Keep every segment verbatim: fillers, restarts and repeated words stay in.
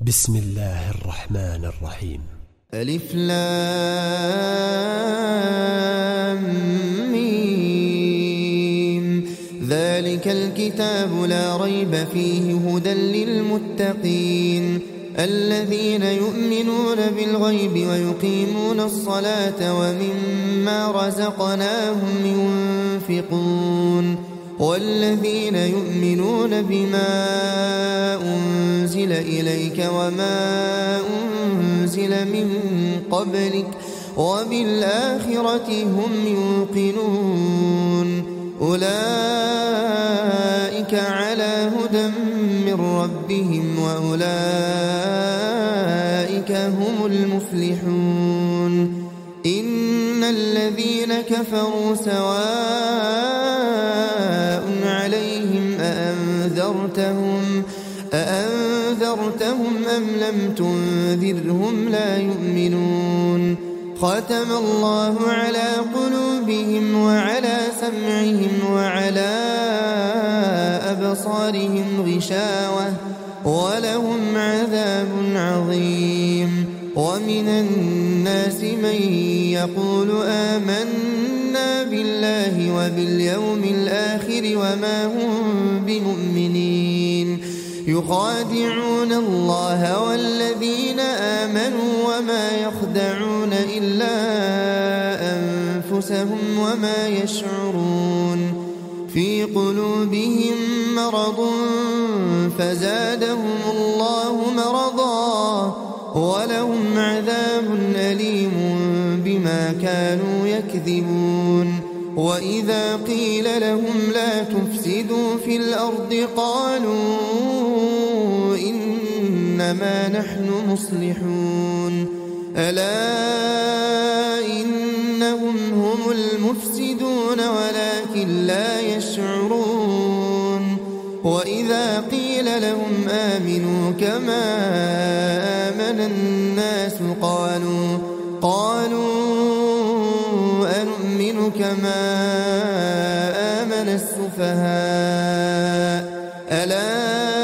بسم الله الرحمن الرحيم. ألف لام ميم. ذلك الكتاب لا ريب فيه هدى للمتقين الذين يؤمنون بالغيب ويقيمون الصلاة ومما رزقناهم ينفقون والذين يؤمنون بما أنزل إليك وما أنزل من قبلك وبالآخرة هم يوقنون أولئك على هدى من ربهم وأولئك هم المفلحون. إن الذين كفروا سواء عليهم أأنذرتهم أأنذرتهم أم لم تنذرهم لا يؤمنون. ختم الله على قلوبهم وعلى سمعهم وعلى أبصارهم غشاوة ولهم عذاب عظيم. ومن الناس من يقول آمنا بالله وباليوم الآخر وما هم بمؤمنين يخادعون الله والذين آمنوا وما يخدعون إلا أنفسهم وما يشعرون. في قلوبهم مرض فزادهم الله مرضا ولهم عذاب أليم بما كانوا يكذبون. وإذا قيل لهم لا تفسدوا في الأرض قالوا إنما نحن مصلحون ألا إنهم هم المفسدون ولكن لا يشعرون. وإذا قيل لهم آمنوا كما آمن الناس قالوا قالوا أنؤمن كما آمن السفهاء ألا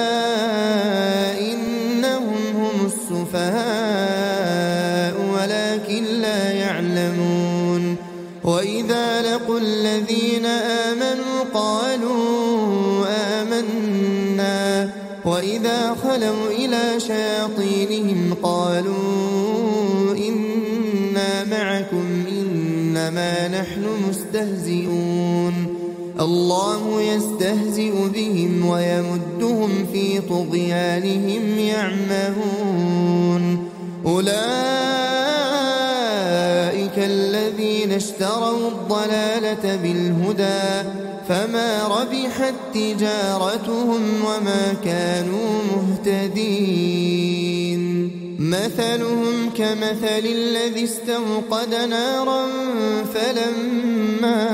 إنهم هم السفهاء ولكن لا يعلمون. وإذا لقوا الذين آمنوا قالوا آمنا وإذا خلوا إلى شياطينهم قالوا إنا معكم إنما نحن مستهزئون. الله يستهزئ بهم ويمدهم في طغيانهم يعمهون. أولئك الذين اشتروا الضلالة بالهدى فما ربحت تجارتهم وما كانوا مهتدين. مثلهم كمثل الذي استوقد نارا فلما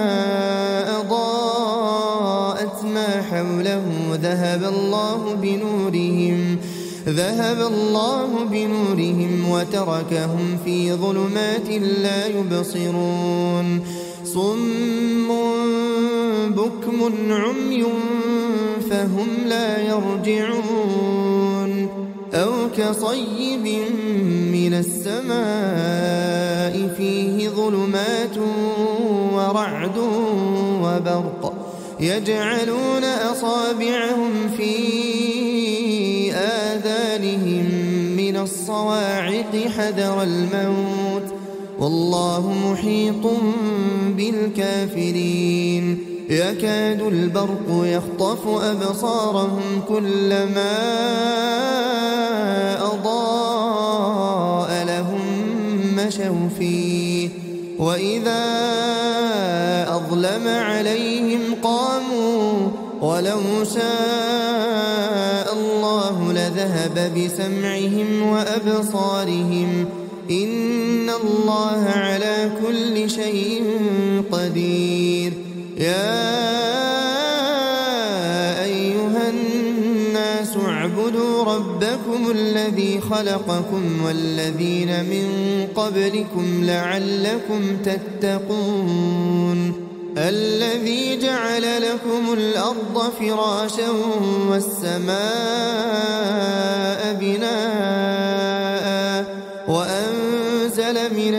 أضاءت ما حوله ذهب الله بنورهم ذهب الله بنورهم وتركهم في ظلمات لا يبصرون. صم بكم عمي فهم لا يرجعون. أو كصيب من السماء فيه ظلمات ورعد وبرق يجعلون أصابعهم في آذانهم من الصواعق حذر الموت والله محيط بالكافرين. يكاد البرق يخطف أبصارهم كلما أضاء لهم مشوا فيه وإذا أظلم عليهم قاموا ولو شاء الله لذهب بسمعهم وأبصارهم إن الله على كل شيء قدير. يا أيها الناس اعبدوا ربكم الذي خلقكم والذين من قبلكم لعلكم تتقون. الذي جعل لكم الأرض فراشا والسماء بناء وأنزل من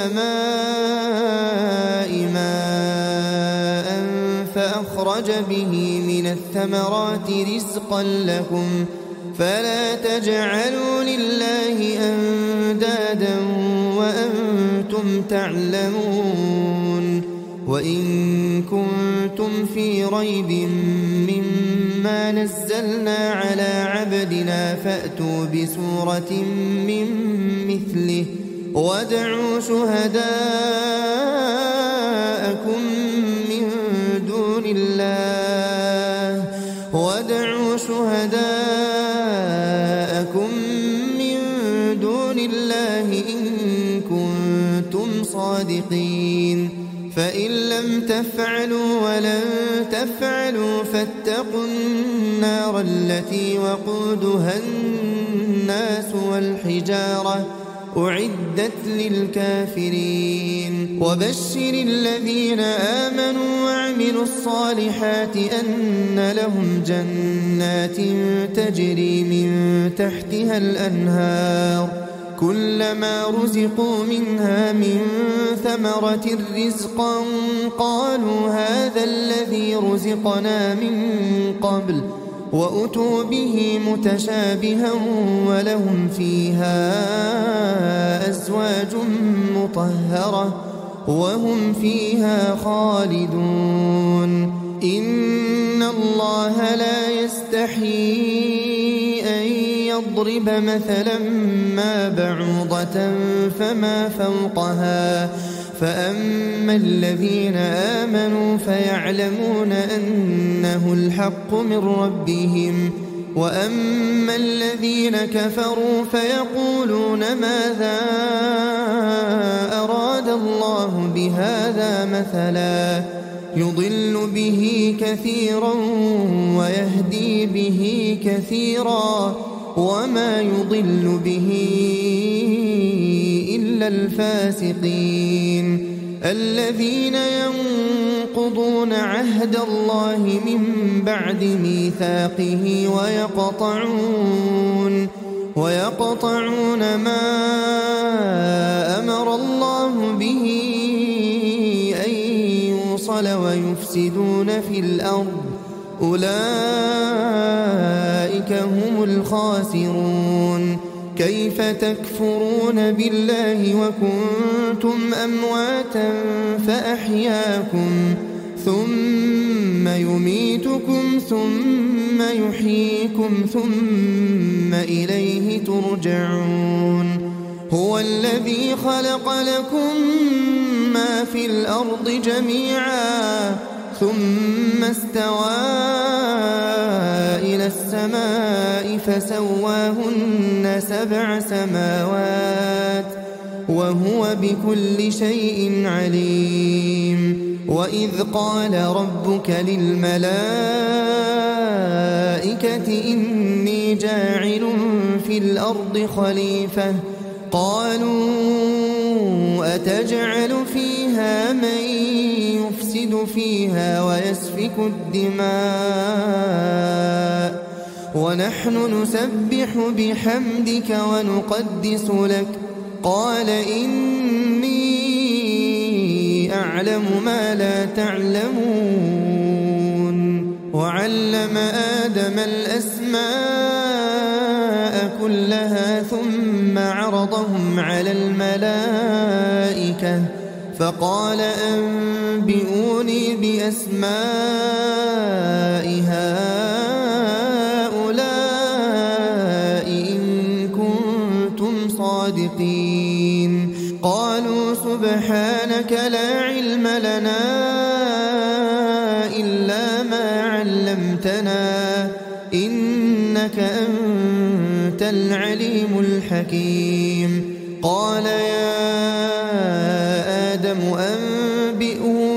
السماء ماء فأخرج به من الثمرات رزقا لكم فلا تجعلوا لله أندادا وأنتم تعلمون وإن كنتم في ريب مما نزلنا على عبدنا فأتوا بسورة من مثله وادعوا شهداءكم من دون الله وادعوا شهداءكم من دون الله إن كنتم صادقين فإن لم تفعلوا ولن تفعلوا فاتقوا النار التي وقودها الناس والحجارة أعدت للكافرين وبشر الذين آمنوا وعملوا الصالحات أن لهم جنات تجري من تحتها الأنهار كلما رزقوا منها من ثمرة رزقا قالوا هذا الذي رزقنا من قبل وأتوا به متشابها ولهم فيها أزواج مطهرة وهم فيها خالدون إن الله لا يستحيي أن يضرب مثلا ما بعوضة فما فوقها فأما الذين آمنوا فيعلمون أنه الحق من ربهم وأما الذين كفروا فيقولون ماذا أراد الله بهذا مثلا يضل به كثيرا ويهدي به كثيرا وما يضل به إلا الفاسقين الذين ينقضون عهد الله من بعد ميثاقه ويقطعون ويقطعون ما أمر الله به أن يوصل ويفسدون في الأرض أولئك هم الخاسرون كيف تكفرون بالله وكنتم أمواتا فأحياكم ثم يميتكم ثم يحييكم ثم إليه ترجعون هو الذي خلق لكم ما في الأرض جميعا ثم استوى إلى السماء فسواهن سبع سماوات وهو بكل شيء عليم وإذ قال ربك للملائكة إني جاعل في الأرض خليفة قالوا أتجعل فيها من يفسد فيها ويسفك الدماء ونحن نسبح بحمدك ونقدس لك قال إني أعلم ما لا تعلمون وعلم آدم الأسماء كلها ثم عرضهم على الملائكة فقال أنبئوني بأسماء هؤلاء إن كنتم صادقين قالوا سبحانك لا علم لنا إلا ما علمتنا إنك أنت العليم الحكيم قال يا آدم أنبئهم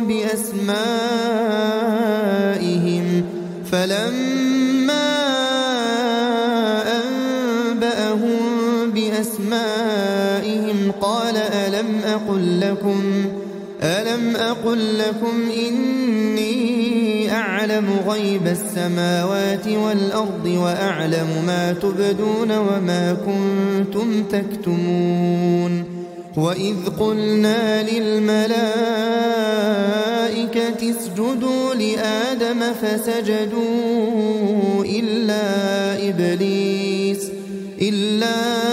بأسمائهم فلما أنبأهم بأسمائهم قال ألم أقل لكم ألم أقل لكم إني أعلم غيب السماوات والأرض وأعلم ما تبدون وما كنتم تكتمون وإذ قلنا للملائكة اسجدوا لآدم فسجدوا إلا إبليس إلا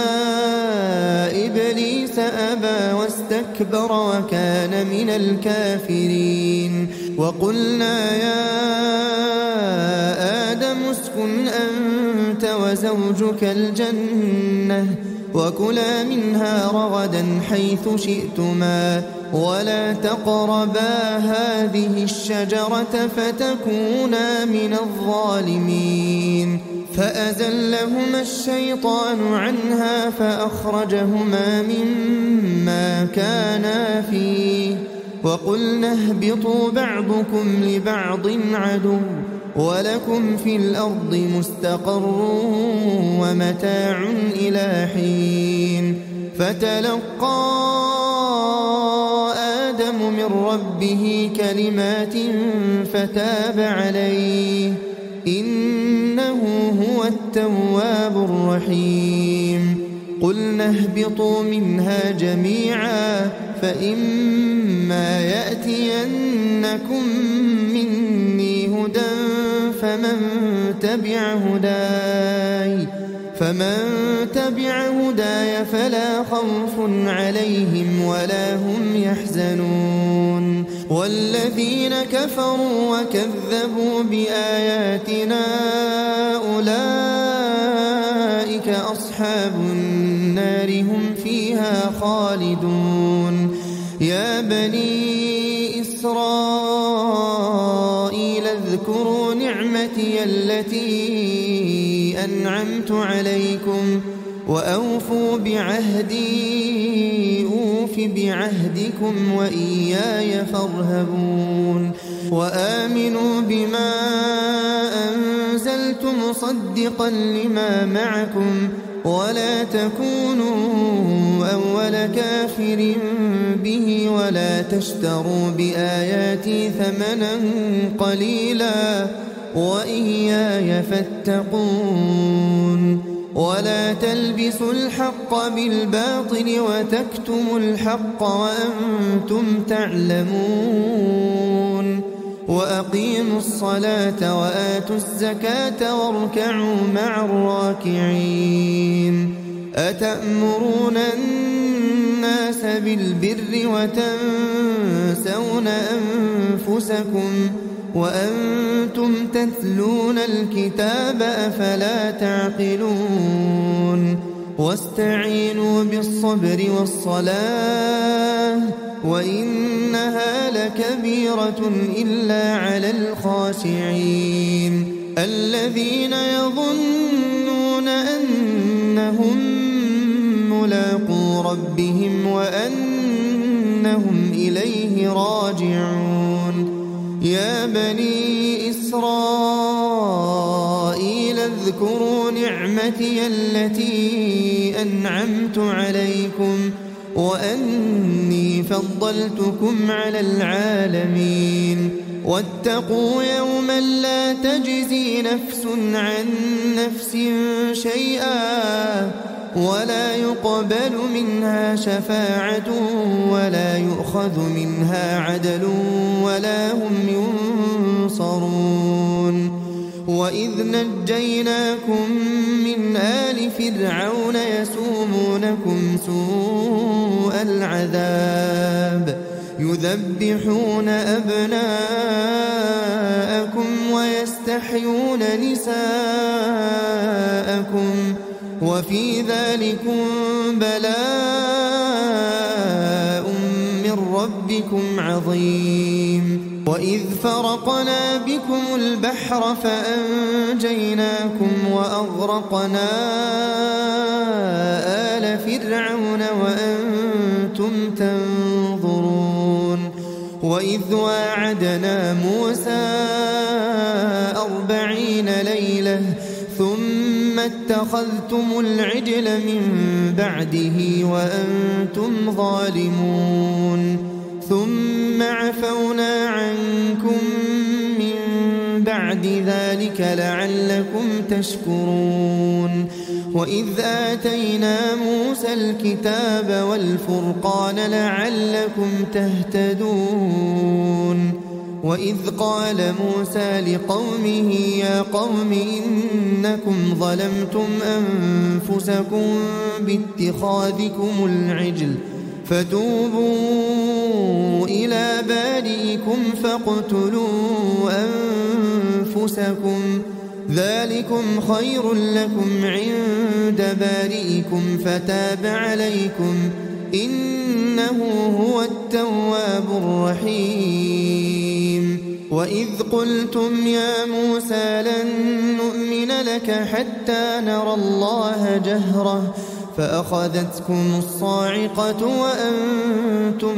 إبليس أبى واستكبر وكان من الكافرين وقلنا يا آدم اسكن أنت وزوجك الجنة وكلا منها رغدا حيث شئتما ولا تقربا هذه الشجرة فتكونا من الظالمين فأزلهما الشيطان عنها فأخرجهما مما كانا فيه وقلنا اهبطوا بعضكم لبعض عدو ولكم في الأرض مستقر ومتاع إلى حين فتلقى آدم من ربه كلمات فتاب عليه إنه هو التواب الرحيم قلنا اهبطوا منها جميعا فإما يأتينكم مني هدى فمن تبع هداي فمن تبع هداي فلا خوف عليهم ولا هم يحزنون والذين كفروا وكذبوا بآياتنا أولئك أصحاب النار هم فيها خالدون يا بني إسرائيل اذكروا نعمتي التي أنعمت عليكم وأوفوا بعهدي أوف بعهدكم وإياي فارهبون وآمنوا بما أنزلت مصدقا لما معكم ولا تكونوا أول كافر به ولا تشتروا بآياتي ثمنا قليلا وإياي فاتقون ولا تلبسوا الحق بالباطل وتكتموا الحق وأنتم تعلمون وأقيموا الصلاة وآتوا الزكاة واركعوا مع الراكعين أتأمرون الناس بالبر وتنسون أنفسكم وأنتم تتلون الكتاب أفلا تعقلون واستعينوا بالصبر والصلاة وإنها لكبيرة إلا على الخاشعين الذين يظنون أنهم ملاقو ربهم وأنهم إليه راجعون يا بني إسرائيل اذكروا نعمتي التي أنعمت عليكم وأني فضلتكم على العالمين واتقوا يوما لا تجزي نفس عن نفس شيئا ولا يقبل منها شفاعة ولا يؤخذ منها عدل ولا هم ينصرون وإذ نجيناكم من آل فرعون يسومونكم سوء العذاب يذبحون أبناءكم ويستحيون نساءكم وفي ذلكم بلاء من ربكم عظيم وإذ فرقنا بكم البحر فأنجيناكم وأغرقنا آل فرعون وأنتم تنظرون وإذ واعدنا موسى أربعين ليلة ثم اتخذتم العجل من بعده وأنتم ظالمون ثم عفونا عنكم من بعد ذلك لعلكم تشكرون وإذ آتينا موسى الكتاب والفرقان لعلكم تهتدون وإذ قال موسى لقومه يا قوم إنكم ظلمتم أنفسكم باتخاذكم العجل فتوبوا إلى بارئكم فاقتلوا أنفسكم ذلكم خير لكم عند بارئكم فتاب عليكم إنه هو التواب الرحيم وإذ قلتم يا موسى لن نؤمن لك حتى نرى الله جهرة فأخذتكم الصاعقة وأنتم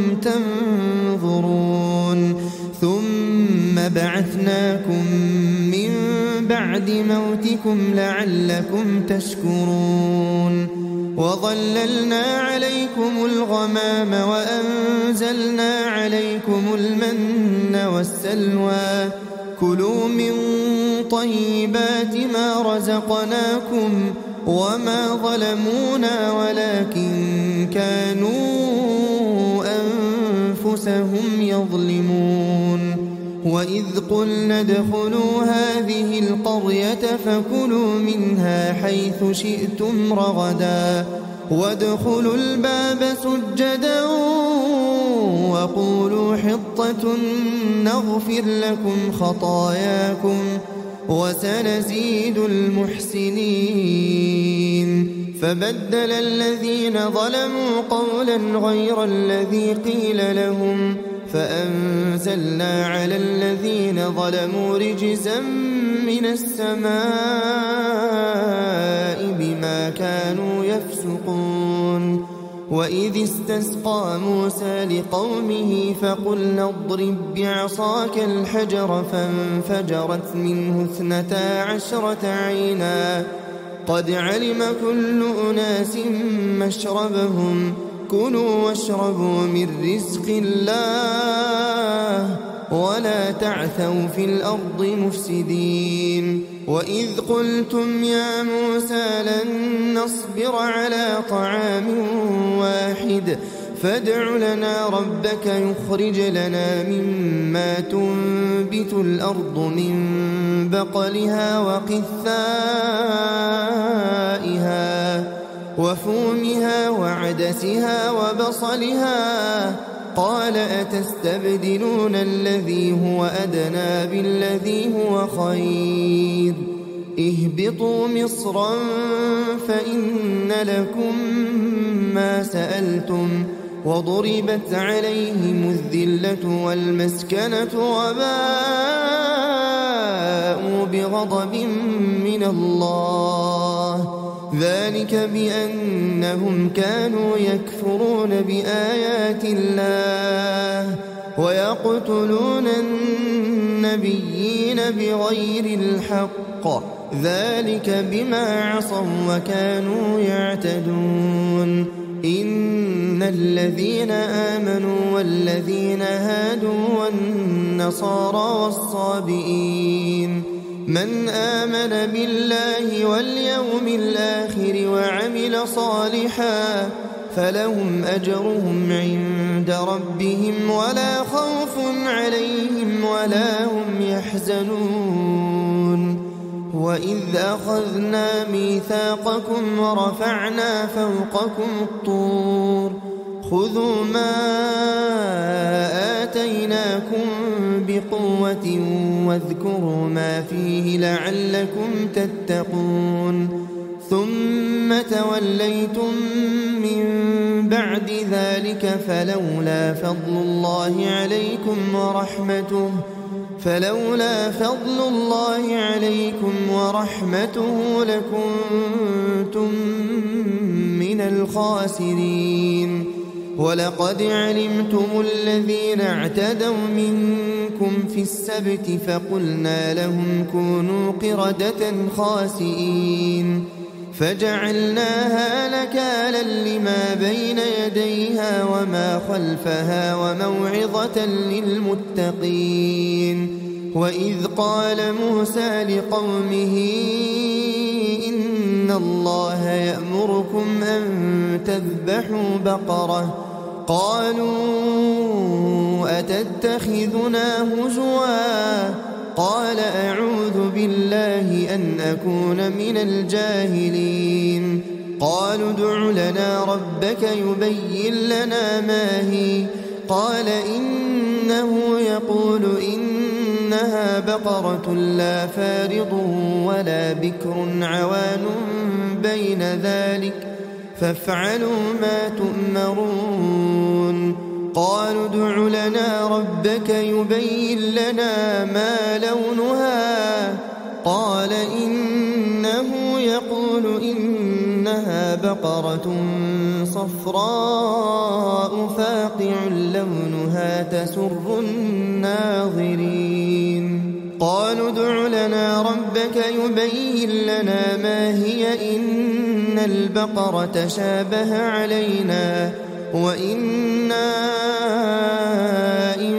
تنظرون ثم بعثناكم من بعد موتكم لعلكم تشكرون وظللنا عليكم الغمام وأنزلنا عليكم المن والسلوى كلوا من طيبات ما رزقناكم وما ظلمونا ولكن كانوا أنفسهم يظلمون وإذ قلنا ادخلوا هذه القرية فكلوا منها حيث شئتم رغدا وادخلوا الباب سجدا وقولوا حطة نغفر لكم خطاياكم وسنزيد المحسنين فبدل الذين ظلموا قولا غير الذي قيل لهم فأنزلنا على الذين ظلموا رجزا من السماء بما كانوا يفسقون وإذ استسقى موسى لقومه فقلنا اضرب بعصاك الحجر فانفجرت منه اثنتا عشرة عينا قد علم كل أناس مشربهم كلوا واشربوا من رزق الله ولا تعثوا في الأرض مفسدين وإذ قلتم يا موسى لن نصبر على طعام واحد فادع لنا ربك يخرج لنا مما تنبت الأرض من بقلها وقثائها وفومها وعدسها وبصلها قال أتستبدلون الذي هو أدنى بالذي هو خير اهبطوا مصرا فإن لكم ما سألتم وضربت عليهم الذلة والمسكنة وباءوا بغضب من الله ذلك بأنهم كانوا يكفرون بآيات الله ويقتلون النبيين بغير الحق ذلك بما عصوا وكانوا يعتدون إن الذين آمنوا والذين هادوا والنصارى والصابئين من آمن بالله واليوم الآخر وعمل صالحا فلهم أجرهم عند ربهم ولا خوف عليهم ولا هم يحزنون وإذ أخذنا ميثاقكم ورفعنا فوقكم الطور خذوا ما آتيناكم بقوة واذكروا ما فيه لعلكم تتقون ثم توليتم من بعد ذلك فلولا فضل الله عليكم ورحمته فلولا فضل الله عليكم ورحمته لكنتم من الخاسرين ولقد علمتم الذين اعتدوا منكم في السبت فقلنا لهم كونوا قردة خاسئين فجعلناها نكالا لما بين يديها وما خلفها وموعظة للمتقين وإذ قال موسى لقومه إن الله يأمركم أن تذبحوا بقرة قالوا أتتخذنا هزوا قال أعوذ بالله أن أكون من الجاهلين قالوا ادع لنا ربك يبين لنا ما هي قال إنه يقول إنها بقرة لا فارض ولا بكر عوان بين ذلك فافعلوا ما تؤمرون قالوا ادع لنا ربك يبين لنا ما لونها قال إنه يقول إنها بقرة صفراء فاقع لونها تسر الناظرين قالوا ادع لنا ربك يبين لنا ما هي إن البقرة شابه علينا وإنا إن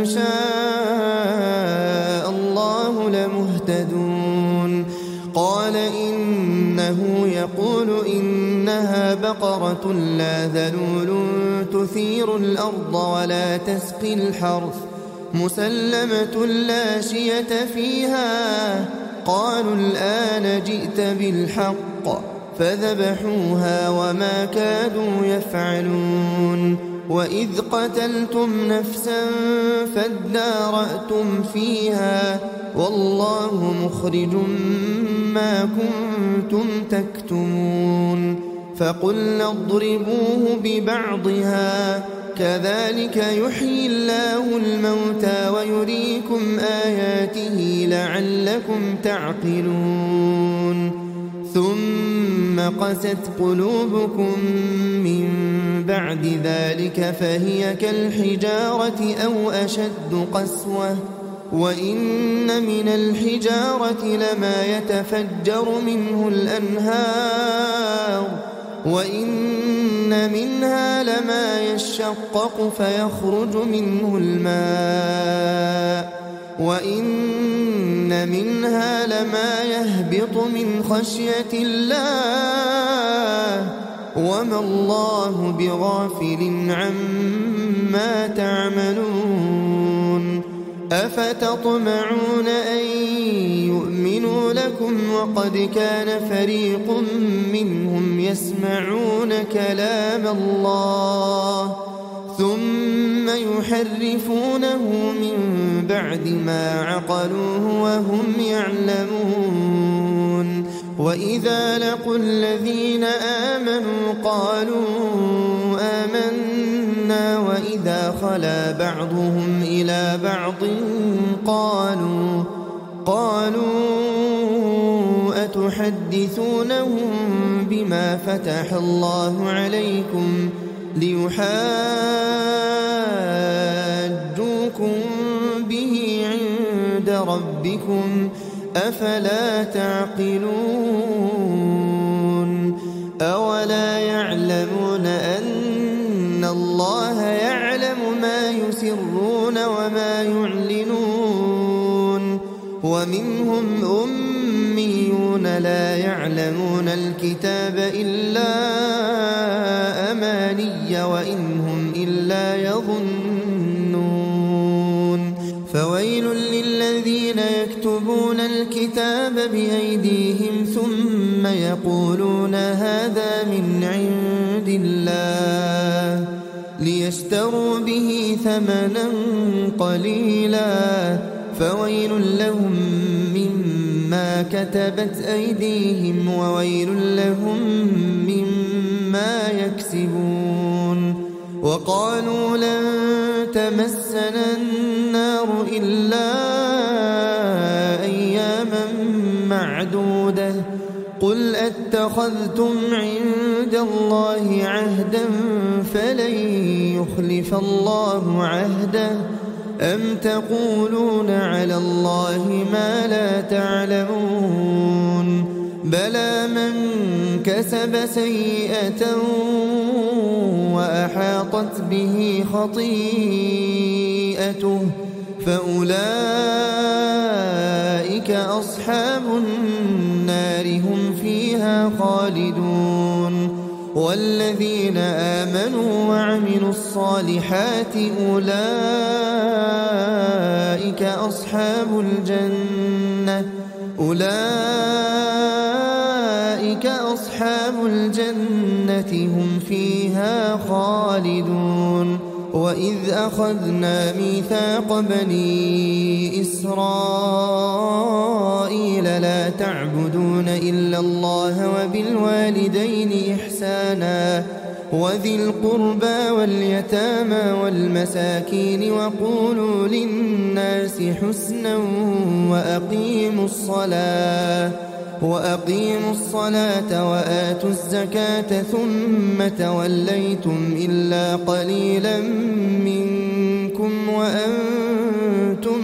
شاء الله لمهتدون قال إنه يقول إنها بقرة لا ذلول تثير الأرض ولا تسقي الحرث مسلمة لا شية فيها قالوا الآن جئت بالحق فذبحوها وما كادوا يفعلون وإذ قتلتم نفسا فادارأتم فيها والله مخرج ما كنتم تكتمون فقلنا اضربوه ببعضها كذلك يحيي الله الموتى ويريكم آياته لعلكم تعقلون ثم قست قلوبكم من بعد ذلك فهي كالحجارة أو أشد قسوة وإن من الحجارة لما يتفجر منه الأنهار وإن منها لما يشقق فيخرج منه الماء وإن منها لما يهبط من خشية الله وما الله بغافل عما تعملون أفتطمعون أن يؤمنوا لكم وقد كان فريق منهم يسمعون كلام الله ثم يحرفونه من بعد ما عقلوه وهم يعلمون وإذا لقوا الذين آمنوا قالوا آمنا وإذا خلا بعضهم إلى بعض قالوا قالوا أتحدثونهم بما فتح الله عليكم ليحاجوكم به عند ربكم أفلا تعقلون أولا يعلمون أن الله يعلم ما يسرون وما يعلنون ومنهم أميون لا يعلمون الكتاب إلا أماني وإن هم إلا يظنون فويل للذين يكتبون الكتاب بأيديهم ثم يقولون هذا من عند الله ليشتروا به ثمنا قليلا فويل لهم مما كتبت أيديهم وويل لهم مما يكسبون وقالوا لن تمسنا النار إلا أياما معدودة قل أتخذتم عند الله عهدا فلن يخلف الله عهده أم تقولون على الله ما لا تعلمون بلى من كسب سيئة وأحاطت به خطيئته فأولئك أصحاب النار هم فيها خالدون والذين آمنوا وعملوا الصالحات أولئك أصحاب الجنة أولئك أصحاب الجنة هم فيها خالدون وإذ أخذنا ميثاق بني إسرائيل لا تعبدون إلا الله وبالوالدين إحسانا وذي القربى واليتامى والمساكين وقولوا للناس حسنا وأقيموا الصلاة وأقيموا الصلاة وآتوا الزكاة ثم توليتم إلا قليلا منكم وأنتم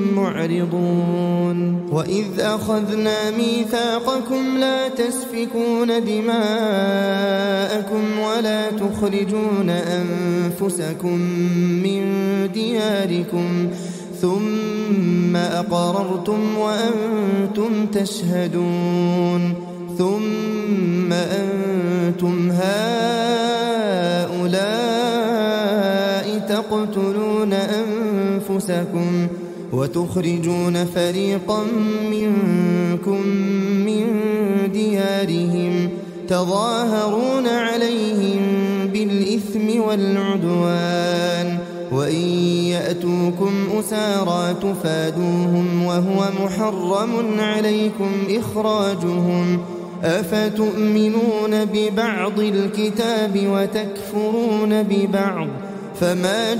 معرضون وإذ أخذنا ميثاقكم لا تسفكون دماءكم ولا تخرجون أنفسكم من دياركم ثم أقررتم وأنتم تشهدون ثم أنتم هؤلاء تقتلون أنفسكم وتخرجون فريقا منكم من ديارهم تظاهرون عليهم بالإثم والعدوان وإن يأتوكم أسارى تفادوهم وهو محرم عليكم إخراجهم أفتؤمنون ببعض الكتاب وتكفرون ببعض فما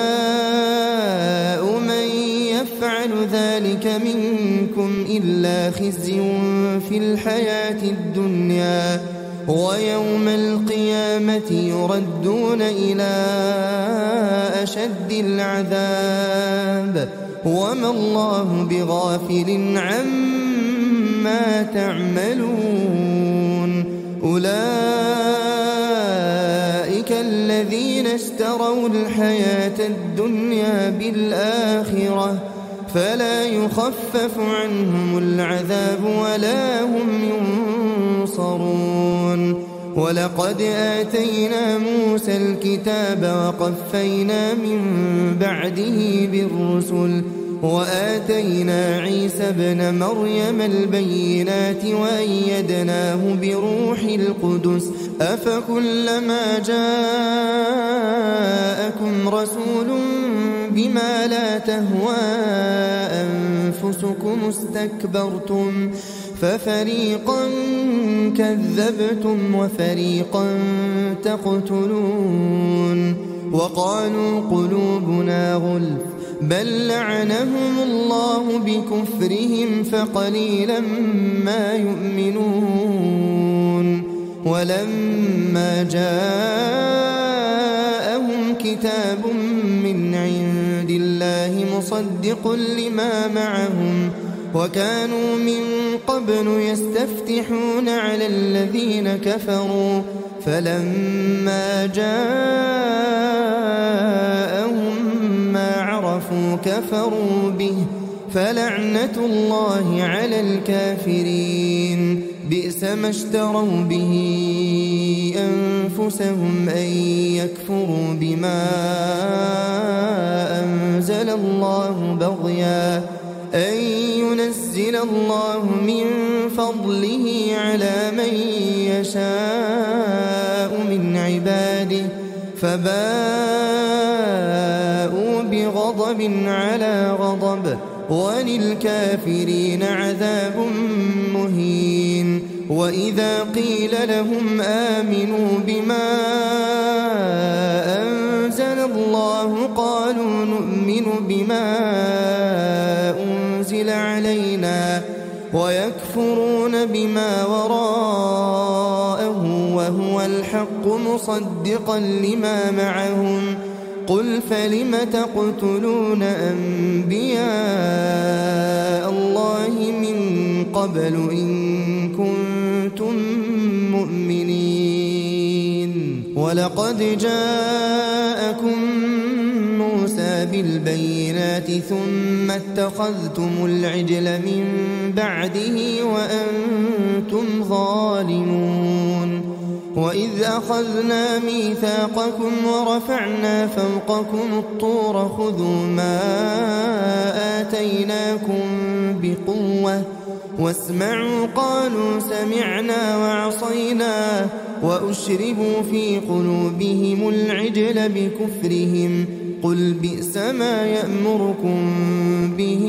جزاء من يفعل ذلك منكم إلا خزي في الحياة الدنيا ويوم القيامة يردون إلى أشد العذاب وما الله بغافل عما تعملون أولئك الذين اشتروا الحياة الدنيا بالآخرة فلا يخفف عنهم العذاب ولا هم ينصرون ولقد آتينا موسى الكتاب وقفينا من بعده بالرسل وآتينا عيسى ابن مريم البينات وأيدناه بروح القدس أفكلما جاءكم رسول بما لا تهوى أنفسكم استكبرتم ففريقا كذبتم وفريقا تقتلون وقالوا قلوبنا غلف بل لعنهم الله بكفرهم فقليلا ما يؤمنون ولما جاءهم كتاب من عند الله مصدق لما معهم وكانوا من قبل يستفتحون على الذين كفروا فلما جاءهم ما عرفوا كفروا به فلعنة الله على الكافرين بئس ما اشتروا به أنفسهم أن يكفروا بما أنزل الله بغيا أن ينزل الله من فضله على من يشاء من عباده فباءوا بغضب على غضب وللكافرين عذاب مهين وإذا قيل لهم آمنوا بما أنزل الله قالوا نؤمن بما أنزل علينا ويكفرون بما وراءه وهو الحق مصدقا لما معهم قل فلم تقتلون أنبياء الله من قبل إن كنتم مؤمنين ولقد جاءكم موسى موسى بالبينات ثم اتخذتم العجل من بعده وأنتم ظالمون وإذ أخذنا ميثاقكم ورفعنا فوقكم الطور خذوا ما آتيناكم بقوة واسمعوا قالوا سمعنا وعصينا وأشربوا في قلوبهم العجل بكفرهم قل بئس ما يأمركم به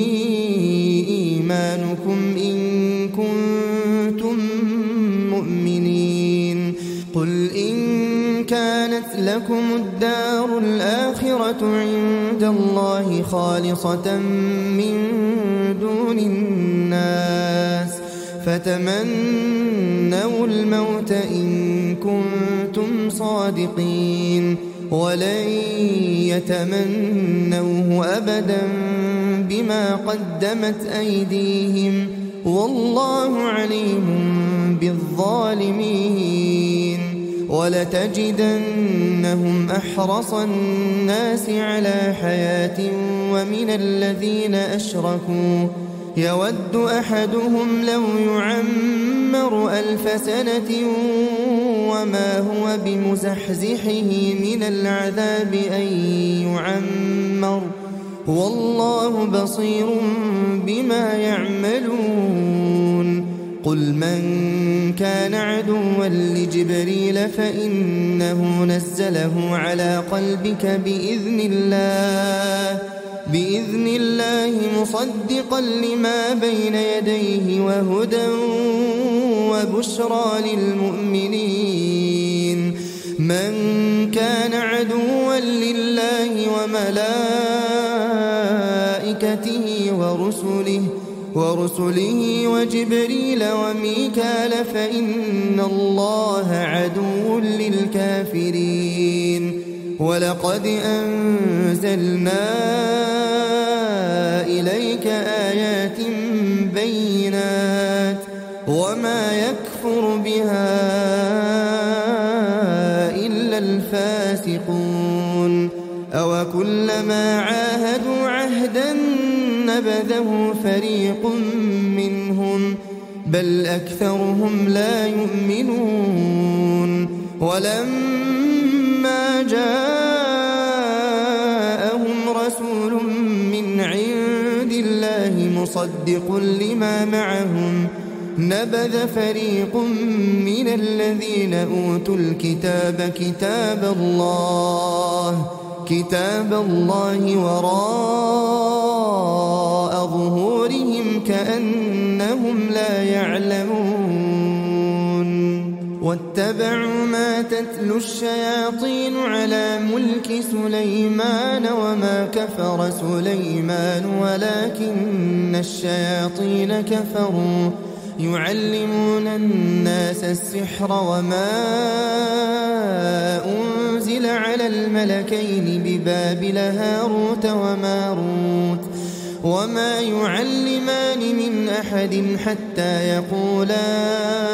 إيمانكم إن كنتم مؤمنين قل إن كانت لكم الدار الآخرة عند الله خالصة من دون الناس فتمنوا الموت إن كنتم صادقين ولن يتمنوه أبدا بما قدمت أيديهم والله عليم بالظالمين ولتجدنهم أحرص الناس على حياة ومن الذين أشركوا يود أحدهم لو يعمر ألف سنة وما هو بمزحزحه من العذاب أن يعمر والله بصير بما يعملون قل من كان عدوا لجبريل فإنه نزله على قلبك بإذن الله بإذن الله مصدقا لما بين يديه وهدى وبشرى للمؤمنين من كان عدوا لله وملائكته ورسله ورسله وجبريل وميكال فإن الله عدو للكافرين ولقد أنزلنا إليك آيات بينات وما يكفر بها إلا الفاسقون أوكلما عاهدوا عهدا نبذه فريق منهم بل أكثرهم لا يؤمنون ولما جاءهم رسول من عند الله مصدق لما معهم نبذ فريق من الذين أوتوا الكتاب كتاب الله كتاب الله وراء ظهورهم كأنهم لا يعلمون واتبعوا ما تتلو الشياطين على ملك سليمان وما كفر سليمان ولكن الشياطين كفروا يعلمون الناس السحر وما أنزل على الملكين ببابل هاروت وماروت وما يعلمان من أحد حتى يقولا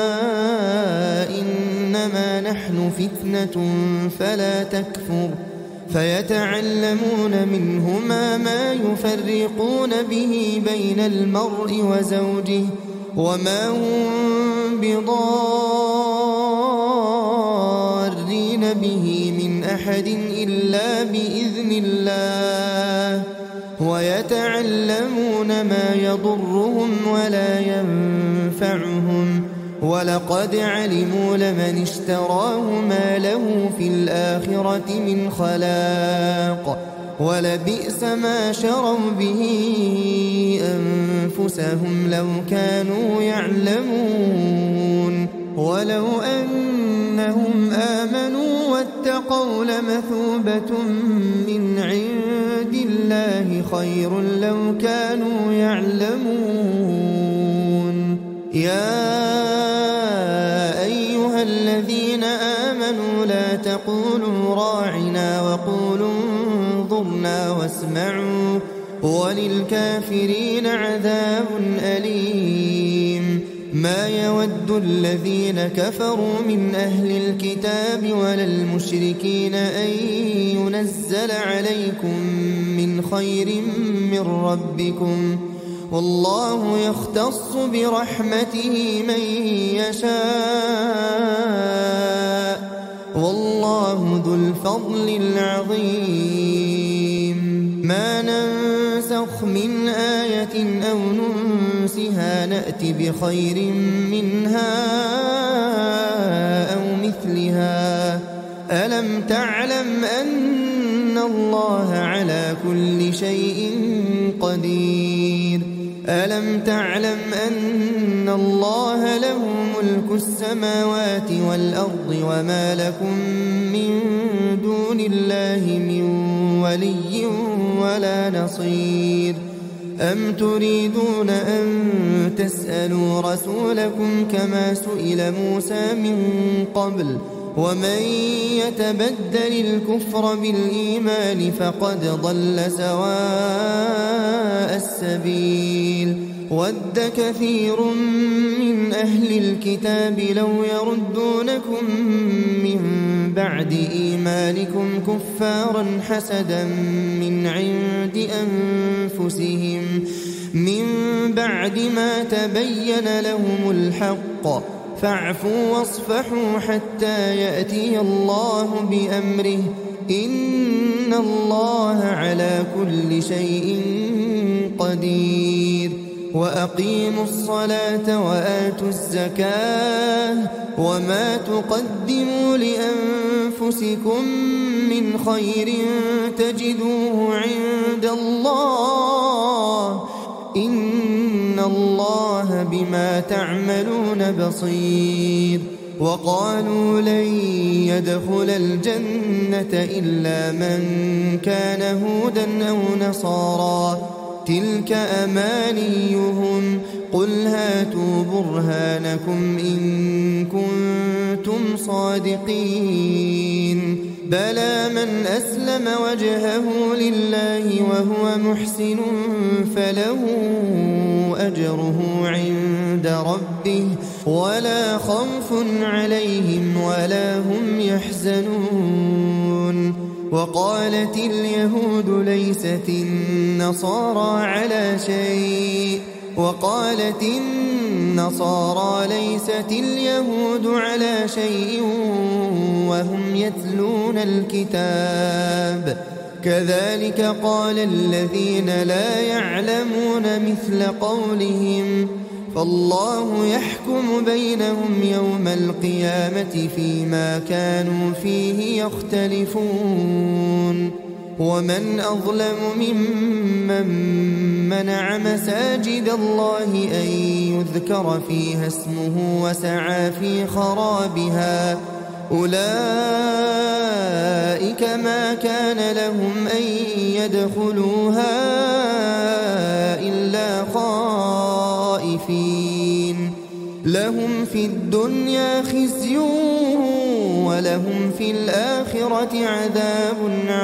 إنما نحن فتنة فلا تكفر فيتعلمون منهما ما يفرقون به بين المرء وزوجه وما هم بضارين به من أحد إلا بإذن الله ويتعلمون ما يضرهم ولا ينفعهم ولقد علموا لمن اشتراه ما له في الآخرة من خلاق ولبئس ما شروا به أنفسهم لو كانوا يعلمون ولو أنهم آمنوا واتقوا لمثوبة من عند الله خير لو كانوا يعلمون يا أيها الذين آمنوا لا تقولوا راعنا وقولوا انظرنا واسمعوا وللكافرين عذاب أليم ما يود الذين كفروا من أهل الكتاب ولا المشركين أن ينزل عليكم من خير من ربكم والله يختص برحمته من يشاء والله ذو الفضل العظيم ما ننسخ من آية أو ننسها نأت بخير منها أو مثلها ألم تعلم أن الله على كل شيء قدير ألم تعلم أن الله له ملك السماوات والأرض وما لكم من دون الله من ولي ولا نصير أم تريدون أن تسألوا رسولكم كما سئل موسى من قبل ومن يتبدل الكفر بالإيمان فقد ضل سواء السبيل ود كثير من أهل الكتاب لو يردونكم من بعد إيمانكم كفارا حسدا من عند أنفسهم من بعد ما تبين لهم الحق فاعفوا واصفحوا حتى يأتي الله بأمره إن الله على كل شيء قدير وأقيموا الصلاة وآتوا الزكاة وما تقدموا لأنفسكم من خير تجدوه عند الله إن الله بما تعملون بصير وقالوا لن يدخل الجنة إلا من كان هودا أو نصارى تلك أمانيهم قل هاتوا برهانكم إن كنتم صادقين بلى من أسلم وجهه لله وهو محسن فله أجره عند ربه ولا خوف عليهم ولا هم يحزنون وقالت اليهود ليست النصارى على شيء وقالت النصارى ليست اليهود على شيء وهم يتلون الكتاب كذلك قال الذين لا يعلمون مثل قولهم فالله يحكم بينهم يوم القيامة فيما كانوا فيه يختلفون ومن أظلم ممن منع مساجد الله أن يذكر فيها اسمه وسعى في خرابها أولئك ما كان لهم أن يدخلوها إلا خائفين لهم في الدنيا خزي ولهم في الآخرة عذاب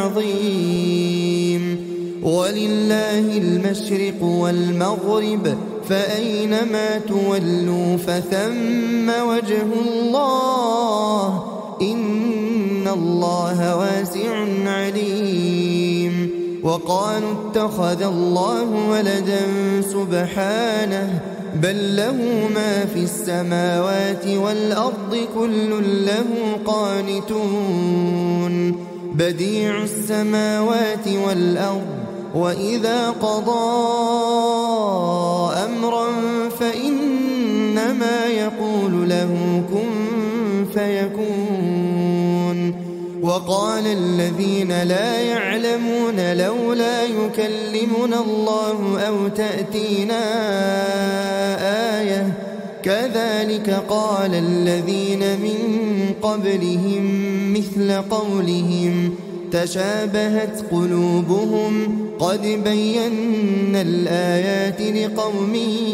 عظيم ولله المشرق والمغرب فأينما تولوا فثم وجه الله إن الله واسع عليم وقالوا اتخذ الله ولدا سبحانه بل له ما في السماوات والأرض كل له قانتون بديع السماوات والأرض وإذا قضى أمرا فإنما يقول له كن فيكون وقال الذين لا يعلمون لولا يكلمنا الله أو تأتينا آية كذلك قال الذين من قبلهم مثل قولهم تشابهت قلوبهم قد بينا الآيات لقوم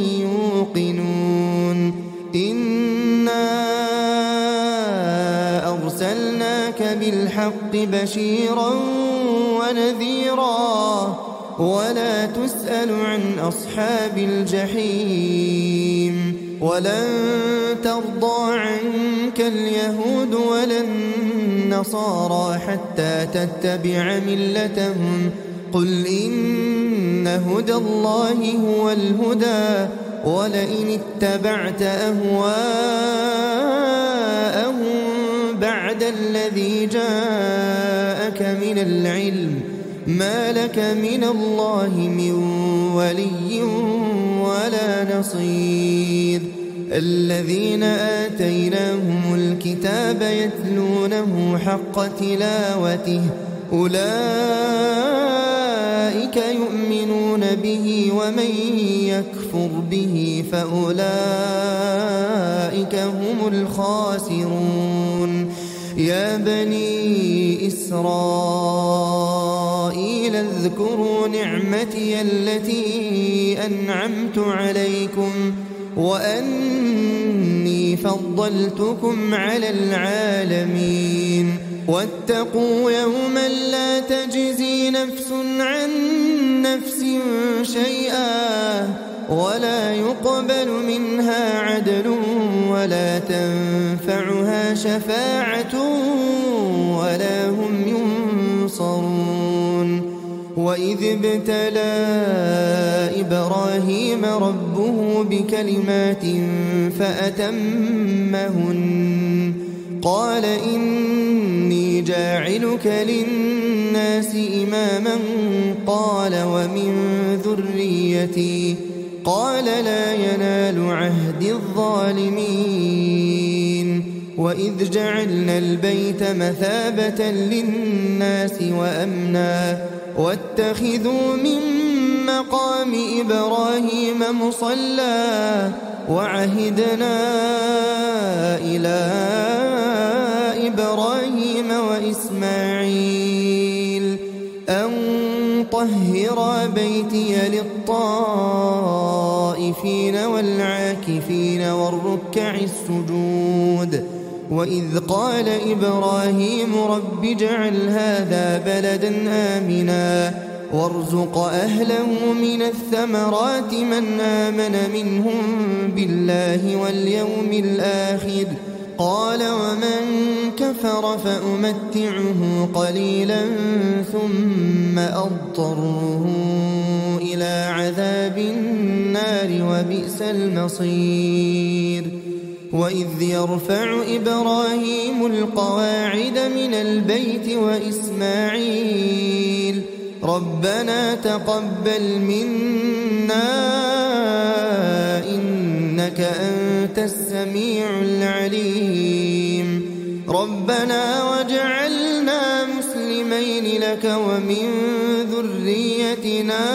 يوقنون إنا أرسلناك بالحق بشيرا ونذيرا ولا تسأل عن أصحاب الجحيم ولن ترضى عنك اليهود ولا النصارى حتى تتبع ملتهم قل إن هدى الله هو الهدى ولئن اتبعت أهواءهم بعد الذي جاءك من العلم ما لك من الله من ولي ولا نصير الذين آتيناهم الكتاب يتلونه حق تلاوته أولئك يؤمنون به ومن يكفر به فأولئك هم الخاسرون يا بني إسرائيل اذكروا نعمتي التي أنعمت عليكم وأني فضلتكم على العالمين واتقوا يوما لا تجزي نفس عن نفس شيئا ولا يقبل منها عدل ولا تنفعها شفاعة ولا هم ينصرون وإذ ابتلى إبراهيم ربه بكلمات فأتمهن قال إني جاعلك للناس إماما قال ومن ذريتي قال لا ينال عهد الظالمين وإذ جعلنا البيت مثابة للناس وأمنا واتخذوا من مقام إبراهيم مصلى وعهدنا إلى إبراهيم وإسماعيل أن طهر بيتي للطائفين والعاكفين والركع السجود وإذ قال إبراهيم رب اجعل هذا بلدا آمنا وارزق أهله من الثمرات من آمن منهم بالله واليوم الآخر قال ومن كفر فأمتعه قليلا ثم أضطره إلى عذاب النار وبئس المصير وإذ يرفع إبراهيم القواعد من البيت وإسماعيل ربنا تقبل منا إنك أنت السميع العليم ربنا واجعلنا مسلمين لك ومن ذريتنا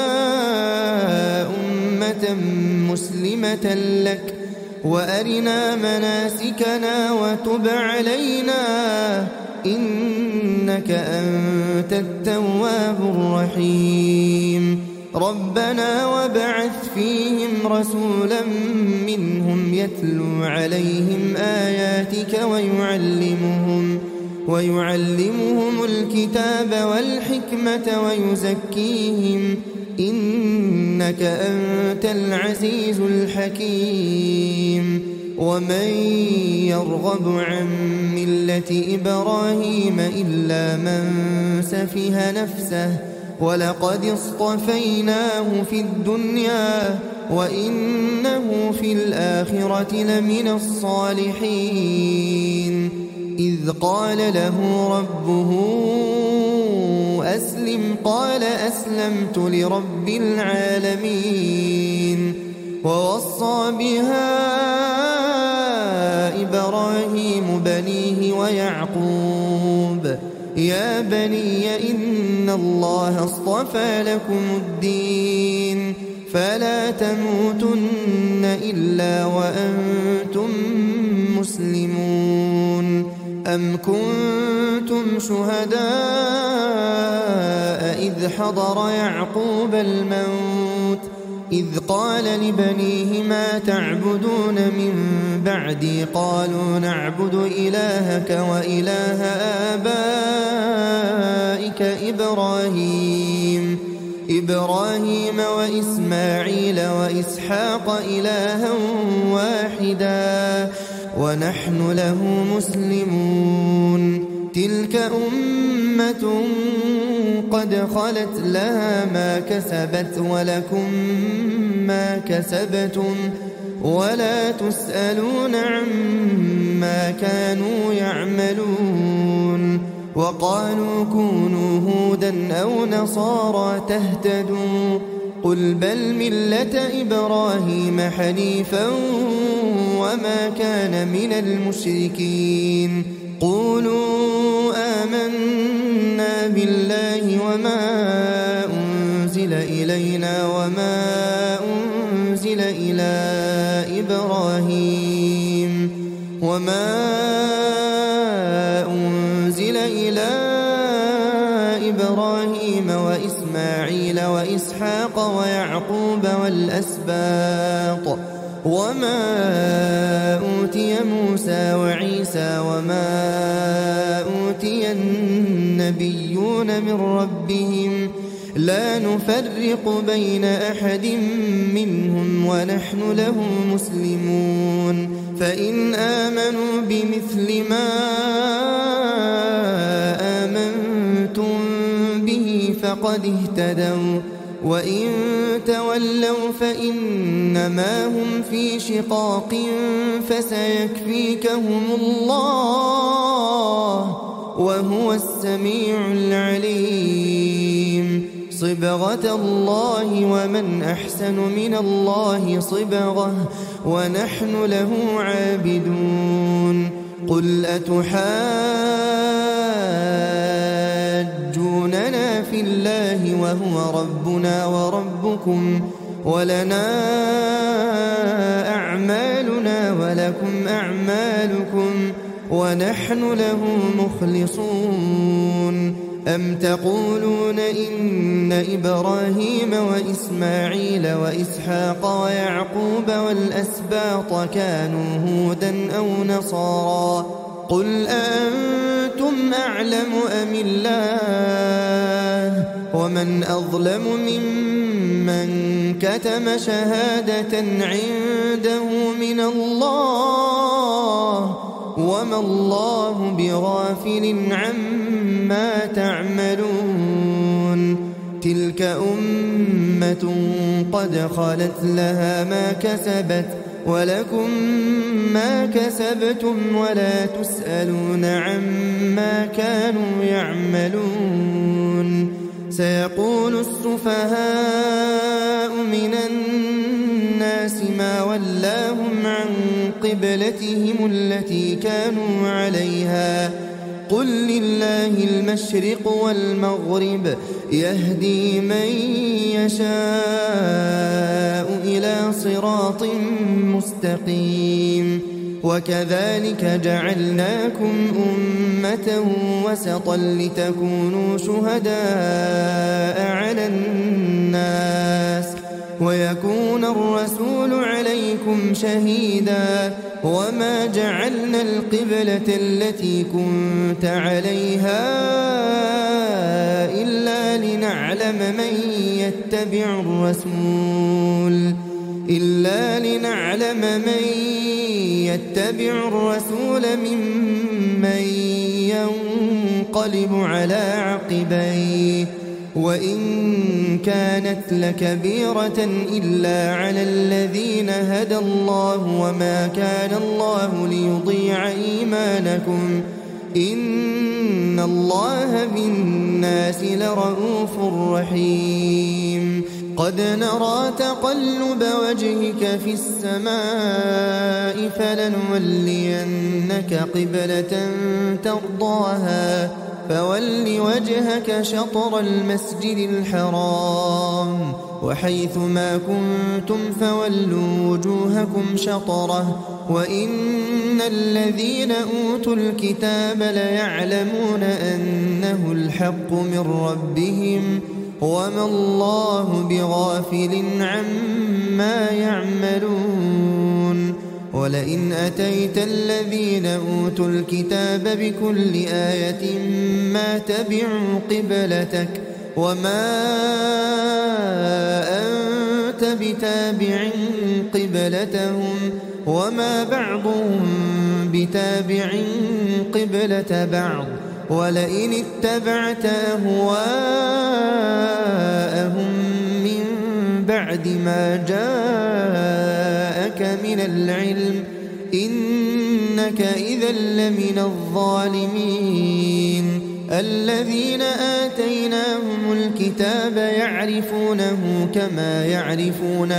أمة مسلمة لك وأرنا مناسكنا وتب علينا إنك أنت التواب الرحيم ربنا وابعث فيهم رسولا منهم يتلو عليهم آياتك ويعلمهم ويعلمهم الكتاب والحكمة ويزكيهم إنك أنت العزيز الحكيم ومن يرغب عن ملة إبراهيم إلا من سفه نفسه ولقد اصطفيناه في الدنيا وإنه في الآخرة لمن الصالحين إذ قال له ربه أسلم قال أسلمت لرب العالمين ووصى بها إبراهيم بنيه ويعقوب يا بني إن الله اصطفى لكم الدين فلا تموتن إلا وأنتم مسلمون أم كنتم شهداء إذ حضر يعقوب الموت إذ قال لبنيه ما تعبدون من بعدي قالوا نعبد إلهك وإله آبائك إبراهيم إبراهيم وإسماعيل وإسحاق إلها واحدا ونحن له مسلمون تلك أمة قد خلت لها ما كسبت ولكم ما كسبتم ولا تسألون عما كانوا يعملون وقالوا كونوا هودا أو نصارى تهتدوا قل بل ملة إبراهيم حنيفا وما كان من المشركين قولوا آمنا بالله وما أنزل إلينا وما أنزل إلى إبراهيم وما أنزل إلى إبراهيم وإسماعيل وإسحاق ويعقوب والأسباط وما أوتي موسى وعيسى وما أوتي النبيون من ربهم لا نفرق بين أحد منهم ونحن له مسلمون فإن آمنوا بمثل ما آمنتم به فقد اهتدوا وإن تولوا فإنما هم في شقاق فسيكفيكهم الله وهو السميع العليم صبغة الله ومن أحسن من الله صبغة ونحن له عابدون قل أتحاجوننا في الله وهو ربنا وربكم ولنا أعمالنا ولكم أعمالكم ونحن له مخلصون أم تقولون إن إبراهيم وإسماعيل وإسحاق ويعقوب والأسباط كانوا هودا أو نصارى قل أنتم أعلم أم الله ومن أظلم ممن كتم شهادة عنده من الله وما الله بغافل عما تعملون تلك أمة قد خلت لها ما كسبت ولكم ما كسبتم ولا تسألون عما كانوا يعملون سيقول السفهاء من الناس ما ولاهم عن قبلتهم التي كانوا عليها قل لله المشرق والمغرب يهدي من يشاء إلى صراط مستقيم وكذلك جعلناكم أمة وسطا لتكونوا شهداء على الناس ويكون الرسول عليكم شهيدا وما جعلنا القبلة التي كنت عليها إلا لنعلم من يتبع الرسول إلا لنعلم من يتبع الرسول ممن ينقلب على عقبيه وإن كانت لكبيرة إلا على الذين هدى الله وما كان الله ليضيع إيمانكم إن الله بالناس لرؤوف رحيم قد نرى تقلب وجهك في السماء فلنولينك قبلة ترضاها فول وجهك شطر المسجد الحرام وحيث ما كنتم فولوا وجوهكم شطره وإن الذين أوتوا الكتاب ليعلمون أنه الحق من ربهم وما الله بغافل عما يعملون ولئن أتيت الذين أوتوا الكتاب بكل آية ما تبعوا قبلتك وما أنت بتابع قبلتهم وما بعضهم بتابع قبلة بعض ولئن اتبعت أهواءهم من بعد ما جاءك من العلم إنك إذا لمن الظالمين. الذين آتيناهم الكتاب يعرفونه كما يعرفون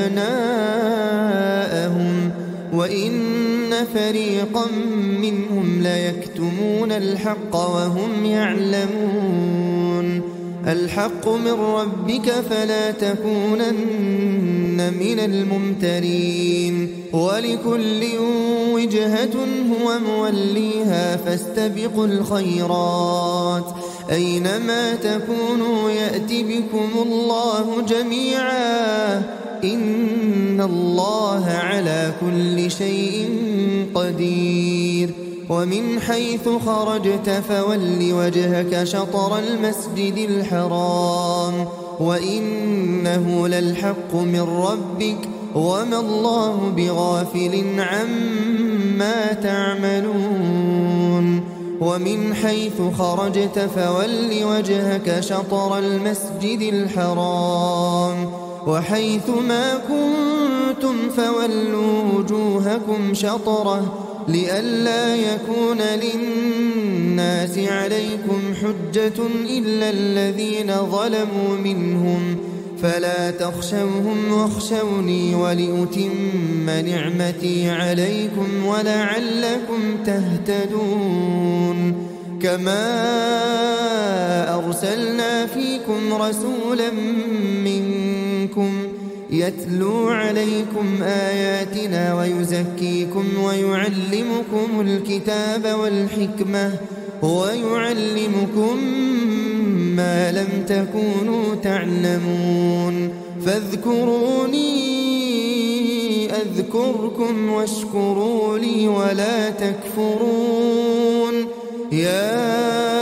أبناءهم وإن فريقا منهم ليكتمون الحق وهم يعلمون. الحق من ربك فلا تكونن من الممترين. ولكل وجهة هو موليها فاستبقوا الخيرات أينما تكونوا يأت بكم الله جميعا إن الله على كل شيء قدير. ومن حيث خرجت فول وجهك شطر المسجد الحرام وإنه للحق من ربك وما الله بغافل عما تعملون. ومن حيث خرجت فول وجهك شطر المسجد الحرام وحيث ما كنتم فولوا وجوهكم شطره لئلا يكون للناس عليكم حجة إلا الذين ظلموا منهم فلا تخشوهم واخشوني ولأتم نعمتي عليكم ولعلكم تهتدون. كما أرسلنا فيكم رسولا منكم يتلو عليكم آياتنا ويزكيكم ويعلمكم الكتاب والحكمة ويعلمكم ما لم تكونوا تعلمون. فاذكروني أذكركم واشكروا لي ولا تكفرون. يا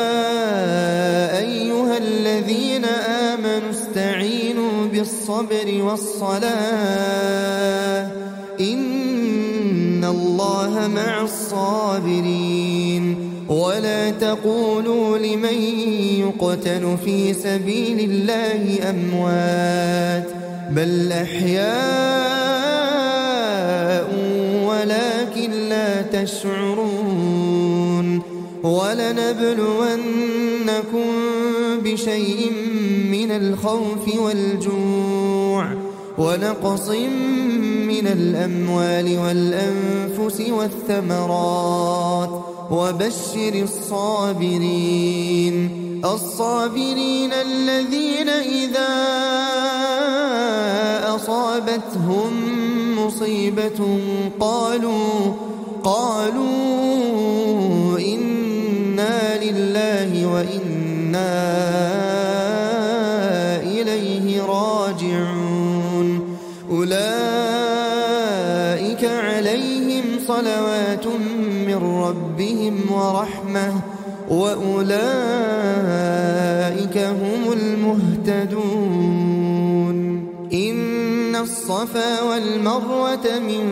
أيها الذين آمنوا استعينوا بالصبر والصلاة إن الله مع الصابرين. ولا تقولوا لمن يقتل في سبيل الله أموات بل أحياء ولكن لا تشعرون. ولنبلونكم بشيء من الخوف والجوع ونقص من الأموال والأنفس والثمرات وبشر الصابرين الصابرين الذين إذا أصابتهم مصيبة قالوا قالوا إنا لله وإنا إليه راجعون. أولئك عليهم صلوات من ربهم ورحمة وأولئك هم المهتدون. إن الصفا والمروة من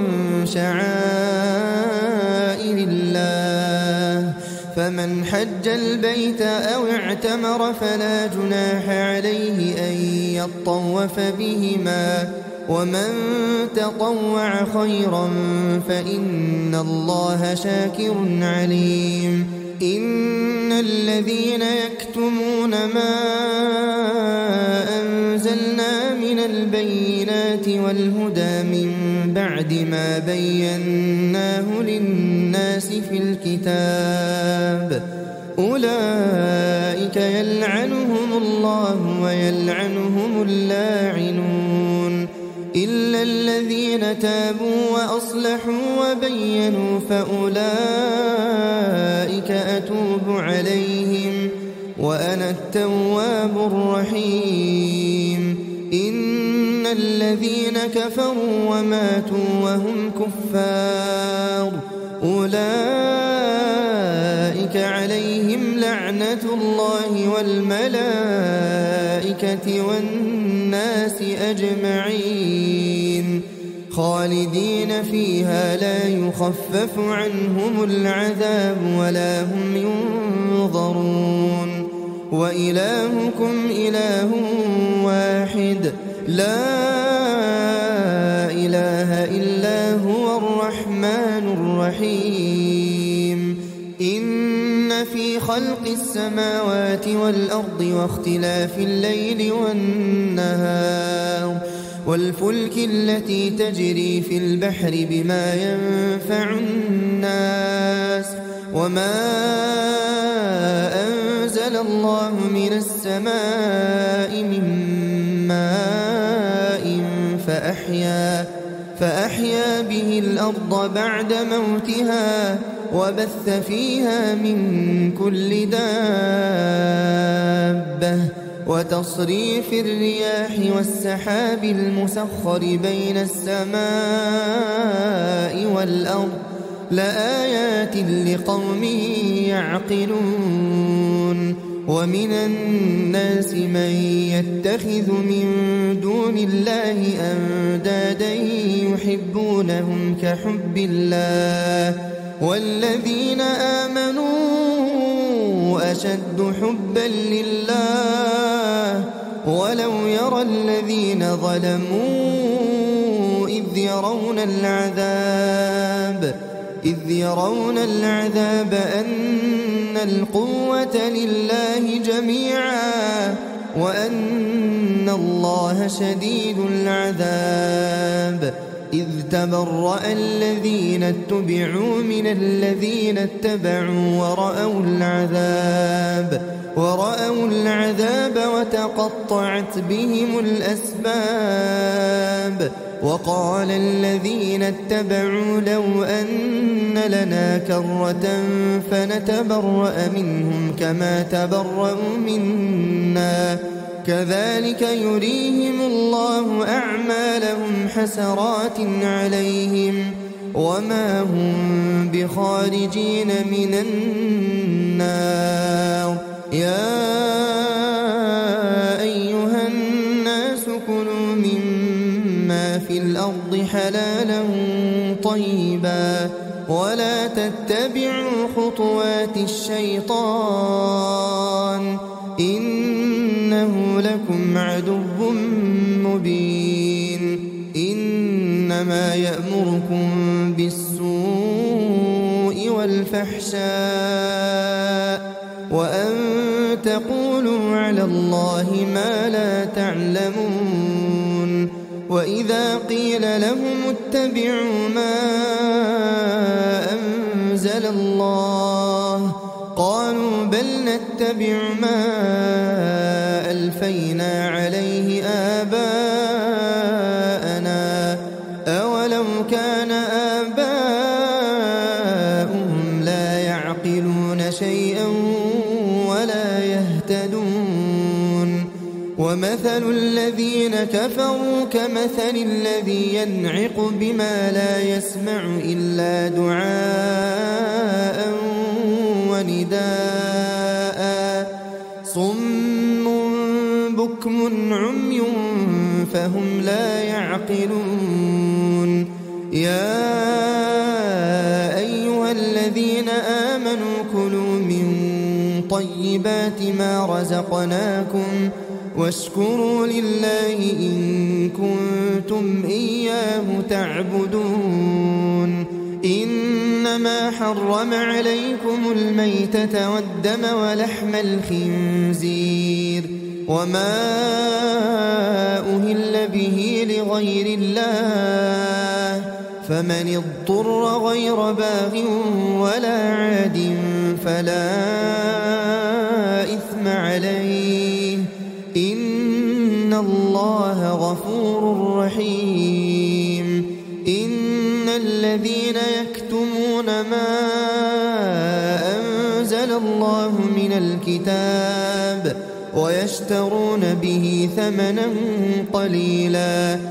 شعائر الله فمن حج البيت أو اعتمر فلا جناح عليه أن يطوف بهما ومن تطوع خيرا فإن الله شاكر عليم. إن الذين يكتمون ما أنزلنا من البينات والهدى من بعد ما بيناه للناس في الكتاب أولئك يلعنهم الله ويلعنهم اللاعنون إلا الذين تابوا وأصلحوا وبينوا فأولئك أتوب عليهم وأنا التواب الرحيم. إن الذين كفروا وماتوا وهم كفار أولئك عليهم لعنة الله والملائكة والناس أجمعين خالدين فيها لا يخفف عنهم العذاب ولا هم ينظرون وإلهكم إله واحد لا إله إلا هو الرحمن الرحيم إن في خلق السماوات والأرض واختلاف الليل والنهار والفلك التي تجري في البحر بما ينفع الناس وما أنزل الله من السماء من ماء فأحيا, فأحيا به الأرض بعد موتها وبث فيها من كل دابة وتصريف الرياح والسحاب المسخر بين السماء والأرض لآيات لقوم يعقلون ومن الناس من يتخذ من دون الله أندادا يحبونهم كحب الله والذين آمنوا أشد حبا لله ولو يرى الذين ظلموا إذ يرون العذاب إذ يرون العذاب أن القوة لله جميعا وأن الله شديد العذاب إذ تبرأ الذين اتبعوا من الذين اتبعوا ورأوا العذاب ورأوا العذاب وتقطعت بهم الأسباب وقال الذين اتبعوا لو أن لنا كرة فنتبرأ منهم كما تبرأوا منا كذلك يريهم الله أعمالهم حسرات عليهم وما هم بخارجين من النار يا أيها الناس كلوا مما في الأرض حلالا طيبا ولا تتبعوا خطوات الشيطان إنه لكم عدو مبين إنما يأمركم بالسوء والفحشاء وأن تقولوا على الله ما لا تعلمون وإذا قيل لهم اتبعوا ما أنزل الله قالوا بل نتبع ما ألفينا عليه آباءنا أولو كان آباؤهم لا يعقلون شيئا ولا يهتدون ومثل الذين كفروا كمثل الذي ينعق بما لا يسمع إلا دعاء ونداء صم بكم عمي فهم لا يعقلون يا أيها الذين آمنوا كلوا من طيبات ما رزقناكم واشكروا لله إن كنتم إياه تعبدون إنما حرم عليكم الميتة والدم ولحم الخنزير وما أهل به لغير الله فمن اضطر غير باغ ولا عاد فلا إثم عليه إن الله غفور رحيم إن الذين يكتمون ما أنزل الله من الكتاب ويشترون به ثمنا قليلا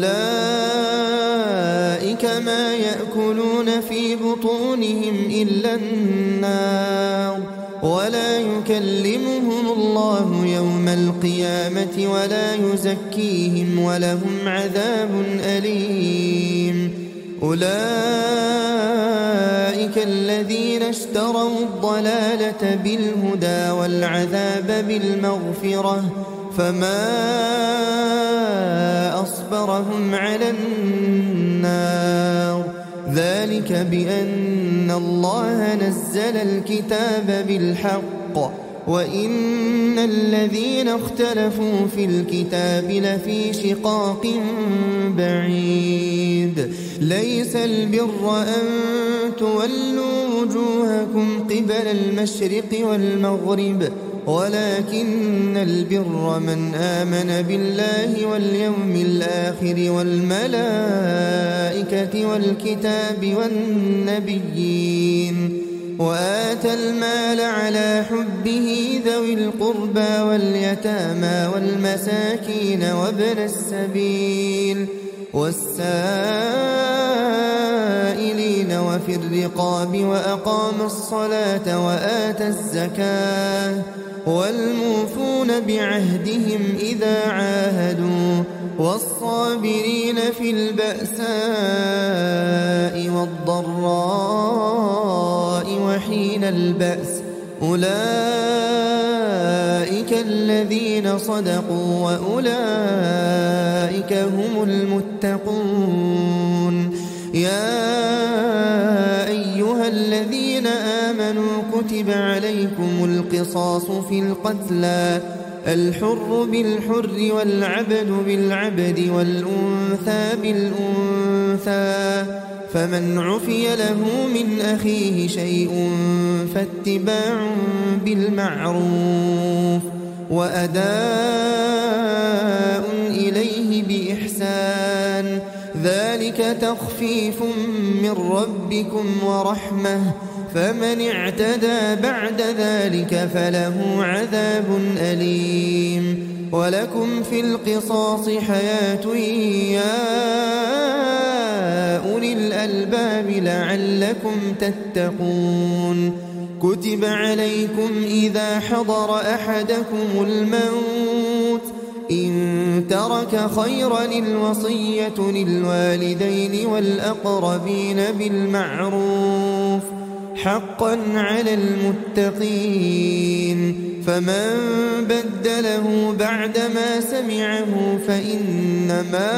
أولئك ما يأكلون في بطونهم إلا النار ولا يكلمهم الله يوم القيامة ولا يزكيهم ولهم عذاب أليم. أولئك الذين اشتروا الضلالة بالهدى والعذاب بالمغفرة فما أصبرهم على النار. ذلك بأن الله نزل الكتاب بالحق وإن الذين اختلفوا في الكتاب لفي شقاق بعيد. ليس البر أن تولوا وجوهكم قبل المشرق والمغرب ولكن البر من آمن بالله واليوم الآخر والملائكة والكتاب والنبيين وآتى المال على حبه ذوي القربى واليتامى والمساكين وابن السبيل والسائلين وفي الرقاب وأقام الصلاة وآتى الزكاة والموفون بعهدهم إذا عاهدوا والصابرين في البأساء والضراء وحين البأس. أولئك الذين صدقوا وأولئك هم المتقون. يا أيها الذين آمنوا كتب عليكم القصاص في القتلى الحر بالحر والعبد بالعبد والأنثى بالأنثى فمن عفي له من أخيه شيء فاتباع بالمعروف وأداء إليه بإحسان ذلك تخفيف من ربكم ورحمة فمن اعتدى بعد ذلك فله عذاب أليم. ولكم في القصاص حياة يا أولي الألباب لعلكم تتقون. كتب عليكم إذا حضر أحدكم الموت إن ترك خيرا الوصية للوالدين والأقربين بالمعروف حقا على المتقين. فمن بدله بعدما سمعه فإنما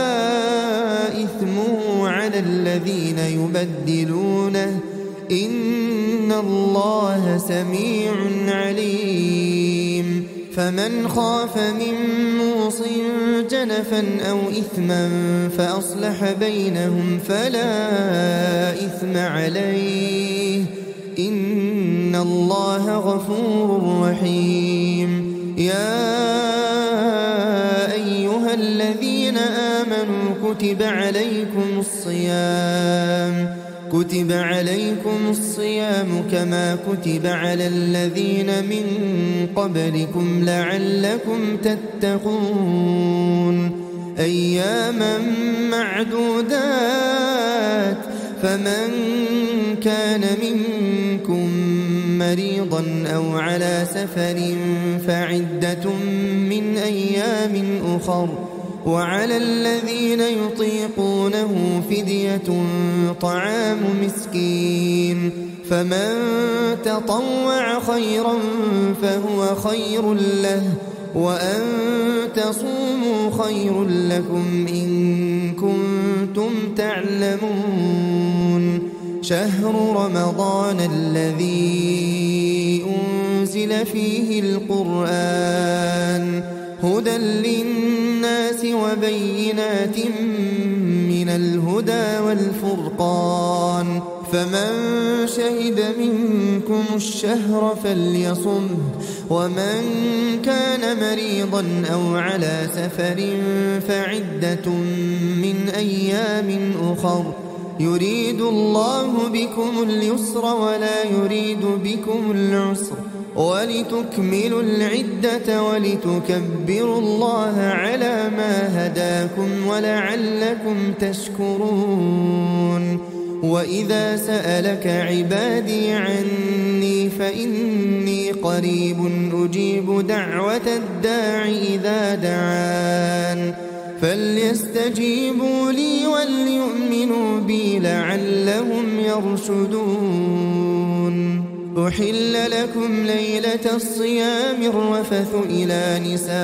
إثمه على الذين يبدلونه إن الله سميع عليم. فمن خاف من موص جنفا أو إثما فأصلح بينهم فلا إثم عليه إن الله غفور رحيم. يا أيها الذين آمنوا كتب عليكم الصيام كتب عليكم الصيام كما كتب على الذين من قبلكم لعلكم تتقون. أياما معدودات فمن كان منكم مريضا أو على سفر فعدة من أيام أخر وعلى الذين يطيقونه فدية طعام مسكين فمن تطوع خيرا فهو خير له وأن تصوموا خير لكم إن كنتم تعلمون. شهر رمضان الذي أنزل فيه القرآن هدى للناس وبينات من الهدى والفرقان فمن شهد منكم الشهر فليصمه ومن كان مريضا أو على سفر فعدة من أيام أخر يريد الله بكم اليسر ولا يريد بكم العسر ولتكملوا العدة ولتكبروا الله على ما هداكم ولعلكم تشكرون. وإذا سألك عبادي عني فإني قريب أجيب دعوة الداع إذا دعان فليستجيبوا لي وليؤمنوا بي لعلهم يرشدون. أحل لكم ليلة الصيام الرفث إلى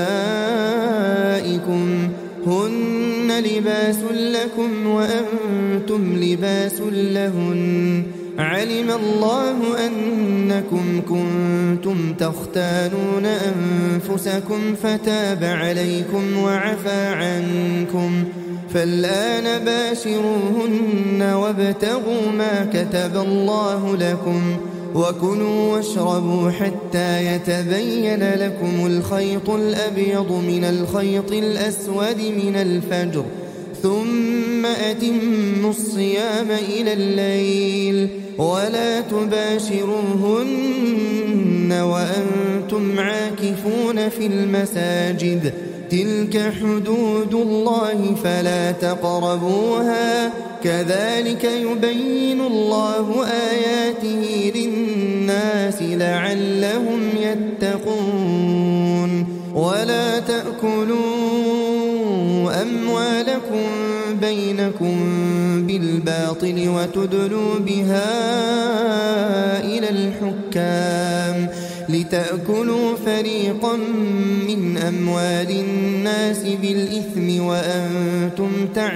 نسائكم هن لباس لكم وأنتم لباس لهن علم الله أنكم كنتم تختانون أنفسكم فتاب عليكم وعفى عنكم فالآن باشروهن وابتغوا ما كتب الله لكم وكلوا واشربوا حتى يتبين لكم الخيط الأبيض من الخيط الأسود من الفجر ثم أتموا الصيام إلى الليل ولا تباشروهن وأنتم عاكفون في المساجد تلك حدود الله فلا تقربوها كذلك يبين الله آياته للناس لعلهم يتقون. ولا تأكلوا أموالكم بينكم بالباطل وتدلوا بها إلى الحكام لتأكلوا فريقا من أموال الناس بالإثم وأنتم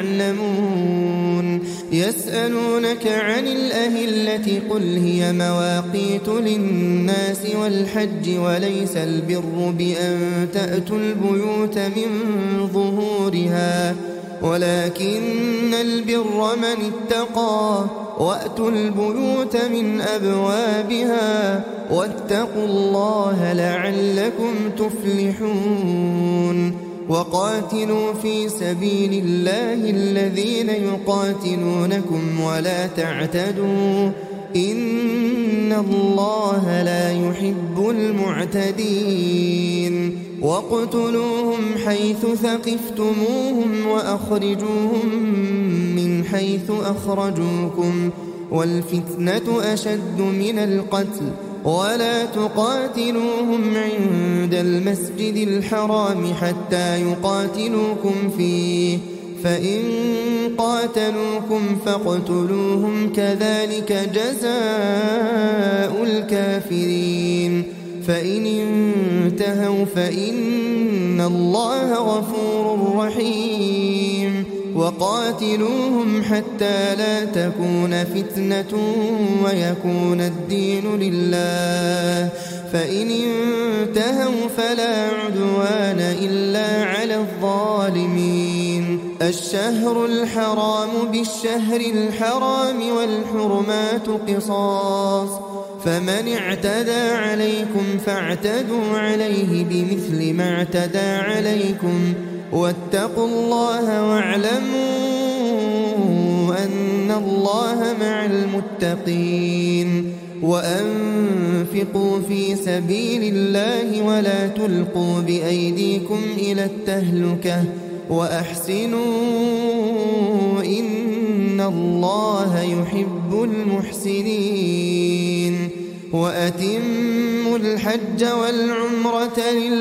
تعلمون. يسألونك عن الأهلة قل هي مواقيت للناس والحج وليس البر بأن تأتوا البيوت من ظهورها ولكن البر من اتقى وأتوا البيوت من أبوابها واتقوا الله لعلكم تفلحون. وقاتلوا في سبيل الله الذين يقاتلونكم ولا تعتدوا إن الله لا يحب المعتدين. واقتلوهم حيث ثقفتموهم وأخرجوهم من حيث أخرجوكم والفتنة أشد من القتل ولا تقاتلوهم عند المسجد الحرام حتى يقاتلوكم فيه فإن قاتلوكم فاقتلوهم كذلك جزاء الكافرين. فإن انتهوا فإن الله غفور رحيم. وقاتلوهم حتى لا تكون فتنة ويكون الدين لله فإن انتهوا فلا عدوان إلا على الظالمين. الشهر الحرام بالشهر الحرام والحرمات قصاص فمن اعتدى عليكم فاعتدوا عليه بمثل ما اعتدى عليكم واتقوا الله واعلموا أن الله مع المتقين. وأنفقوا في سبيل الله ولا تلقوا بأيديكم إلى التهلكة وأحسنوا إن الله يحب المحسنين. وأتموا الحج والعمرة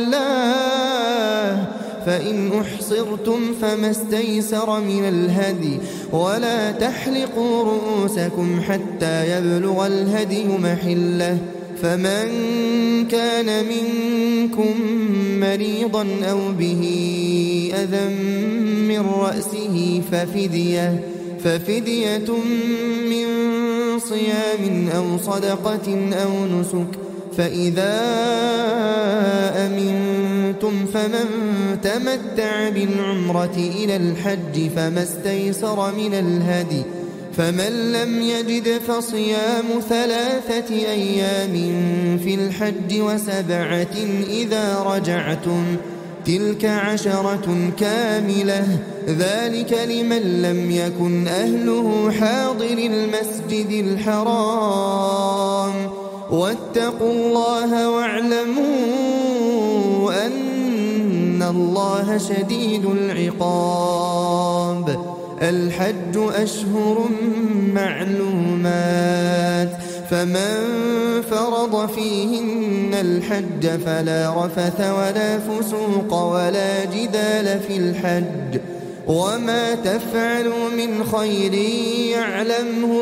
لله فإن أحصرتم فما استيسر من الهدي ولا تحلقوا رؤوسكم حتى يبلغ الهدي محله فمن كان منكم مريضا أو به أذى من رأسه ففدية ففدية من صيام أو صدقة أو نسك فإذا أمنتم فمن تمتع بالعمرة إلى الحج فما استيسر من الهدي فمن لم يجد فصيام ثلاثة أيام في الحج وسبعة إذا رجعتم تلك عشرة كاملة ذلك لمن لم يكن أهله حاضر المسجد الحرام. واتقوا الله واعلموا أن الله شديد العقاب. الحج أشهر معلومات فمن فرض فيهن الحج فلا رفث ولا فسوق ولا جدال في الحج وما تفعلوا من خير يعلمه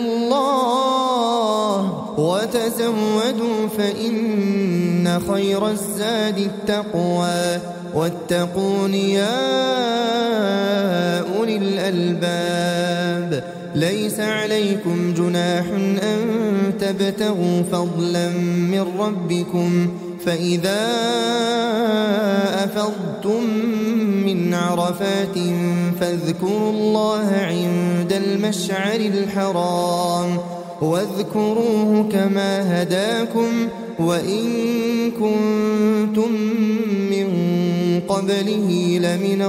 الله وتزودوا فإن خير الزاد التقوى واتقون يا أولي الألباب ليس عليكم جناح أن تبتغوا فضلا من ربكم فإذا أفضتم من عرفات فاذكروا الله عند المشعر الحرام واذكروه كما هداكم وإن كنتم من قبله لمن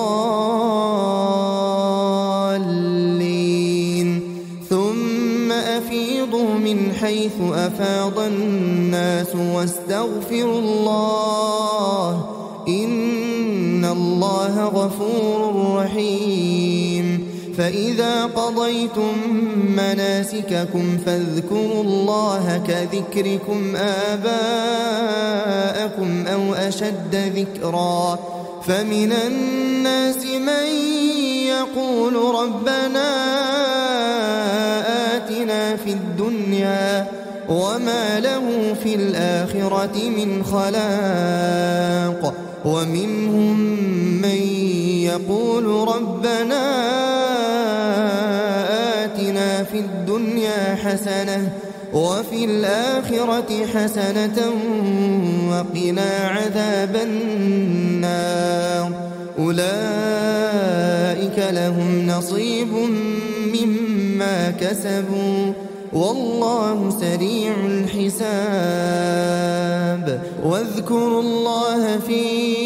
الضالين ثم أفيضوا من حيث أفاض الناس واستغفروا الله إن الله غفور رحيم فإذا قضيتم مناسككم فاذكروا الله كذكركم آباءكم أو أشد ذكرا فمن الناس من يقول ربنا آتنا في الدنيا وما له في الآخرة من خلاق ومنهم من يقول ربنا آتنا في الدنيا حسنة وفي الآخرة حسنة وقنا عذاب النار أولئك لهم نصيب مما كسبوا والله سريع الحساب واذكروا الله في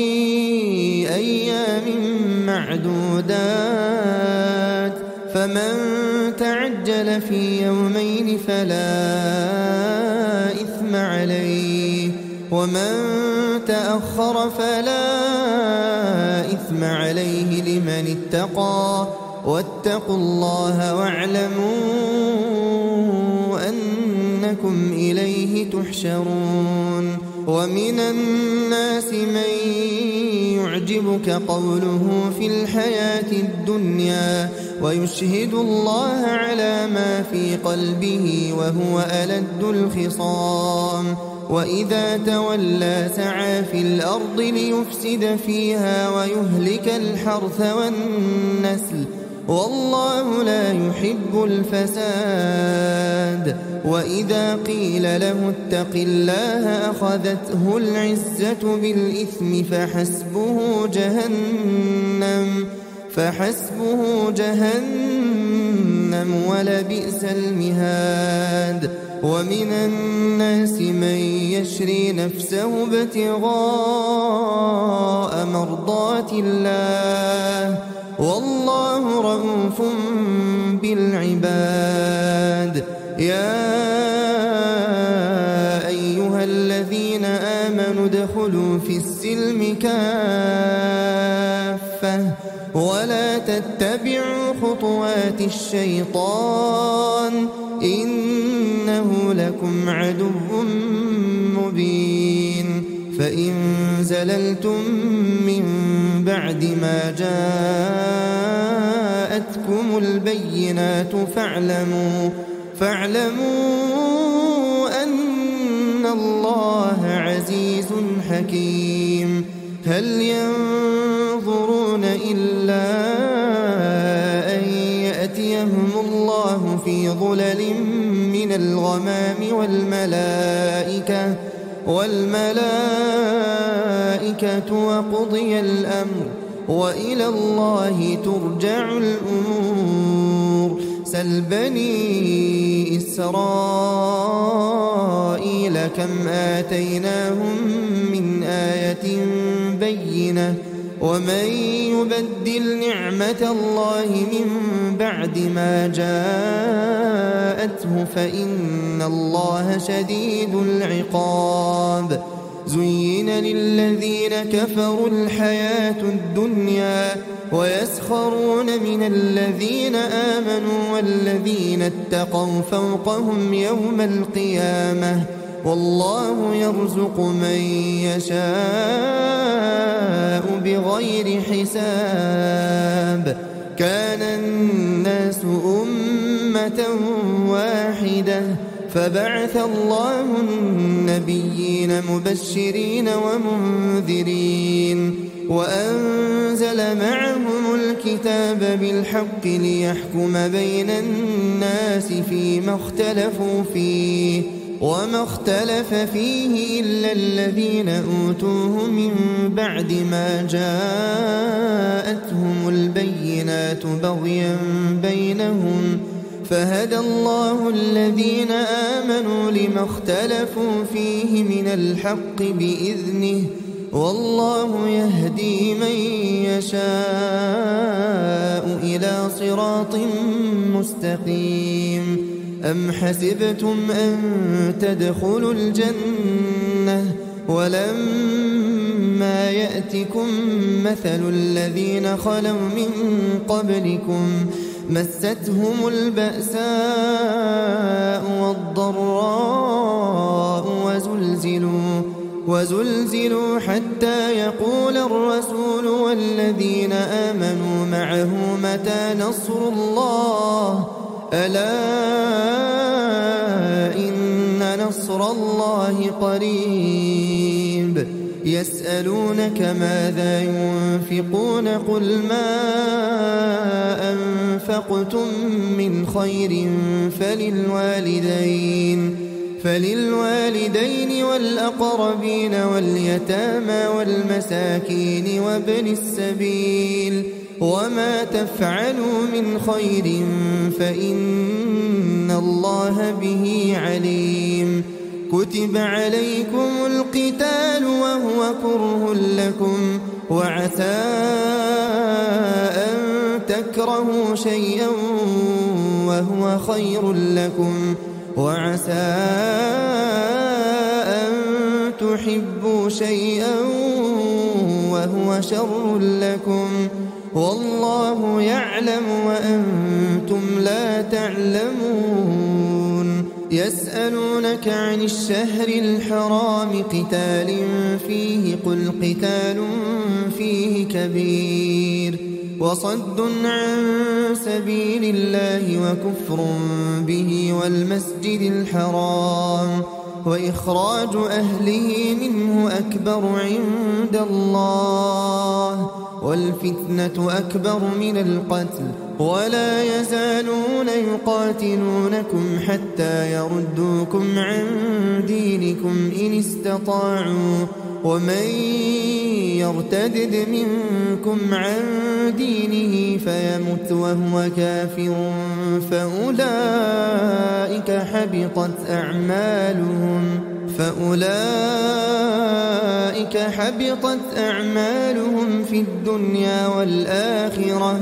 أيام معدودات فمن تعجل في يومين فلا إثم عليه ومن تأخر فلا إثم عليه لمن اتقى واتقوا الله واعلموا أنكم إليه تحشرون ومن الناس من يعجبك قوله في الحياة الدنيا ويشهد الله على ما في قلبه وهو ألد الخصام وإذا تولى سعى في الأرض ليفسد فيها ويهلك الحرث والنسل والله لا يحب الفساد وإذا قيل له اتق الله أخذته العزة بالإثم فحسبه جهنم فحسبه جهنم ولبئس المهاد ومن الناس من يشري نفسه ابتغاء مرضات الله والله رؤوف بالعباد يا أيها الذين آمنوا ادخلوا في السلم كافة ولا تتبعوا خطوات الشيطان إنه لكم عدو مبين فإن زللتم من بعد ما جاءتكم البينات فاعلموا فاعلموا أن الله عزيز حكيم هل ينظرون إلا أن يأتيهم الله في ظلل من الغمام والملائكة والملائكة وقضي الأمر وإلى الله ترجع الأمور سل بني إسرائيل كم آتيناهم من آية بينة ومن يبدل نعمة الله من بعد ما جاءته فإن الله شديد العقاب زين للذين كفروا الحياة الدنيا ويسخرون من الذين آمنوا والذين اتقوا فوقهم يوم القيامة والله يرزق من يشاء بغير حساب. كان الناس أمة واحدة فبعث الله النبيين مبشرين ومنذرين وأنزل معهم الكتاب بالحق ليحكم بين الناس فيما اختلفوا فيه وما اختلف فيه إلا الذين أوتوه من بعد ما جاءتهم البينات بغيا بينهم فهدى الله الذين آمنوا لما اختلفوا فيه من الحق بإذنه والله يهدي من يشاء إلى صراط مستقيم. أم حسبتم أن تدخلوا الجنة ولما يأتكم مثل الذين خلوا من قبلكم مستهم البأساء والضراء وزلزلوا وزلزلوا حتى يقول الرسول والذين آمنوا معه متى نصر الله ألا إن نصر الله قريب. يسألونك ماذا ينفقون قل ما أنفقتم من خير فللوالدين فللوالدين والأقربين واليتامى والمساكين وابن السبيل وما تفعلوا من خير فإن الله به عليم. كتب عليكم القتال وهو كره لكم وعسى أن تكرهوا شيئا وهو خير لكم وعسى أن تحبوا شيئا وهو شر لكم والله يعلم وأنتم لا تعلمون. يسألونك عن الشهر الحرام قتال فيه قل قتال فيه كبير وصد عن سبيل الله وكفر به والمسجد الحرام وإخراج أهله منه أكبر عند الله والفتنة أكبر من القتل ولا يزالون يقاتلونكم حتى يردوكم عن دينكم إن استطاعوا ومن يرتدد منكم عن دينه فيمت وهو كافر فأولئك حبطت أعمالهم فأولئك حبطت أعمالهم في الدنيا والآخرة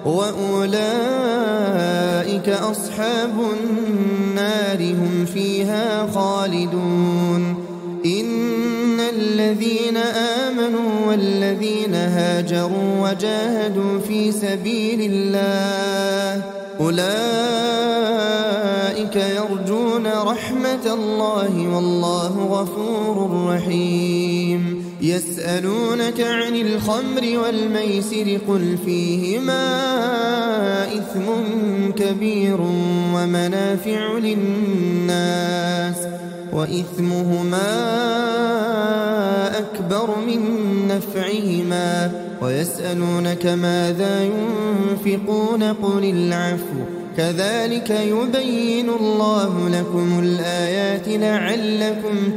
وأولئك أصحاب النار هم فيها خالدون. إن الذين آمنوا والذين هاجروا وجاهدوا في سبيل الله أولئك يرجون رحمة الله والله غفور رحيم. يسألونك عن الخمر والميسر قل فيهما إثم كبير ومنافع للناس وإثمهما أكبر من نفعهما ويسألونك ماذا ينفقون قل العفو كذلك يبين الله لكم الآيات لعلكم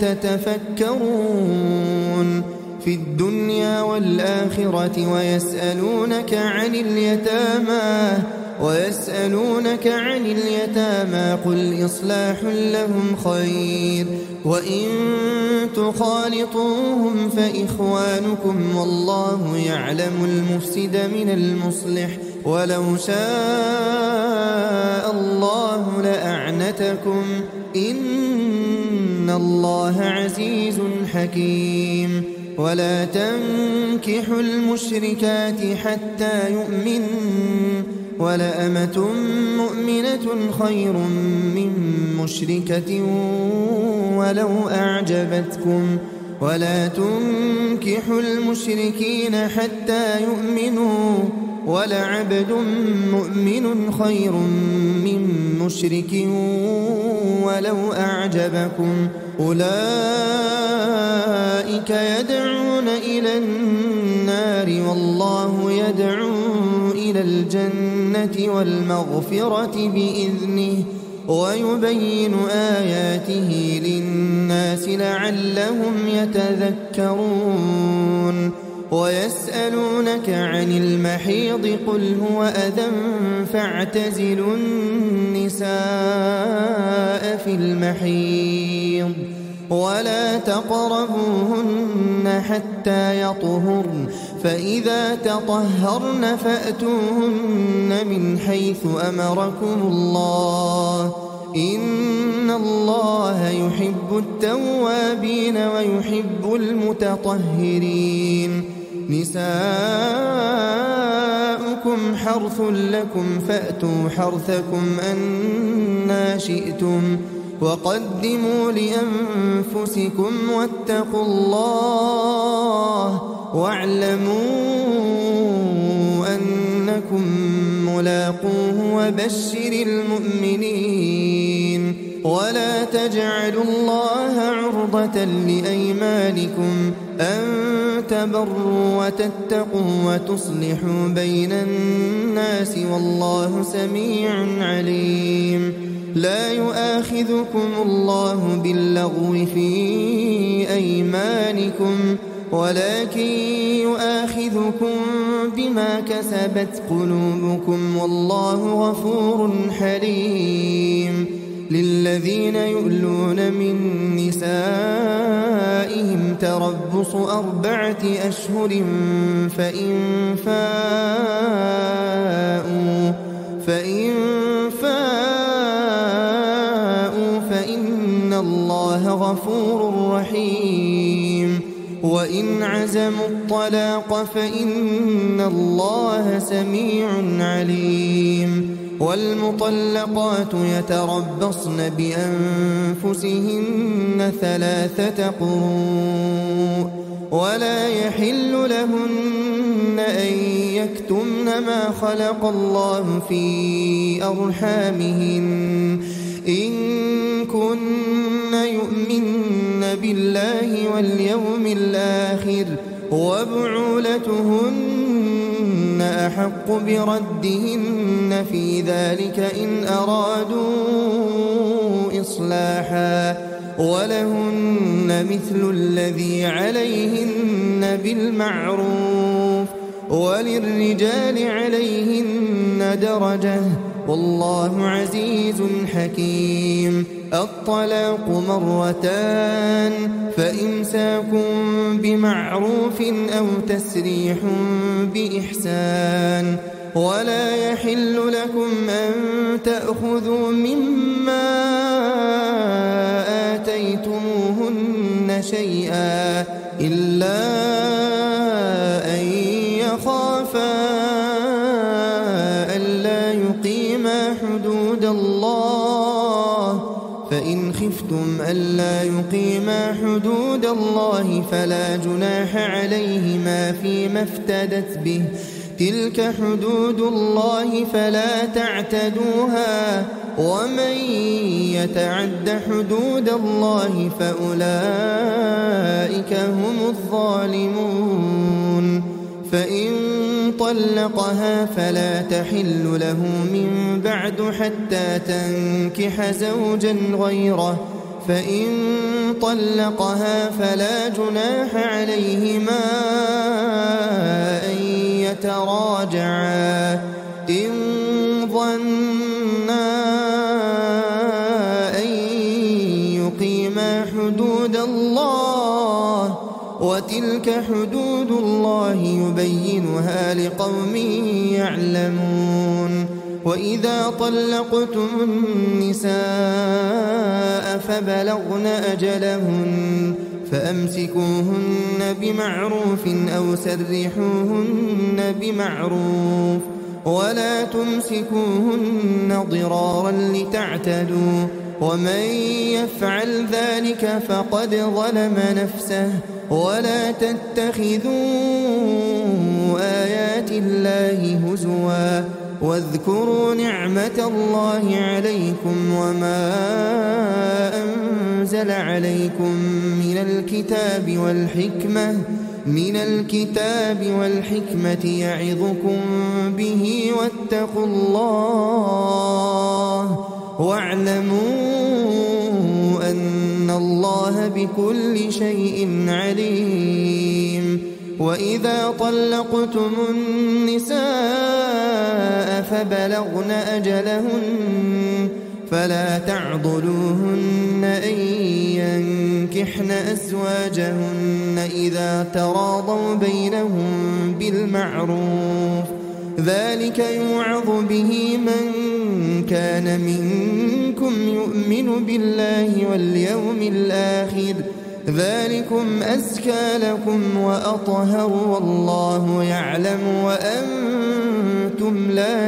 تتفكرون في الدنيا والآخرة. ويسألونك عن اليتامى ويسألونك عن اليتامى قل إصلاح لهم خير وإن تخالطوهم فإخوانكم والله يعلم المفسد من المصلح ولو شاء الله لأعنتكم إن إن الله عزيز حكيم ولا تنكحوا المشركات حتى يؤمن ولأمة مؤمنة خير من مشركة ولو أعجبتكم ولا تنكحوا المشركين حتى يؤمنوا ولعبد مؤمن خير من مشرك ولو أعجبكم أولئك يدعون إلى النار والله يدعو إلى الجنة والمغفرة بإذنه ويبين آياته للناس لعلهم يتذكرون ويسألونك عن المحيض قل هو أذى فاعتزلوا النساء في المحيض ولا تقربوهن حتى يطهرن فإذا تطهرن فأتوهن من حيث أمركم الله إن الله يحب التوابين ويحب المتطهرين نساؤكم حرث لكم فأتوا حرثكم أنى شئتم وقدموا لأنفسكم واتقوا الله واعلموا أنكم ملاقوه وبشر المؤمنين ولا تجعلوا الله عرضة لأيمانكم أن تبروا وتتقوا وتصلحوا بين الناس والله سميع عليم لا يؤاخذكم الله باللغو في أيمانكم ولكن يؤاخذكم بما كسبت قلوبكم والله غفور حليم للذين يؤلون من نسائهم تربص أربعة أشهر فإن فاءوا فإن فاءوا فإن الله غفور رحيم وإن عزموا الطلاق فإن الله سميع عليم والمطلقات يتربصن بأنفسهن ثلاثة قروء ولا يحل لهن أن يكتمن ما خلق الله في أرحامهن إن كن يؤمن بالله واليوم الآخر وبعولتهن أحق بردهن في ذلك إن أرادوا إصلاحا ولهن مثل الذي عليهن بالمعروف وللرجال عليهن درجة والله عزيز حكيم الطلاق مرتان فإمساكم بمعروف أو تسريح بإحسان ولا يحل لكم أن تأخذوا مما آتيتموهن شيئا إلا أن يخافا ألا يقيما حدود الله فإن خفتم ألا يقيما حدود الله فلا جناح عليهما فيما افتدت به تلك حدود الله فلا تعتدوها ومن يتعد حدود الله فأولئك هم الظالمون فإن طلقها فلا تحل له من بعد حتى تنكح زوجا غيره فإن طلقها فلا جناح عليهما أن يتراجعا إن ظنا أن يقيما حدود الله وتلك حدود الله يبينها لقوم يعلمون وإذا طلقتم النساء فبلغن أجلهن فأمسكوهن بمعروف أو سرحوهن بمعروف ولا تمسكوهن ضرارا لتعتدوا ومن يفعل ذلك فقد ظلم نفسه ولا تتخذوا آيات الله هزوا واذكروا نعمة الله عليكم وما أنزل عليكم من الكتاب والحكمة من الكتاب والحكمة يعظكم به واتقوا الله واعلموا أن الله بكل شيء عليم. وإذا طلقتم النساء فبلغن أجلهن فلا تعضلوهن أن ينكحن أزواجهن إذا تراضوا بينهم بالمعروف ذلك يوعظ به من كان منكم يؤمن بالله واليوم الآخر ذلكم أزكى لكم وأطهر والله يعلم وأنتم لا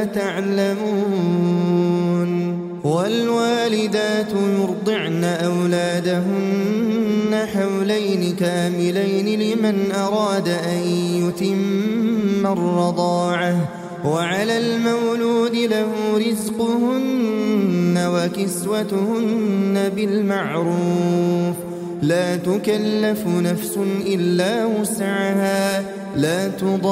تعلمون. والوالدات يرضعن أولادهن حولين كاملين لمن أراد أن يتم الرضاعة وعلى المولود له رزقهن وكسوتهن بالمعروف لا تكلف نفس إلا وسعها لا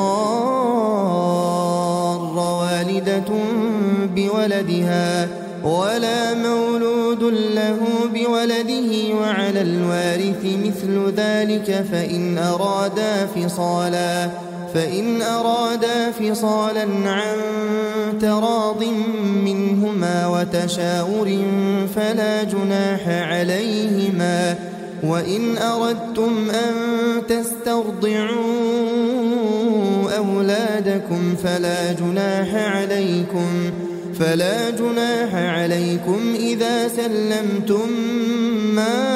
تضار والدة بولدها ولا مولود له بولده وعلى الوارث مثل ذلك فإن أرادا فصالا فإن أرادا فصالا عن تراض منهما وتشاور فلا جناح عليهما. وإن أردتم أن تسترضعوا أولادكم فلا جناح عليكم فلا جناح عليكم إذا سلمتم ما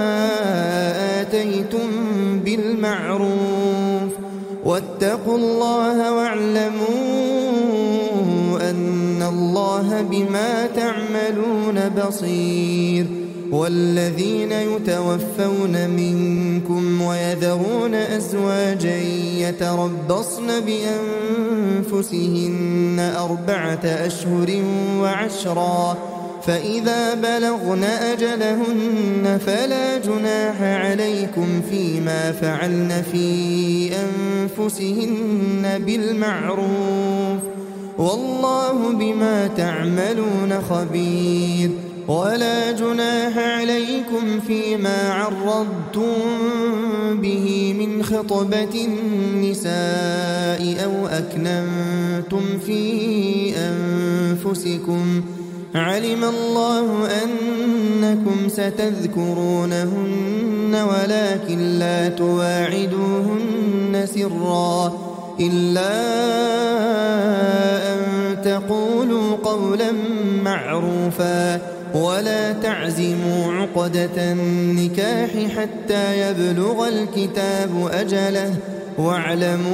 آتيتم بالمعروف واتقوا الله واعلموا أن الله بما تعملون بصير. والذين يتوفون منكم ويذرون أزواجا يتربصن بأنفسهن أربعة أشهر وعشرا فإذا بلغن أجلهن فلا جناح عليكم فيما فعلن في أنفسهن بالمعروف والله بما تعملون خبير. ولا جناح عليكم فيما عرضتم به من خطبة النساء أو أكننتم في أنفسكم علم الله أنكم ستذكرونهن ولكن لا تواعدوهن سرا إلا أن تقولوا قولا معروفا ولا تعزموا عقدة النكاح حتى يبلغ الكتاب أجله واعلموا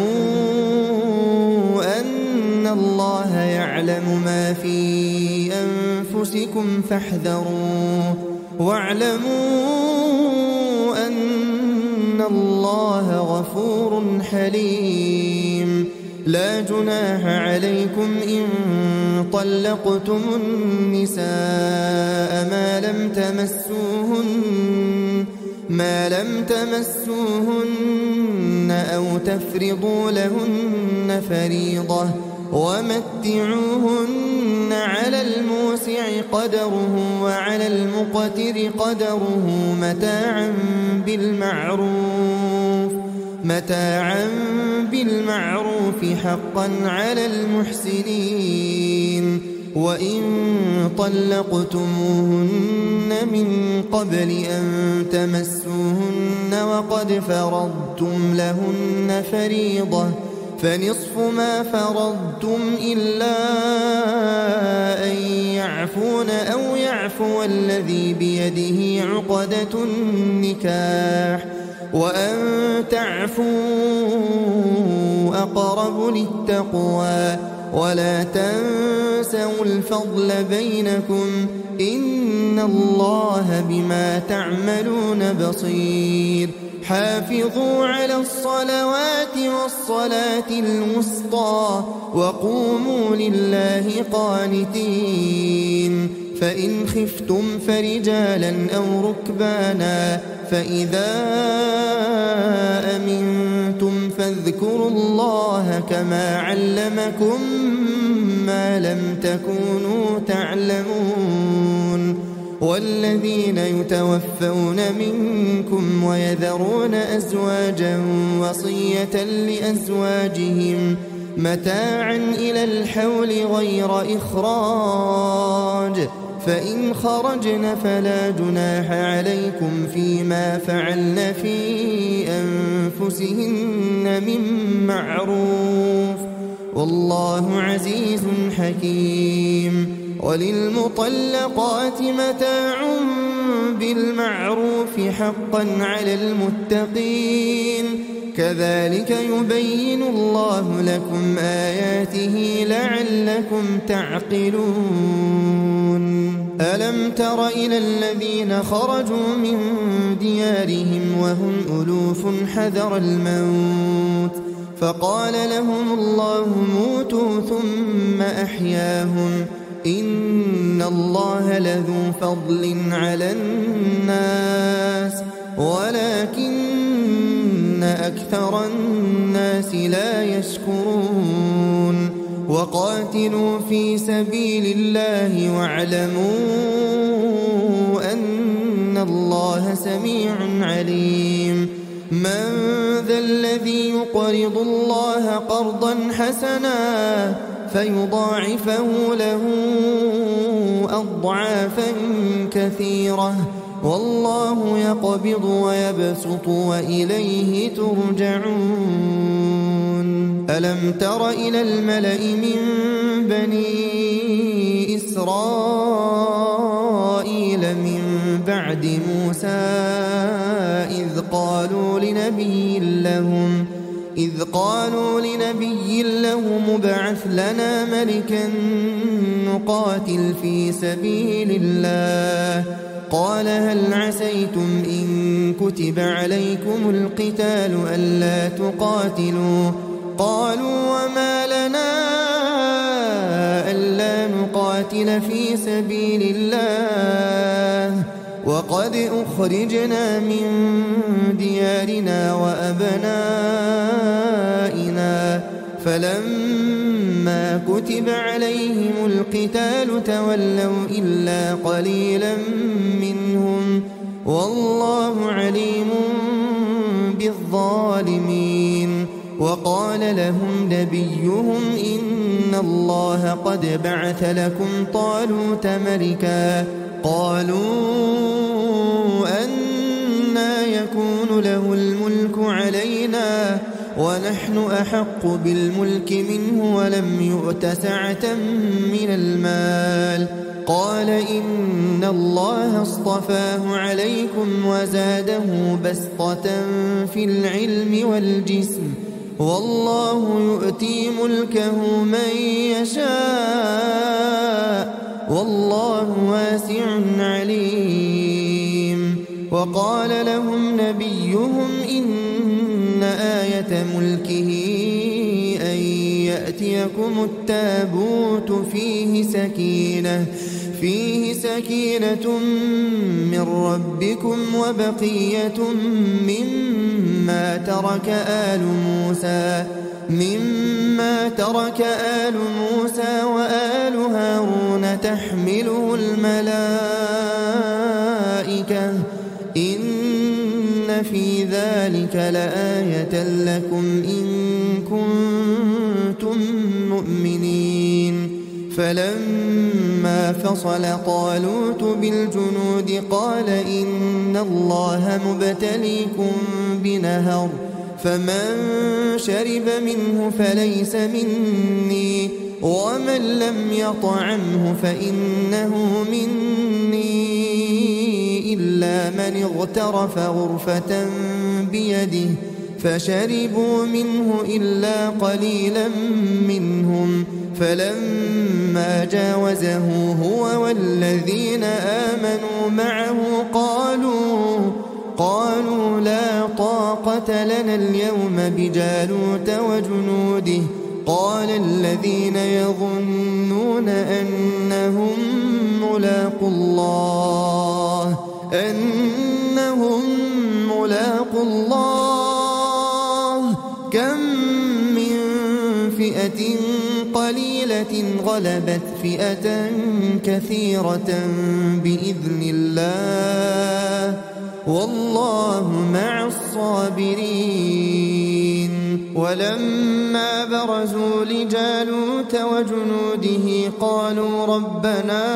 أن الله يعلم ما في أنفسكم فاحذروه واعلموا أن الله غفور حليم. لا جناح عليكم إن طلقتم النساء ما لم تمسوهن ما لم تمسوهن أو تفرضوا لهن فريضة ومتعوهن على الموسع قدره وعلى المقتر قدره متاعا بالمعروف متاعا بالمعروف حقا على المحسنين. وإن طلقتموهن من قبل أن تمسوهن وقد فرضتم لهن فريضة فنصف ما فرضتم إلا أن يعفون أو يعفو الذي بيده عقدة النكاح وأن تعفوا أقرب للتقوى ولا تنسوا الفضل بينكم إن الله بما تعملون بصير حافظوا على الصلوات والصلاة الوسطى وقوموا لله قانتين فإن خفتم فرجالا أو ركبانا فإذا أمنتم فاذكروا الله كما علمكم ما لم تكونوا تعلمون والذين يتوفون منكم ويذرون أزواجا وصية لأزواجهم متاعا إلى الحول غير إخراج فإن خرجن فلا جناح عليكم فيما فعلن في أنفسهن من معروف والله عزيز حكيم وللمطلقات متاع بالمعروف حقا على المتقين كذلك يبين الله لكم آياته لعلكم تعقلون ألم تر إلى الذين خرجوا من ديارهم وهم ألوف حذر الموت فقال لهم الله موتوا ثم أحياهم إن الله لذو فضل على الناس ولكن أكثر الناس لا يشكرون وقاتلوا في سبيل الله واعلموا أن الله سميع عليم من ذا الذي يقرض الله قرضا حسنا فيضاعفه له أضعافا كثيرة والله يقبض ويبسط وإليه ترجعون ألم تر إلى الملأ من بني إسرائيل من بعد موسى إذ قالوا لنبي لهم إذ قالوا لنبي لهم ابعث لنا ملكا نقاتل في سبيل الله قال هل عسيتم إن كتب عليكم القتال ألا تقاتلوا قالوا وما لنا ألا نقاتل في سبيل الله وقد أخرجنا من ديارنا وأبنائنا فلما كتب عليهم القتال تولوا إلا قليلا منهم والله عليم بالظالمين وقال لهم نبيهم إن الله قد بعث لكم طالوت ملكا قالوا أنى يكون له الملك علينا ونحن أحق بالملك منه ولم يؤت سعة من المال قال إن الله اصطفاه عليكم وزاده بسطة في العلم والجسم والله يؤتي ملكه من يشاء والله واسع عليم وقال لهم نبيهم إن آية ملكه أن يأتيكم التابوت فيه سكينة فيه سكينة من ربكم وبقية مما ترك آل موسى مما ترك آل موسى وآل هارون تحمله الملائكة إن في ذلك لآية لكم إن كنتم مؤمنين فلما فصل طالوت بالجنود قال إن الله مبتليكم بنهر فمن شرب منه فليس مني ومن لم يطعمه فإنه مني إلا من اغترف غرفة بيده فشربوا منه إلا قليلا منهم فلما جاوزه هو والذين آمنوا معه قالوا قالوا لا طاقة لنا اليوم بجالوت وجنوده قال الذين يظنون أنهم ملاقو الله أنهم ملاقو الله كم من فئة قليلة غلبت فئة كثيرة بإذن الله والله مع الصابرين. ولما برزوا لجالوت وجنوده قالوا ربنا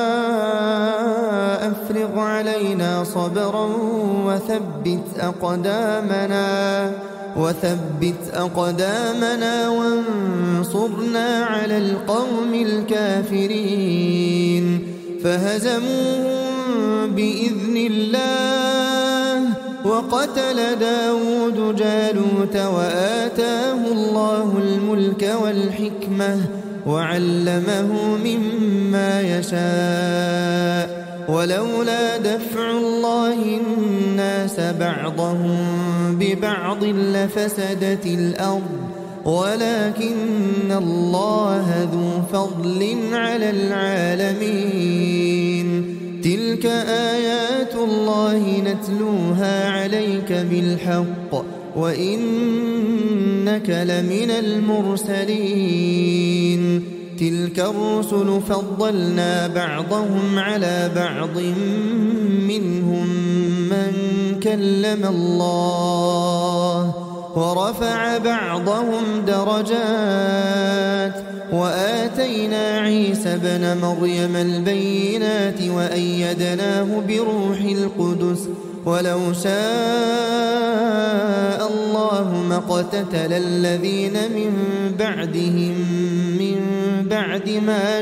أفرغ علينا صبرا وثبت أقدامنا وثبت أقدامنا وانصرنا على القوم الكافرين فهزموهم بإذن الله وقتل داود جالوت وآتاه الله الملك والحكمة وعلمه مما يشاء ولولا دفع الله الناس بعضهم ببعض لفسدت الأرض ولكن الله ذو فضل على العالمين. تلك آيات الله نتلوها عليك بالحق وإنك لمن المرسلين. تلك الرسل فضلنا بعضهم على بعض منهم من كلم الله ورفع بعضهم درجات وآتينا عيسى ابن مريم البينات وأيدناه بروح القدس ولو شاء الله ما اقتتل الذين من بعدهم من بعد ما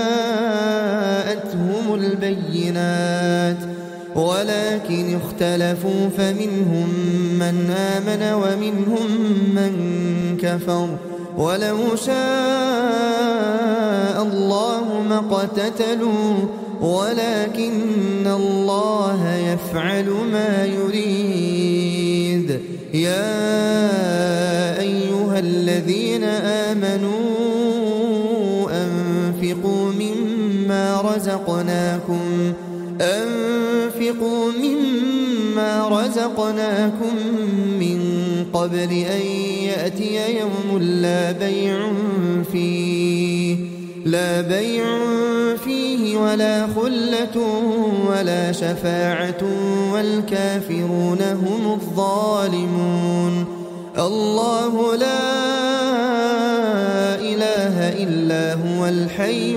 جاءتهم البينات ولكن اختلفوا فمنهم من آمن ومنهم من كفر ولو شاء الله ما اقتتلوا ولكن الله يفعل ما يريد. يا أيها الذين آمنوا أنفقوا مما رزقناكم أنفقوا مما رزقناكم من قبل أن يأتي يوم لا بيع فيه لا بيع فيه ولا خلة ولا شفاعة والكافرون هم الظالمون. الله لا إله إلا هو الحي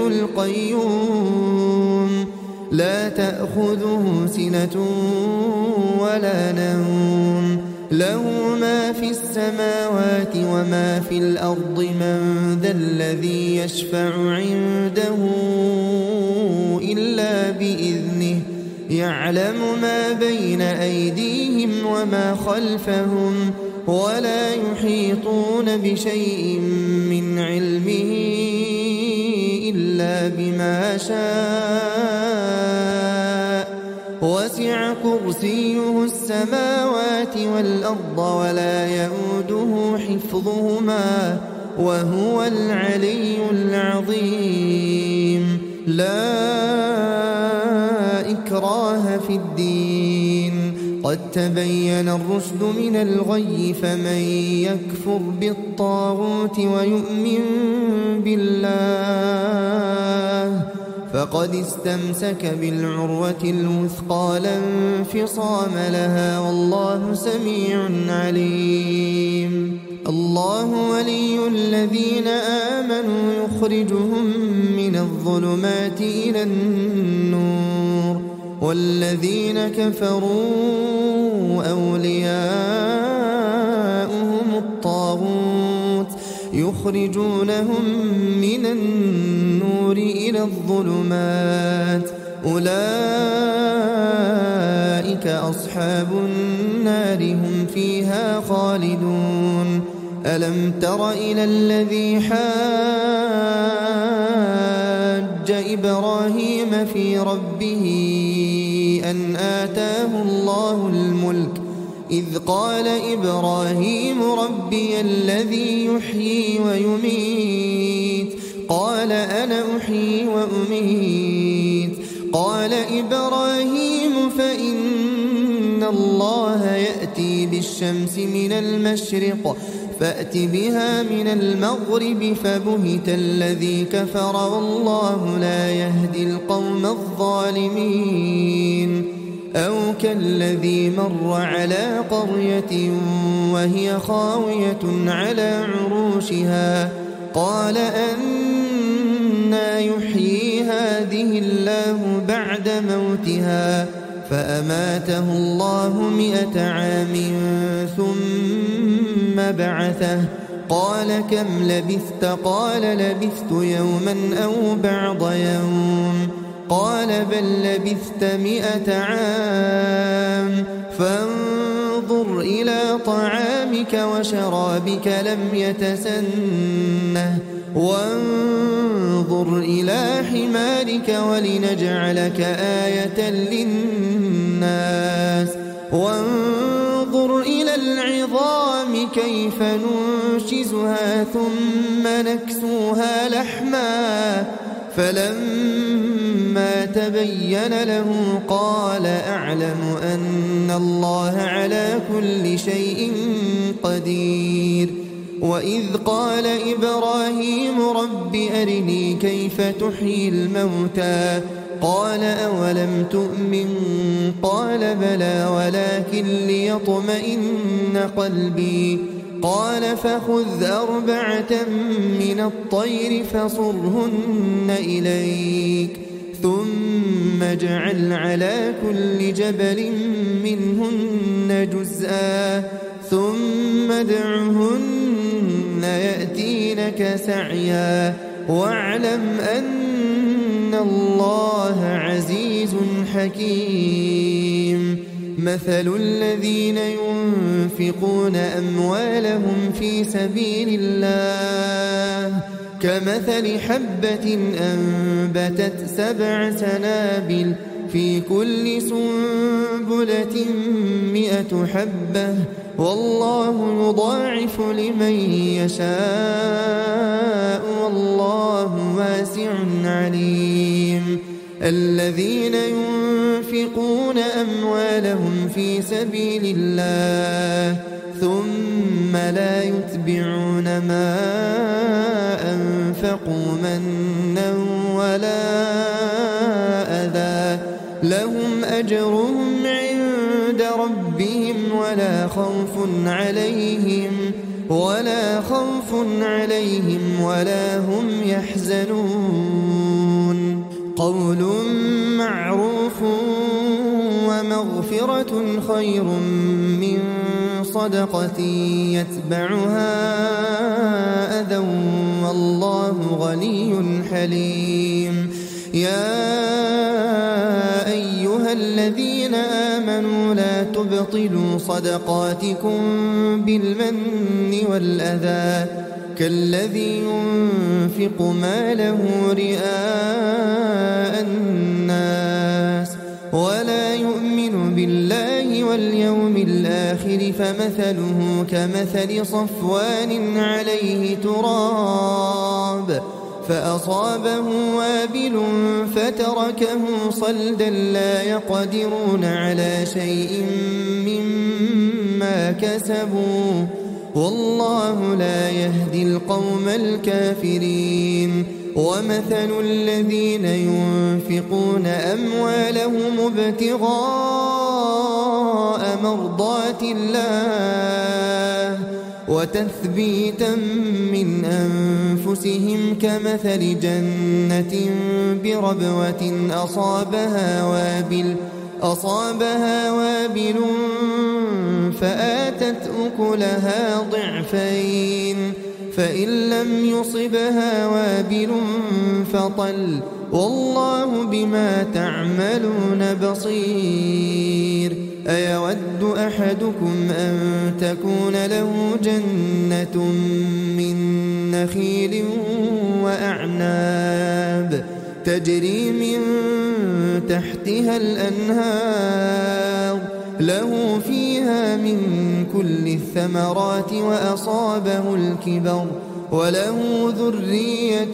القيوم لا تأخذه سنة ولا نوم له ما في السماوات وما في الأرض من ذا الذي يشفع عنده إلا بإذنه يعلم ما بين أيديهم وما خلفهم ولا يحيطون بشيء من علمه إلا بما شاء وسع كرسيه السماوات والأرض ولا يؤوده حفظهما وهو العلي العظيم. لا إكراه في الدين قد تبين الرشد من الغي فمن يكفر بالطاغوت ويؤمن بالله فقد استمسك بالعروة الوثقى لا انفصام لها والله سميع عليم. الله ولي الذين آمنوا يخرجهم من الظلمات إلى النور والذين كفروا أولياؤهم الطاغوت يخرجونهم من النور إلى الظلمات أولئك أصحاب النار هم فيها خالدون ألم تر إلى الذي حاج إبراهيم في ربه أن آتاه الله الملك إذ قال إبراهيم ربي الذي يحيي ويميت قال أنا أحيي وأميت قال إبراهيم فإن الله يأتي بالشمس من المشرق فأت بها من المغرب فبهت الذي كفر والله لا يهدي القوم الظالمين أو كالذي مر على قرية وهي خاوية على عروشها قال أنى يحيي هذه الله بعد موتها فأماته الله مئة عام ثم بعثه قال كم لبثت قال لبثت يوما أو بعض يوم قال بل لبثت مئة عام فانظر إلى طعامك وشرابك لم يتسنه وانظر إلى حمارك ولنجعلك آية للناس وانظر إلى العظام كيف ننشزها ثم نكسوها لحما فلما تبين له قال أعلم أن الله على كل شيء قدير وإذ قال إبراهيم رب أرني كيف تحيي الموتى قال أولم تؤمن قال بلى ولكن ليطمئن قلبي قال فخذ أربعة من الطير فصرهن إليك ثم اجعل على كل جبل منهن جزءا ثم ادعهن يأتينك سعيا واعلم أن الله عزيز حكيم مثل الذين ينفقون أموالهم في سبيل الله كمثل حبة أنبتت سبع سنابل في كل سنبلة مئة حبة والله يضاعف لمن يشاء والله واسع عليم الذين ينفقون أموالهم في سبيل الله ثم لا يتبعون ما أنفقوا منا ولا أذى لهم أجرهم عند ربهم ولا خوف عليهم ولا خوف عليهم ولا هم يحزنون قول معروف ومغفرة خير من صدقة يتبعها أذى والله غني حليم يا أيها الذين آمنوا لا تبطلوا صدقاتكم بالمن والأذى كالذي ينفق ماله رئاء الناس ولا يؤمن بالله واليوم الآخر فمثله كمثل صفوان عليه تراب فأصابه وابل فتركه صلدا لا يقدرون على شيء مما كسبوا والله لا يهدي القوم الكافرين ومثل الذين ينفقون أموالهم ابتغاء مرضات الله وتثبيتا من أنفسهم كمثل جنة بربوة أصابها وابل أصابها وابل فآتت أكلها ضعفين فإن لم يصبها وابل فطل والله بما تعملون بصير أيود أحدكم أن تكون له جنة من نخيل وأعناب تجري من تحتها الأنهار له فيها من كل الثمرات وأصابه الكبر وله ذرية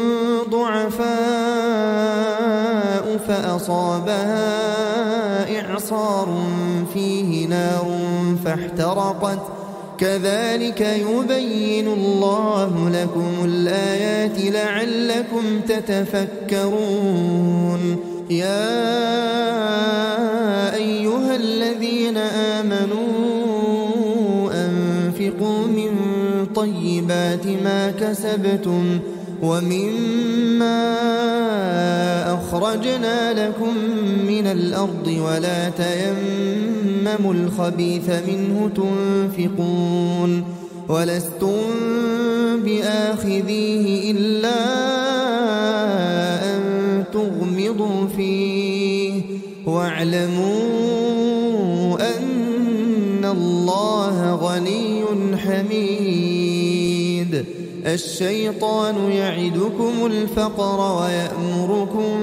ضعفاء فأصابها إعصار فيه نار فاحترقت كذلك يبين الله لكم الآيات لعلكم تتفكرون يا أيها الذين آمنوا أنفقوا من طيبات ما كسبتم ومما أخرجنا لكم من الأرض ولا تيمموا الخبيث منه تنفقون ولستم بآخذيه إلا أن تغمضوا فيه واعلموا أن الله غني حميد الشيطان يعدكم الفقر ويأمركم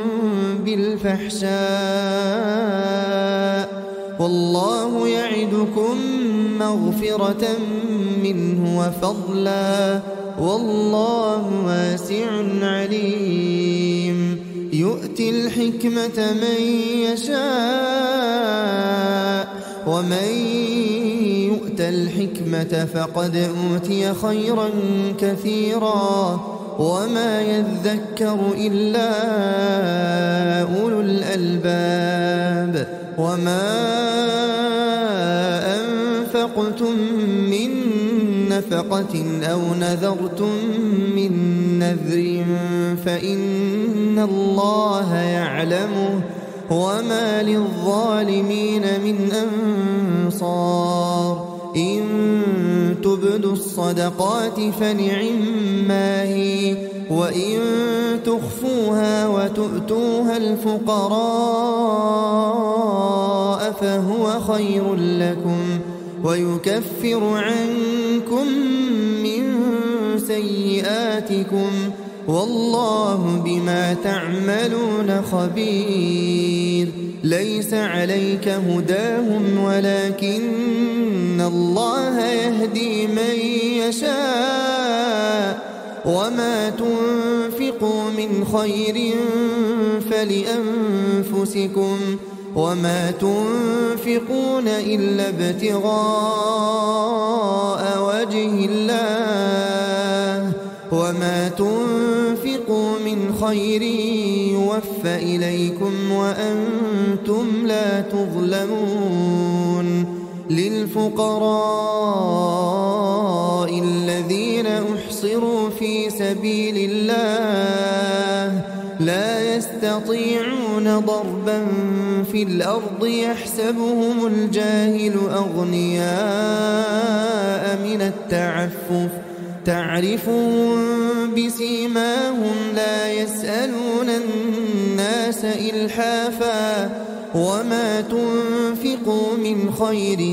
بالفحشاء والله يعدكم مغفرة منه وفضلا والله واسع عليم يؤتي الحكمة من يشاء ومن يؤت الحكمة فقد أوتي خيرا كثيرا وما يذكر إلا أولو الألباب وما أنفقتم من نفقة أو نذرتم من نذر فإن الله يعلمه وما للظالمين من أنصار إن تبدوا الصدقات فنعما هي وإن تخفوها وتؤتوها الفقراء فهو خير لكم ويكفر عنكم من سيئاتكم والله بما تعملون خبير ليس عليك هداهم ولكن الله يهدي من يشاء وما تنفقوا من خير فلأنفسكم وما تنفقون إلا ابتغاء وجه الله وما تنفقوا من خير يوفى إليكم وأنتم لا تظلمون للفقراء الذين أحصروا في سبيل الله لا يستطيعون ضربا في الأرض يحسبهم الجاهل أغنياء من التعفف تعرفهم بسيماهم لا يسألون الناس إلحافا وما تنفقوا من خير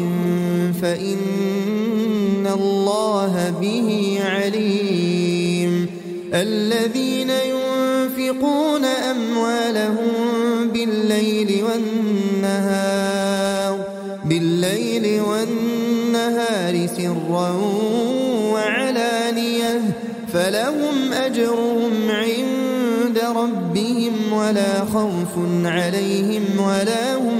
فإن الله به عليم الذين ينفقون أموالهم بالليل والنهار بالليل والنهار سرا وعلانية فلهم أجرهم عند ربهم ولا خوف عليهم ولا هم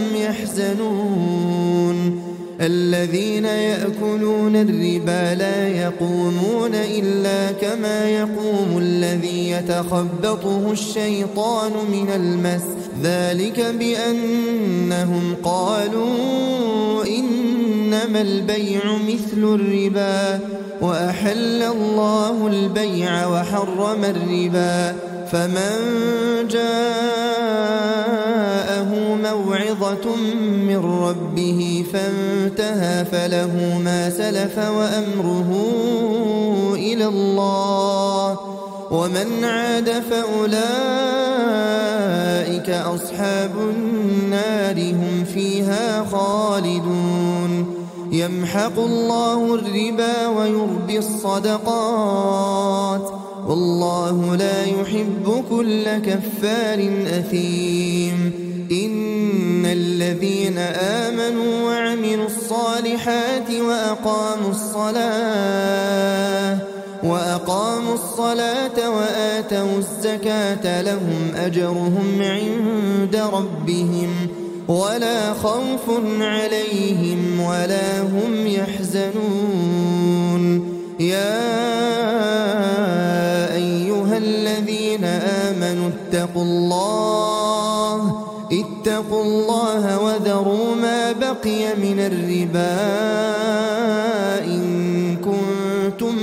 يحزنون الذين يأكلون الربا لا يقومون إلا كما يقوم الذي يتخبطه الشيطان من المس ذلك بأنهم قالوا إنما البيع مثل الربا وأحل الله البيع وحرم الربا فمن جاءه موعظة من ربه فانتهى فله ما سلف وأمره إلى الله ومن عاد فأولئك أصحاب النار هم فيها خالدون يمحق الله الربا ويربي الصدقات والله لا يحب كل كفار أثيم إن الذين آمنوا وعملوا الصالحات وأقاموا الصلاة وأقاموا الصلاة وآتوا الزكاة لهم أجرهم عند ربهم ولا خوف عليهم ولا هم يحزنون يا أيها الذين آمنوا اتقوا الله اتقوا الله وذروا ما بقي من الربا إن كنتم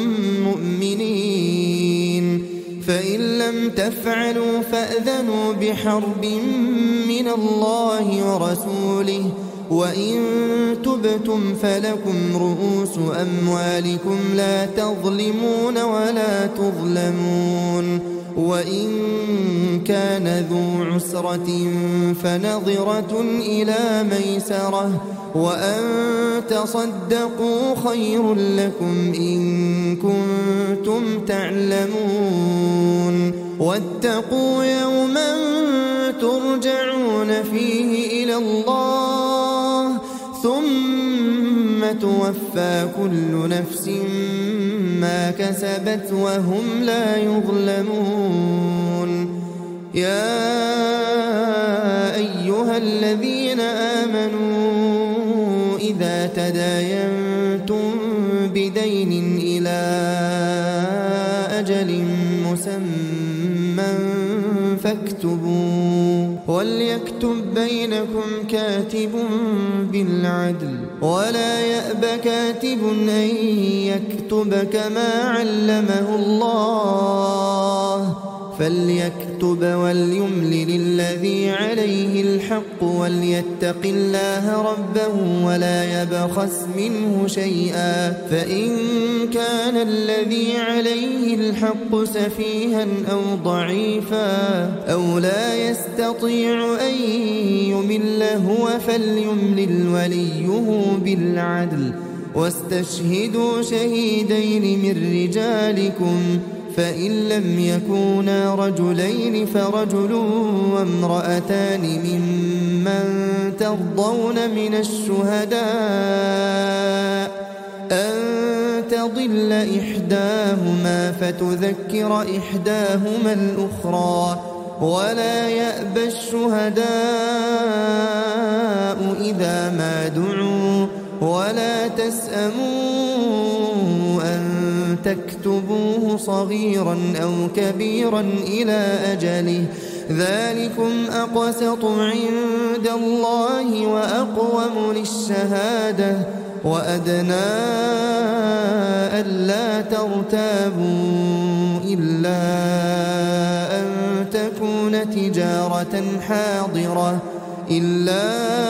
مؤمنين فإن لم تفعلوا فأذنوا بحرب من الله ورسوله وإن تبتم فلكم رؤوس أموالكم لا تظلمون ولا تظلمون وإن كان ذو عسرة فنظرة إلى ميسرة وأن تصدقوا خير لكم إن كنتم تعلمون واتقوا يوما ترجعون فيه إلى الله ثم توفى كل نفس ما كسبت وهم لا يظلمون يا أيها الذين آمنوا إذا تداينتم بدين إلى أجل مسمى فاكتبوا وليكتب بينكم كاتب بالعدل ولا يأب كاتب أن يكتب كما علمه الله فليكتب وليملل الذي عليه الحق وليتق الله ربه ولا يبخس منه شيئا فإن كان الذي عليه الحق سفيها أو ضعيفا أو لا يستطيع أن يمل هو فليملل وليه بالعدل واستشهدوا شهيدين من رجالكم فإن لم يكونا رجلين فرجل وامرأتان ممن ترضون من الشهداء أن تضل إحداهما فتذكر إحداهما الأخرى ولا يأبى الشهداء إذا ما دعوا ولا تسأموا أن تكتبوه صغيرا أو كبيرا إلى أجله ذلكم أقسط عند الله وأقوم للشهادة وأدنى ألا ترتابوا إلا أن تكون تجارة حاضرة إلا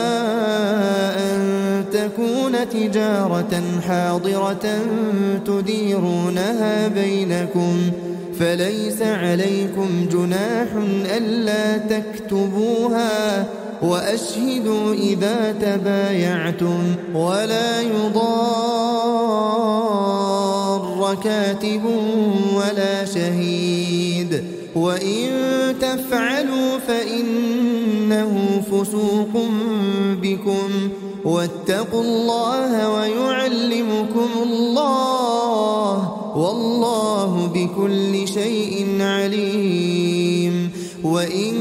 أن تكون تجارة حاضرة تديرونها بينكم فليس عليكم جناح ألا تكتبوها وأشهدوا إذا تبايعتم ولا يضار كاتب ولا شهيد وإن تفعلوا فإنه فسوق بكم واتقوا الله ويعلمكم الله والله بكل شيء عليم وإن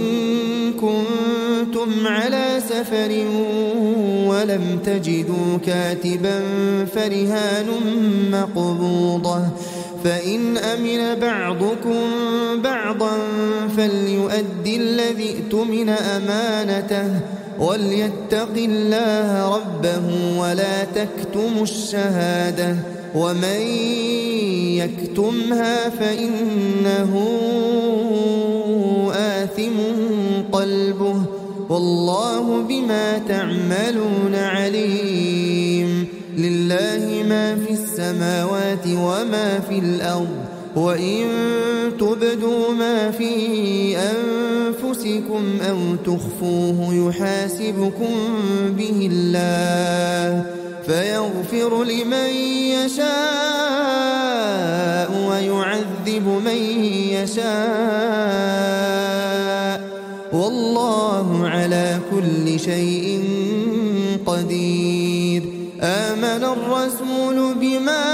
كنتم على سفر ولم تجدوا كاتبا فرهان مقبوضة فإن أمن بعضكم بعضا فليؤدي الذي ائتمن أمانته وليتق الله ربه ولا تكتموا الشهادة ومن يكتمها فإنه آثم قلبه والله بما تعملون عليم. لله ما في السماوات وما في الأرض، وإن تبدوا ما في أنفسكم أو تخفوه يحاسبكم به الله فيغفر لمن يشاء ويعذب من يشاء، والله على كل شيء قدير. آمن الرسول بما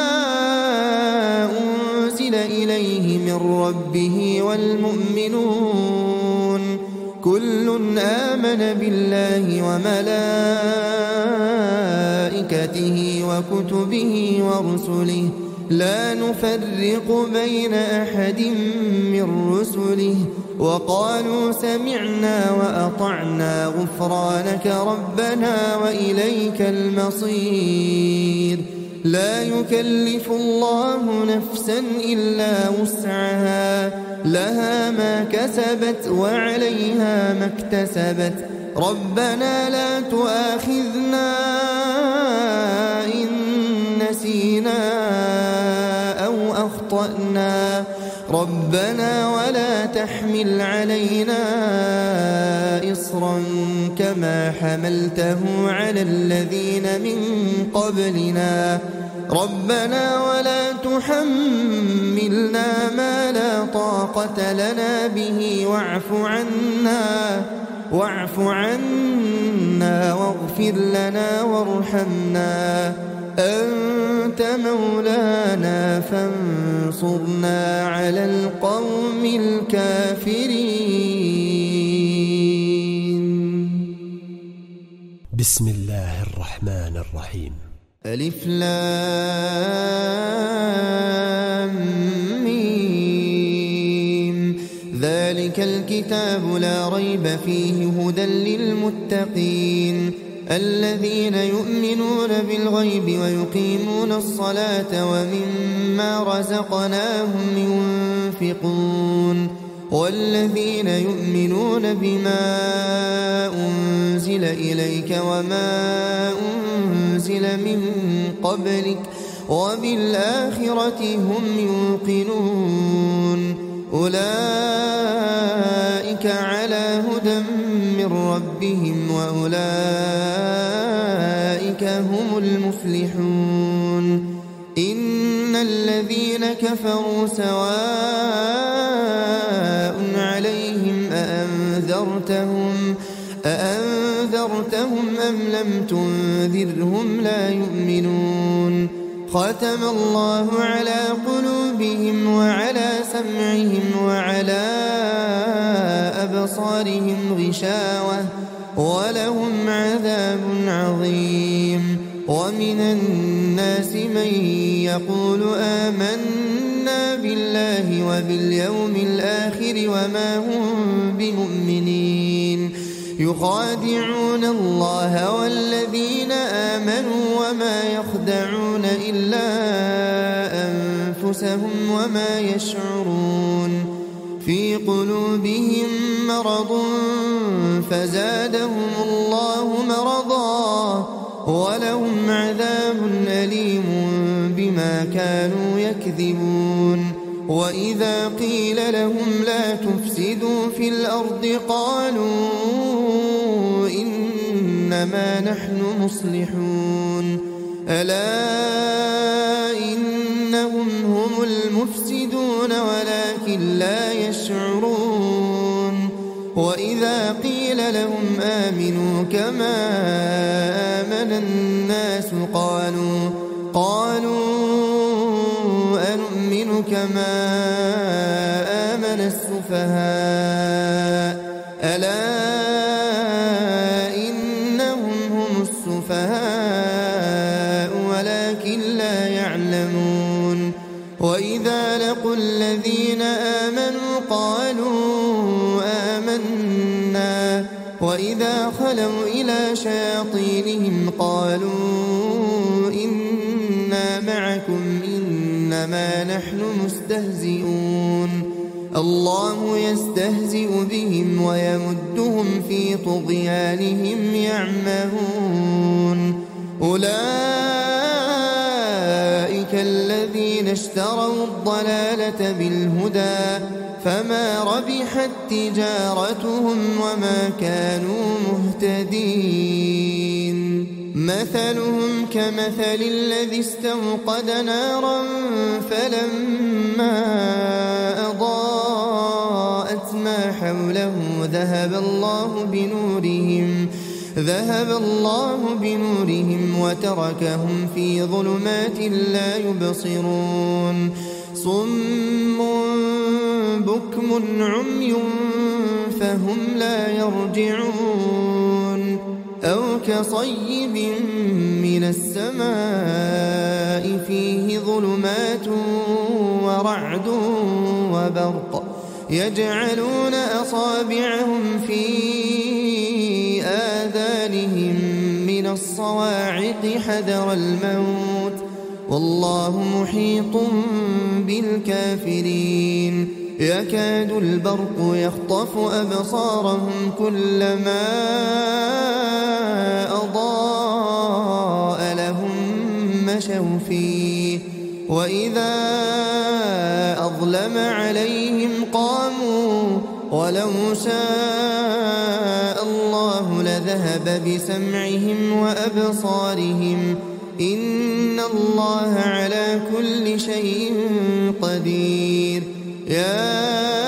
أنزل إليه من ربه والمؤمنون كل آمن بالله وملائكته وكتبه ورسله لا نفرق بين أحد من رسله وقالوا سمعنا وأطعنا غفرانك ربنا وإليك المصير. لا يكلف الله نفسا إلا وسعها، لها ما كسبت وعليها ما اكتسبت. ربنا لا تؤاخذنا إن نسينا أو أخطأنا، ربنا ولا تحمل علينا إصرا كما حملته على الذين من قبلنا، ربنا ولا تحملنا ما لا طاقة لنا به واعف عنا واعف عنا واغفر لنا وارحمنا، أنت مولانا فانصرنا على القوم الكافرين. بسم الله الرحمن الرحيم. ألف لام ميم. ذلك الكتاب لا ريب فيه هدى للمتقين الذين يؤمنون بالغيب ويقيمون الصلاة ومما رزقناهم ينفقون والذين يؤمنون بما أنزل إليك وما أنزل من قبلك وبالآخرة هم يوقنون أولئك على هدى من ربهم وأولئك هم المفلحون. إن الذين كفروا سواء عليهم أأنذرتهم أأنذرتهم أم لم تنذرهم لا يؤمنون. ختم الله على قلوبهم وعلى سمعهم وعلى أبصارهم غشاوة ولهم عذاب عظيم. ومن الناس من يقول آمنا بالله وباليوم الآخر وما هم بمؤمنين يخادعون الله والذين آمنوا وما يخدعون إلا أنفسهم وما يشعرون. في قلوبهم مرض فزادهم الله مرضا ولهم عذاب أليم بما كانوا يكذبون. وإذا قيل لهم لا تفسدوا في الأرض قالوا إنما نحن مصلحون ألا إنهم هم المفسدون ولكن لا يشعرون. وإذا قيل لهم آمنوا كما آمن الناس قالوا قالوا أنؤمن كما آمن السفهاء ألا إنهم هم السفهاء ولكن لا يعلمون. وإذا لقوا الذين آمنوا قالوا آمنا وإذا خلوا إلى شياطينهم قالوا إنا معكم إنما نحن مستهزئون. الله يستهزئ بهم ويمدهم في طغيانهم يعمهون أولئك الذين اشتروا الضلالة بالهدى فما ربحت تجارتهم وما كانوا مهتدين مثلهم كمثل الذي استوقد نارا فلما أضاءت ما حوله ذهب الله بنورهم ذهب الله بنورهم وتركهم في ظلمات لا يبصرون صم بكم عمي فهم لا يرجعون أو كصيب من السماء فيه ظلمات ورعد وبرق يجعلون أصابعهم في آذانهم من الصواعق حذر الموت والله محيط بالكافرين يكاد البرق يخطف أبصارهم كلما أضاء لهم مشوا فيه وإذا أظلم عليهم قاموا ولو شاء الله لذهب بسمعهم وأبصارهم إن الله على كل شيء قدير يا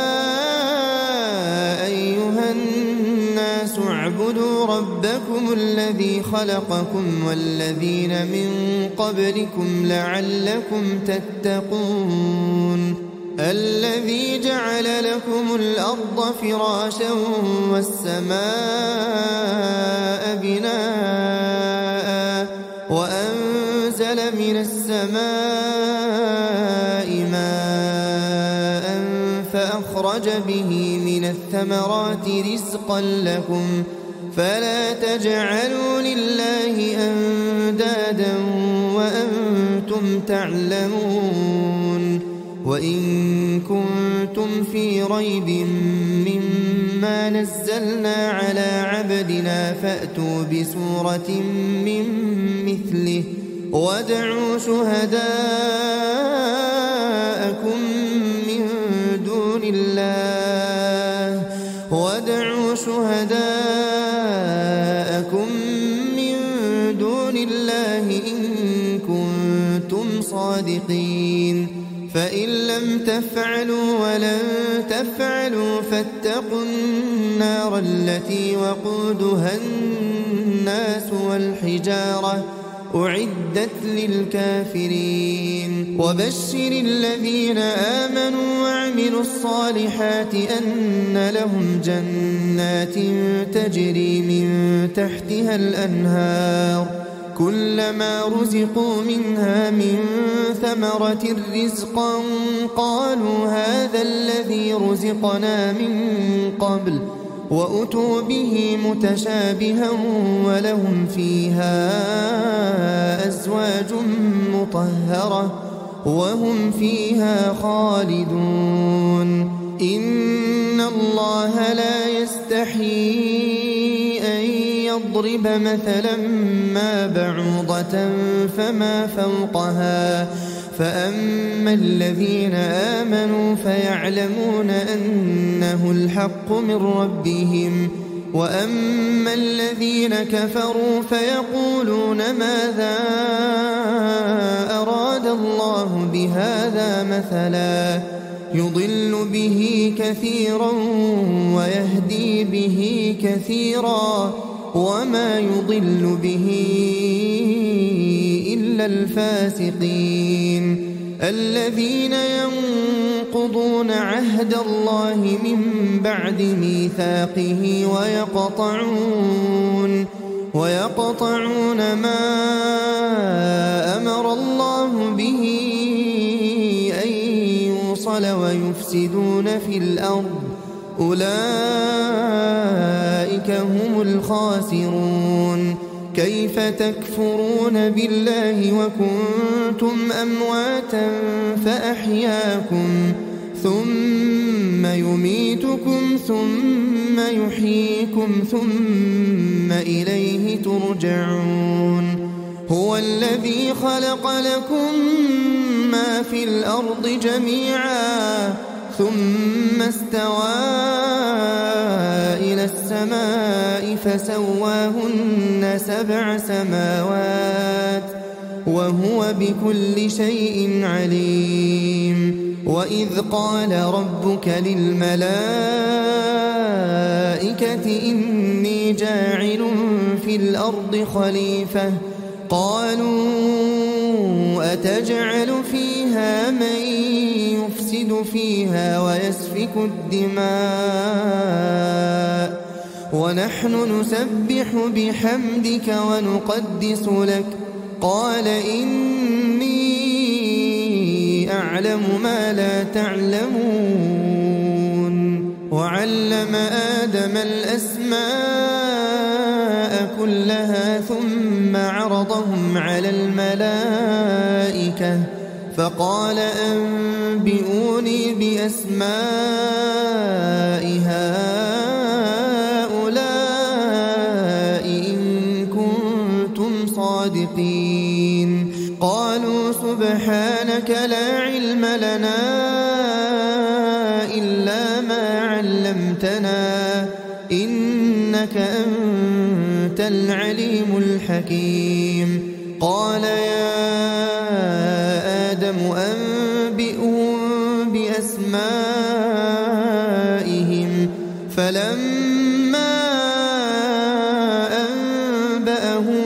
أيها الناس اعبدوا ربكم الذي خلقكم والذين من قبلكم لعلكم تتقون الذي جعل لكم الأرض فراشا والسماء بناء وأنزل من السماء ماء فأخرج به من الثمرات رزقا لكم فلا تجعلوا لله أندادا وأنتم تعلمون وإن كنتم في ريب مما نزلنا على عبدنا فأتوا بسورة من مثله وادعوا شهداءكم من دون الله وادعوا شهداءكم من دون الله إن كنتم صادقين فإن لم تفعلوا ولن تفعلوا فاتقوا النار التي وقودها الناس والحجارة أعدت للكافرين وبشر الذين آمنوا وعملوا الصالحات أن لهم جنات تجري من تحتها الأنهار كلما رزقوا منها من ثمرة رزقا قالوا هذا الذي رزقنا من قبل وأتوا به متشابها ولهم فيها أزواج مطهرة وهم فيها خالدون إن الله لا يستحيي أن يضرب مثلا ما بعوضة فما فوقها فأما الذين آمنوا فيعلمون أنه الحق من ربهم وأما الذين كفروا فيقولون ماذا أراد الله بهذا مثلا يضل به كثيرا ويهدي به كثيرا وما يضل به إلا الفاسقين الذين ينقضون عهد الله من بعد ميثاقه ويقطعون ويقطعون ما أمر الله به أن يوصل ويفسدون في الأرض أولئك هم الخاسرون كيف تكفرون بالله وكنتم أمواتا فأحياكم ثم يميتكم ثم يحييكم ثم إليه ترجعون. هو الذي خلق لكم ما في الأرض جميعا ثم استوى إلى السماء فسواهن سبع سماوات وهو بكل شيء عليم. وإذ قال ربك للملائكة إني جاعل في الأرض خليفة قالوا أتجعل فيها من يفسد فيها ويسفك الدماء ونحن نسبح بحمدك ونقدس لك قال إني أعلم ما لا تعلمون. وعلم آدم الأسماء كلها ثم عرضهم على الملائكة فقال أنبئوني بأسماء هؤلاء إن كنتم صادقين. قالوا سبحانك لا علم لنا إلا ما علمتنا إنك أنت العليم الحكيم. قال يا آدم أنبئهم بأسمائهم فلما أنبأهم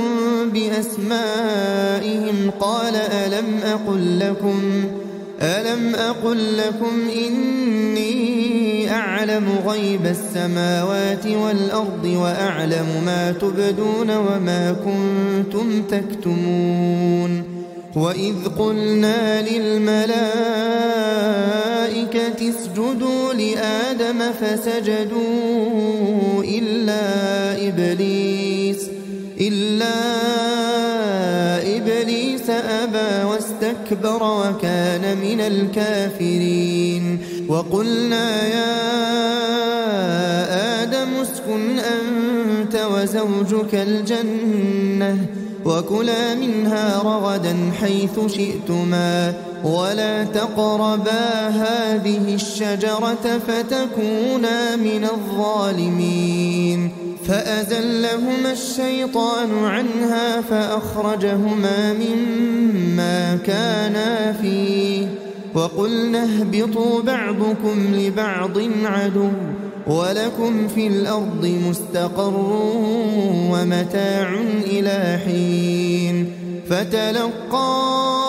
بأسمائهم قال ألم أقل لكم ألم أقل لكم إني أعلم غيب السماوات والأرض وأعلم ما تبدون وما كنتم تكتمون. وإذ قلنا للملائكة اسجدوا لآدم فسجدوا إلا إبليس إلا إبليس أبى واستكبر وكان من الكافرين. وقلنا يا آدم اسكن أنت وزوجك الجنة وكلا منها رغدا حيث شئتما ولا تقربا هذه الشجرة فتكونا من الظالمين. فأزلهما الشيطان عنها فأخرجهما مما كانا فيه وقلنا اهبطوا بعضكم لبعض عدو ولكم في الأرض مستقر ومتاع إلى حين. فتلقى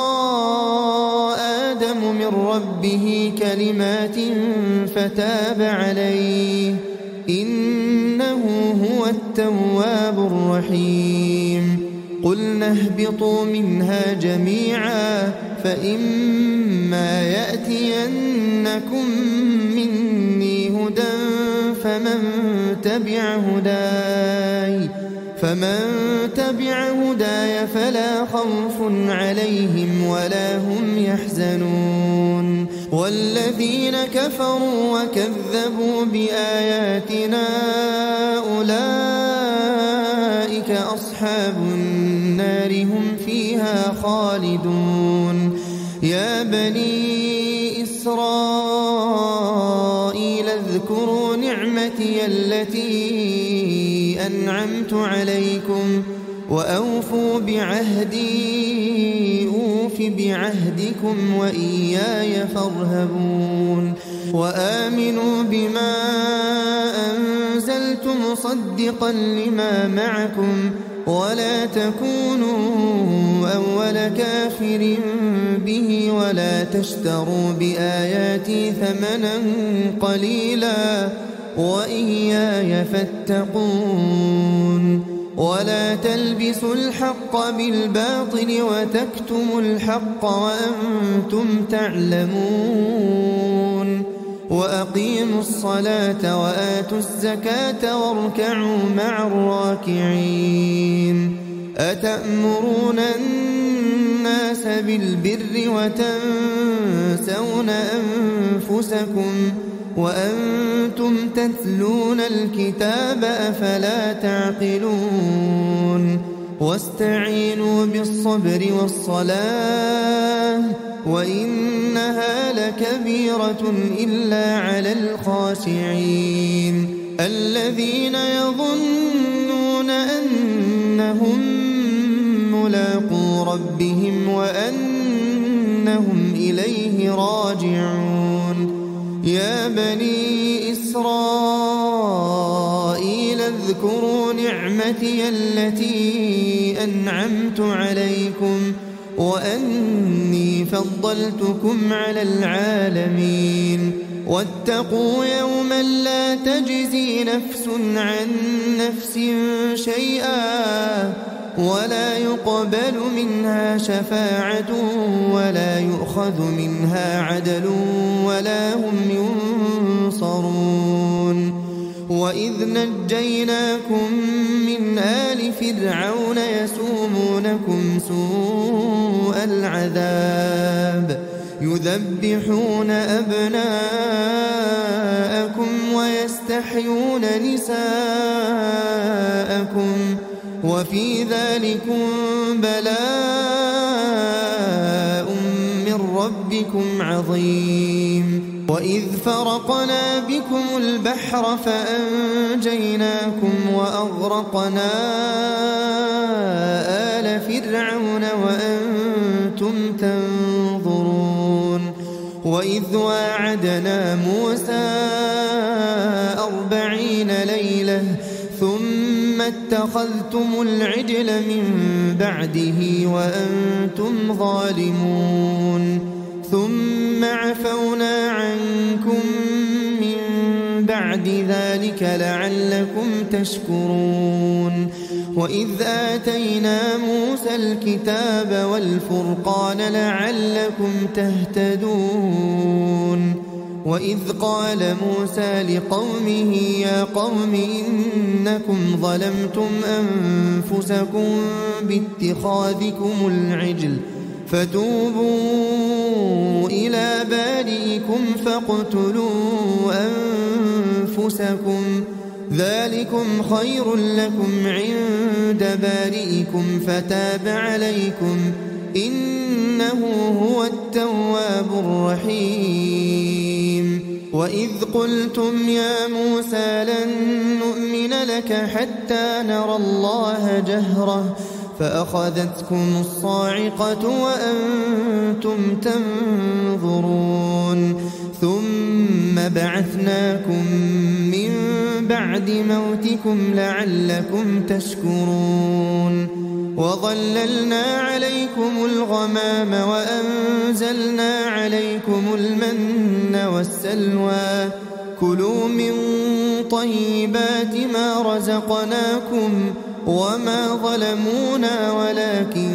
آدم من ربه كلمات فتاب عليه إنه هو التواب الرحيم. قلنا اهبطوا منها جميعا فإما يأتينكم مني هدى فمن تبع هداي فمن تبع هداي فلا خوف عليهم ولا هم يحزنون. والذين كفروا وكذبوا بآياتنا أولئك أصحاب النار هم فيها خالدون. يا بني إسرائيل اذكروا نعمتي التي أنعمت عليكم وأوفوا بعهدي أوف بعهدكم وإياي فارهبون. وآمنوا بما أنزلت مصدقا لما معكم ولا تكونوا أول كافر به ولا تشتروا بآياتي ثمنا قليلا وإياي فاتقون. ولا تلبسوا الحق بالباطل وتكتموا الحق وأنتم تعلمون. وأقيموا الصلاة وآتوا الزكاة واركعوا مع الراكعين. أتأمرون الناس بالبر وتنسون أنفسكم وأنتم تتلون الكتاب أفلا تعقلون واستعينوا بالصبر والصلاة وإنها لكبيرة إلا على الخاشعين الذين يظنون أنهم ملاقو ربهم وأنهم إليه راجعون يا بني إسرائيل اذكروا نعمتي التي أنعمت عليكم وأني فضلتكم على العالمين واتقوا يوما لا تجزي نفس عن نفس شيئا ولا يقبل منها شفاعة ولا يؤخذ منها عدل ولا هم ينصرون وإذ نجيناكم من آل فرعون يسومونكم سوء العذاب يذبحون أبناءكم ويستحيون نساءكم وفي ذلكم بلاء من ربكم عظيم وإذ فرقنا بكم البحر فأنجيناكم وأغرقنا آل فرعون وأنتم تنظرون وإذ واعدنا موسى أربعين ليلة ثم اتخذتم العجل من بعده وأنتم ظالمون ثم عفونا عنكم من بعد ذلك لعلكم تشكرون وإذ آتينا موسى الكتاب والفرقان لعلكم تهتدون وإذ قال موسى لقومه يا قوم إنكم ظلمتم أنفسكم باتخاذكم العجل فتوبوا إلى بارئكم فاقتلوا أنفسكم ذلكم خير لكم عند بارئكم فتاب عليكم إنه هو التواب الرحيم وإذ قلتم يا موسى لن نؤمن لك حتى نرى الله جهرة فأخذتكم الصاعقة وأنتم تنظرون ثم بعثناكم من بعد موتكم لعلكم تشكرون وظللنا عليكم الغمام وأنزلنا عليكم المن والسلوى كلوا من طيبات ما رزقناكم وما ظلمونا ولكن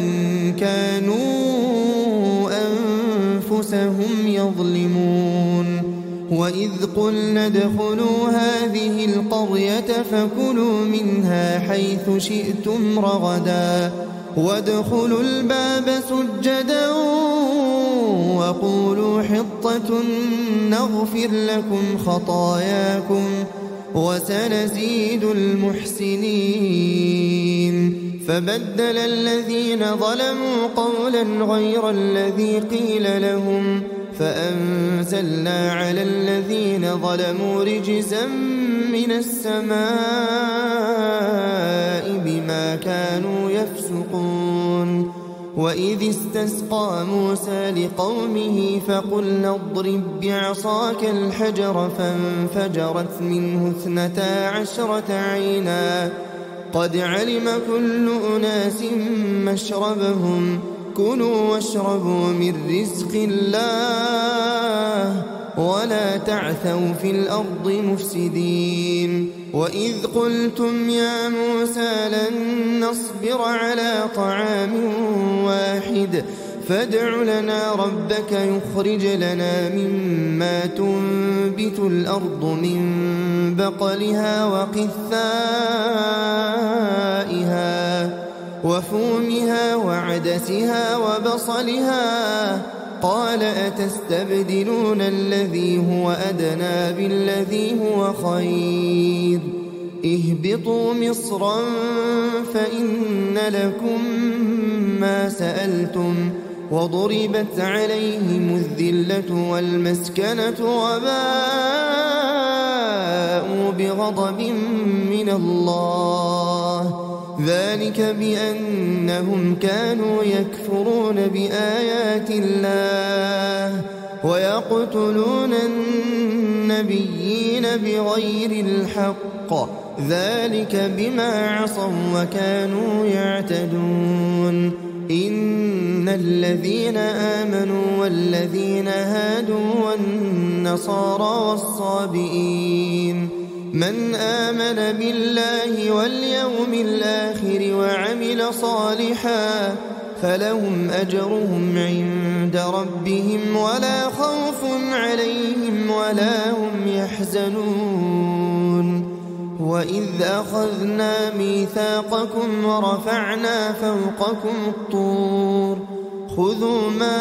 كانوا أنفسهم يظلمون وإذ قلنا ادخلوا هذه القرية فكلوا منها حيث شئتم رغدا وادخلوا الباب سجدا وقولوا حطة نغفر لكم خطاياكم وسنزيد المحسنين فبدل الذين ظلموا قولا غير الذي قيل لهم فأنزلنا على الذين ظلموا رجزا من السماء بما كانوا يفسقون وإذ استسقى موسى لقومه فقلنا اضرب بعصاك الحجر فانفجرت منه اثنتا عشرة عينا قد علم كل أناس مشربهم كلوا واشربوا من رزق الله ولا تعثوا في الأرض مفسدين وإذ قلتم يا موسى لن نصبر على طعام واحد فادع لنا ربك يخرج لنا مما تنبت الأرض من بقلها وقثائها وفومها وعدسها وبصلها قال أتستبدلون الذي هو أدنى بالذي هو خير اهبطوا مصرا فإن لكم ما سألتم وضربت عليهم الذلة والمسكنة وباءوا بغضب من الله ذلك بأنهم كانوا يكفرون بآيات الله ويقتلون النبيين بغير الحق ذلك بما عصوا وكانوا يعتدون إن الذين آمنوا والذين هادوا والنصارى والصابئين من آمن بالله واليوم الآخر وعمل صالحا فلهم أجرهم عند ربهم ولا خوف عليهم ولا هم يحزنون وإذ أخذنا ميثاقكم ورفعنا فوقكم الطور خذوا ما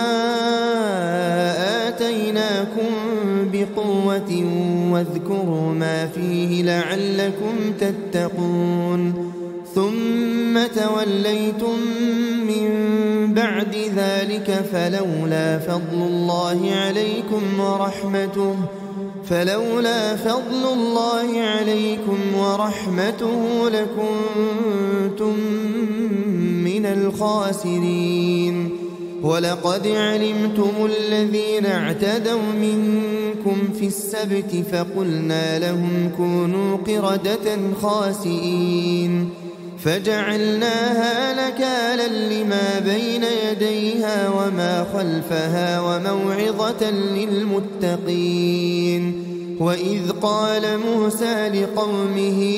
آتيناكم بقوة واذكروا ما فيه لعلكم تتقون ثم توليتم من بعد ذلك فلولا فضل الله عليكم ورحمته فلولا فضل الله عليكم ورحمته لكنتم من الخاسرين ولقد علمتم الذين اعتدوا منكم في السبت فقلنا لهم كونوا قردة خاسئين فجعلناها نكالا لما بين يديها وما خلفها وموعظة للمتقين وإذ قال موسى لقومه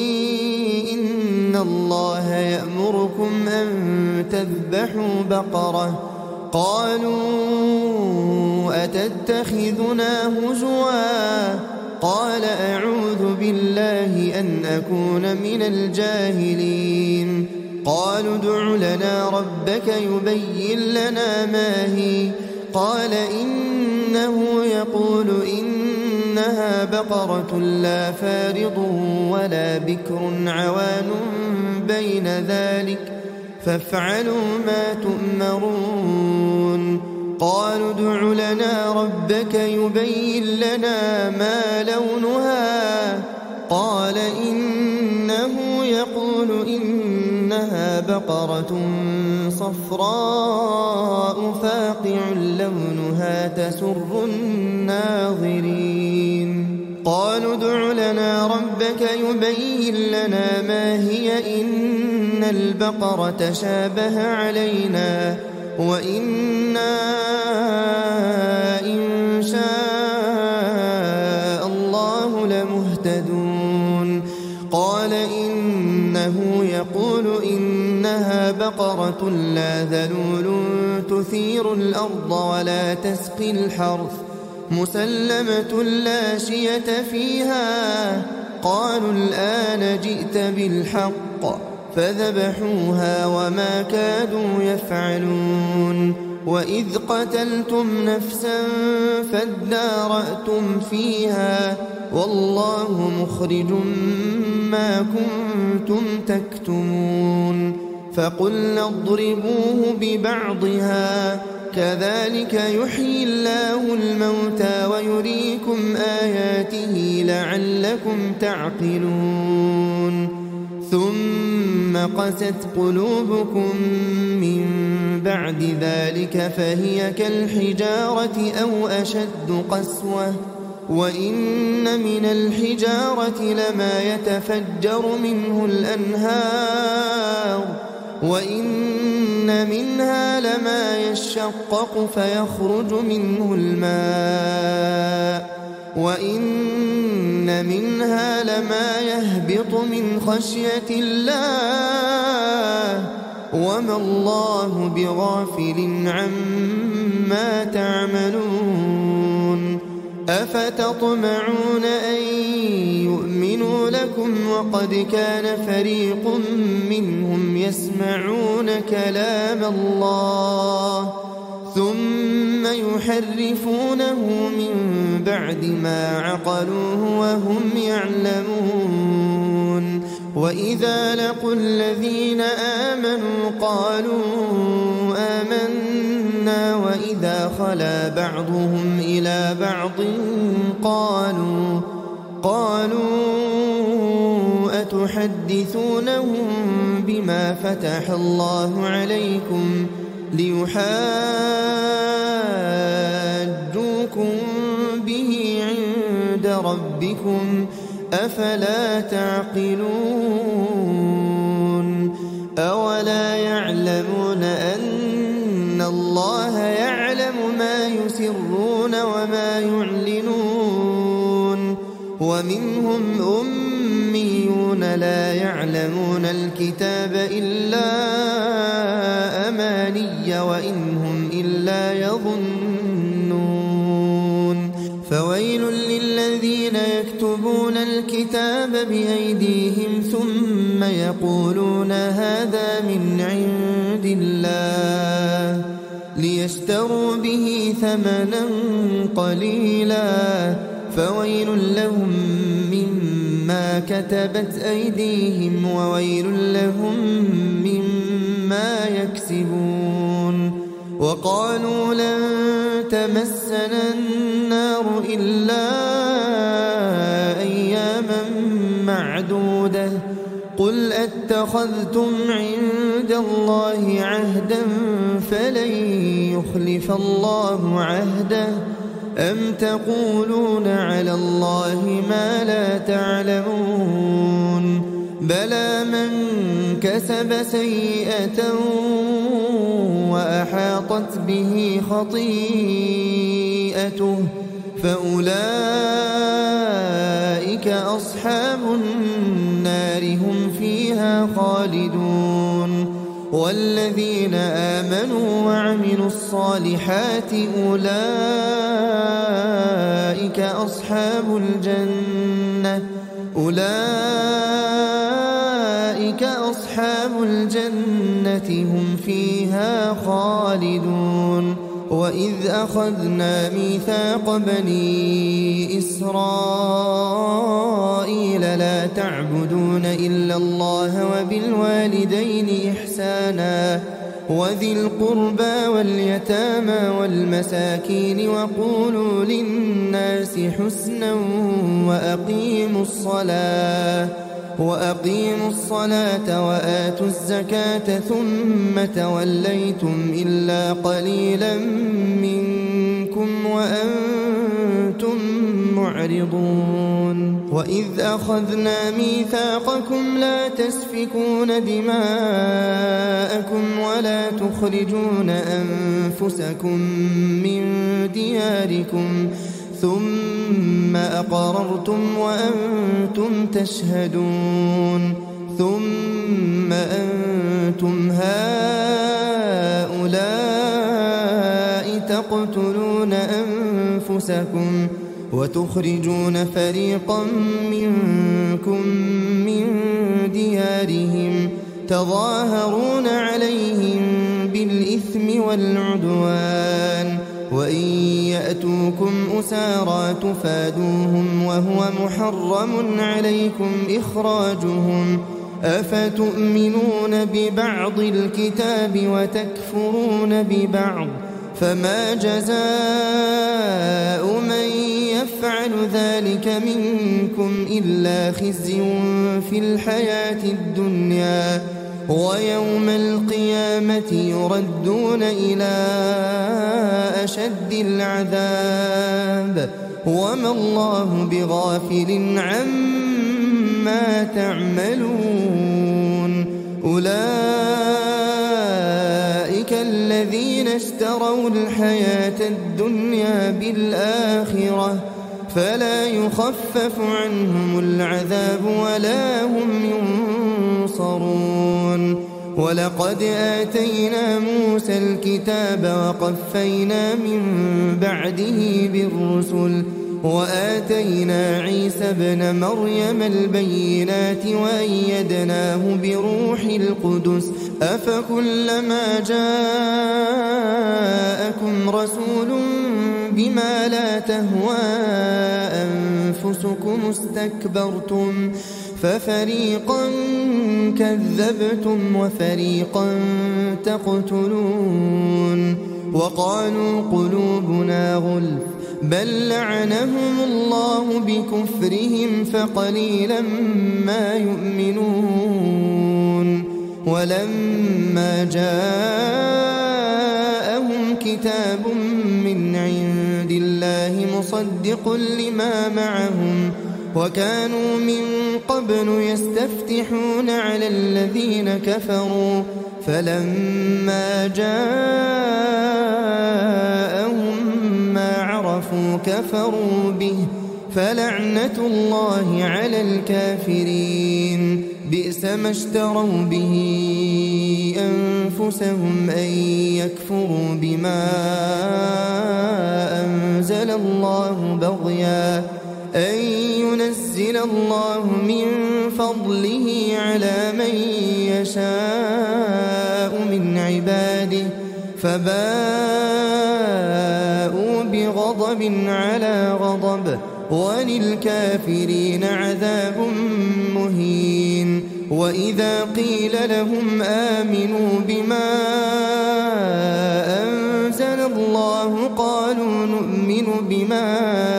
إن الله يأمركم أن تذبحوا بقرة قالوا أتتخذنا هزوا قال أعوذ بالله أن أكون من الجاهلين قالوا ادع لنا ربك يبين لنا ما هي قال إنه يقول إنها بقرة لا فارض ولا بكر عوان بين ذلك فافعلوا ما تؤمرون قالوا ادع لنا ربك يبين لنا ما لونها قال إنه يقول إنها بقرة صفراء فاقع لونها تسر الناظرين قالوا ادع لنا ربك يبين لنا ما هي إن البقرة شابه علينا وإنا إن شاء الله لمهتدون قال إنه يقول إنها بقرة لا ذلول تثير الأرض ولا تسقي الحرث مسلمة لا شية فيها قالوا الآن جئت بالحق فذبحوها وما كادوا يفعلون وإذ قتلتم نفسا فادارأتم فيها والله مخرج ما كنتم تكتمون فقلنا اضربوه ببعضها كذلك يحيي الله الموتى ويريكم آياته لعلكم تعقلون ثم قست قلوبكم من بعد ذلك فهي كالحجارة أو أشد قسوة وإن من الحجارة لما يتفجر منه الأنهار وإن منها لما يشقق فيخرج منه الماء وإن منها لما يهبط من خشية الله وما الله بغافل عما تعملون أفتطمعون أن يؤمنوا لكم وقد كان فريق منهم يسمعون كلام الله ثم يحرفونه من بعد ما عقلوه وهم يعلمون وإذا لقوا الذين آمنوا قالوا آمنا وإذا خلا بعضهم إلى بعض قالوا قالوا أتحدثونهم بما فتح الله عليكم ليحاجوكم به عند ربكم أفلا تعقلون أولا يعلمون أن الله يعلم ما يسرون وما يعلنون ومنهم أميون لا يعلمون الكتاب إلا أماني وإن هم إلا يظنون فويل للذين يكتبون الكتاب بأيديهم ثم يقولون هذا من عند الله ليشتروا به ثمنا قليلا فويل لهم مما كتبت أيديهم وويل لهم مما يكسبون وقالوا لن تمسنا النار إلا أياما معدودة قل أتخذتم عند الله عهدا فلن يخلف الله عهده أم تقولون على الله ما لا تعلمون بلى من كسب سيئة وأحاطت به خطيئته فأولئك أصحاب النار هم فيها خالدون والذين آمنوا وعملوا الصالحات أولئك أصحاب الجنة أولئك أصحاب الجنة هم فيها خالدون وإذ أخذنا ميثاق بني إسرائيل لا تعبدون إلا الله وبالوالدين إحسانا وذي القربى واليتامى والمساكين وقولوا للناس حسنا وأقيموا الصلاة وأقيموا الصلاة وآتوا الزكاة ثم توليتم إلا قليلا منكم وأنتم معرضون وإذ أخذنا ميثاقكم لا تسفكون دماءكم ولا تخرجون أنفسكم من دياركم ثم أقررتم وأنتم تشهدون ثم أنتم هؤلاء تقتلون أنفسكم وتخرجون فريقا منكم من ديارهم تظاهرون عليهم بالإثم والعدوان وإن يأتوكم أسارى تفادوهم وهو محرم عليكم إخراجهم أفتؤمنون ببعض الكتاب وتكفرون ببعض فما جزاء من يفعل ذلك منكم إلا خزي في الحياة الدنيا ويوم القيامة يردون إلى أشد العذاب وما الله بغافل عما تعملون أولئك الذين اشتروا الحياة الدنيا بالآخرة فلا يخفف عنهم العذاب ولا هم ينصرون ولقد آتينا موسى الكتاب وقفينا من بعده بالرسل وآتينا عيسى ابن مريم البينات وأيدناه بروح القدس أفكلما جاءكم رسول بما لا تهوى أنفسكم استكبرتم ففريقا كذبتم وفريقا تقتلون وقالوا قلوبنا غلف بل لعنهم الله بكفرهم فقليلا ما يؤمنون ولما جاءهم كتاب من عند الله مصدق لما معهم وكانوا من قبل يستفتحون على الذين كفروا فلما جاءهم ما عرفوا كفروا به فلعنة الله على الكافرين بئس ما اشتروا به أنفسهم أن يكفروا بما أنزل الله بغيا أن ينزل الله من فضله على من يشاء من عباده فباءوا بغضب على غضب وللكافرين عذاب مهين وإذا قيل لهم آمنوا بما أنزل الله قالوا نؤمن بما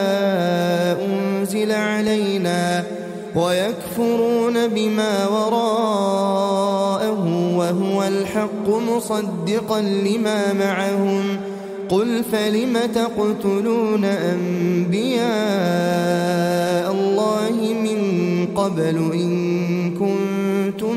أنزل علينا ويكفرون بما وراءه وهو الحق مصدقا لما معهم قل فلم تقتلون أنبياء الله من قبل إن كنتم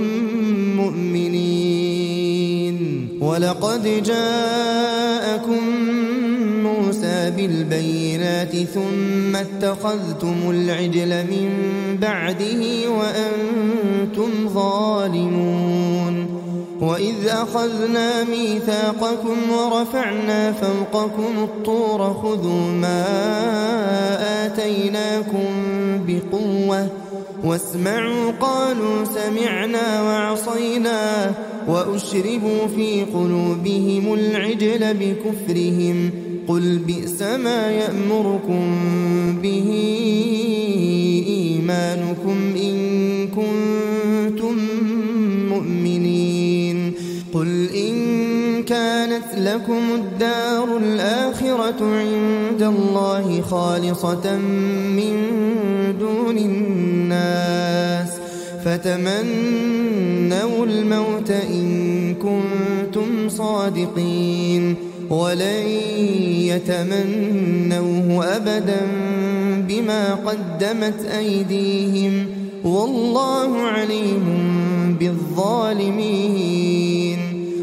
مؤمنين ولقد جاءكم موسى بالبينات ثم اتخذتم العجل من بعده وأنتم ظالمون وإذ أخذنا ميثاقكم ورفعنا فوقكم الطور خذوا ما آتيناكم بقوة واسمعوا قالوا سمعنا وعصينا وأشربوا في قلوبهم العجل بكفرهم قل بئس ما يأمركم به إيمانكم إن كنتم مؤمنين قل إن كانت لكم الدار الآخرة عند الله خالصة من دون الناس فتمنوا الموت إن كنتم صادقين ولن يتمنوه أبدا بما قدمت أيديهم والله عليم بالظالمين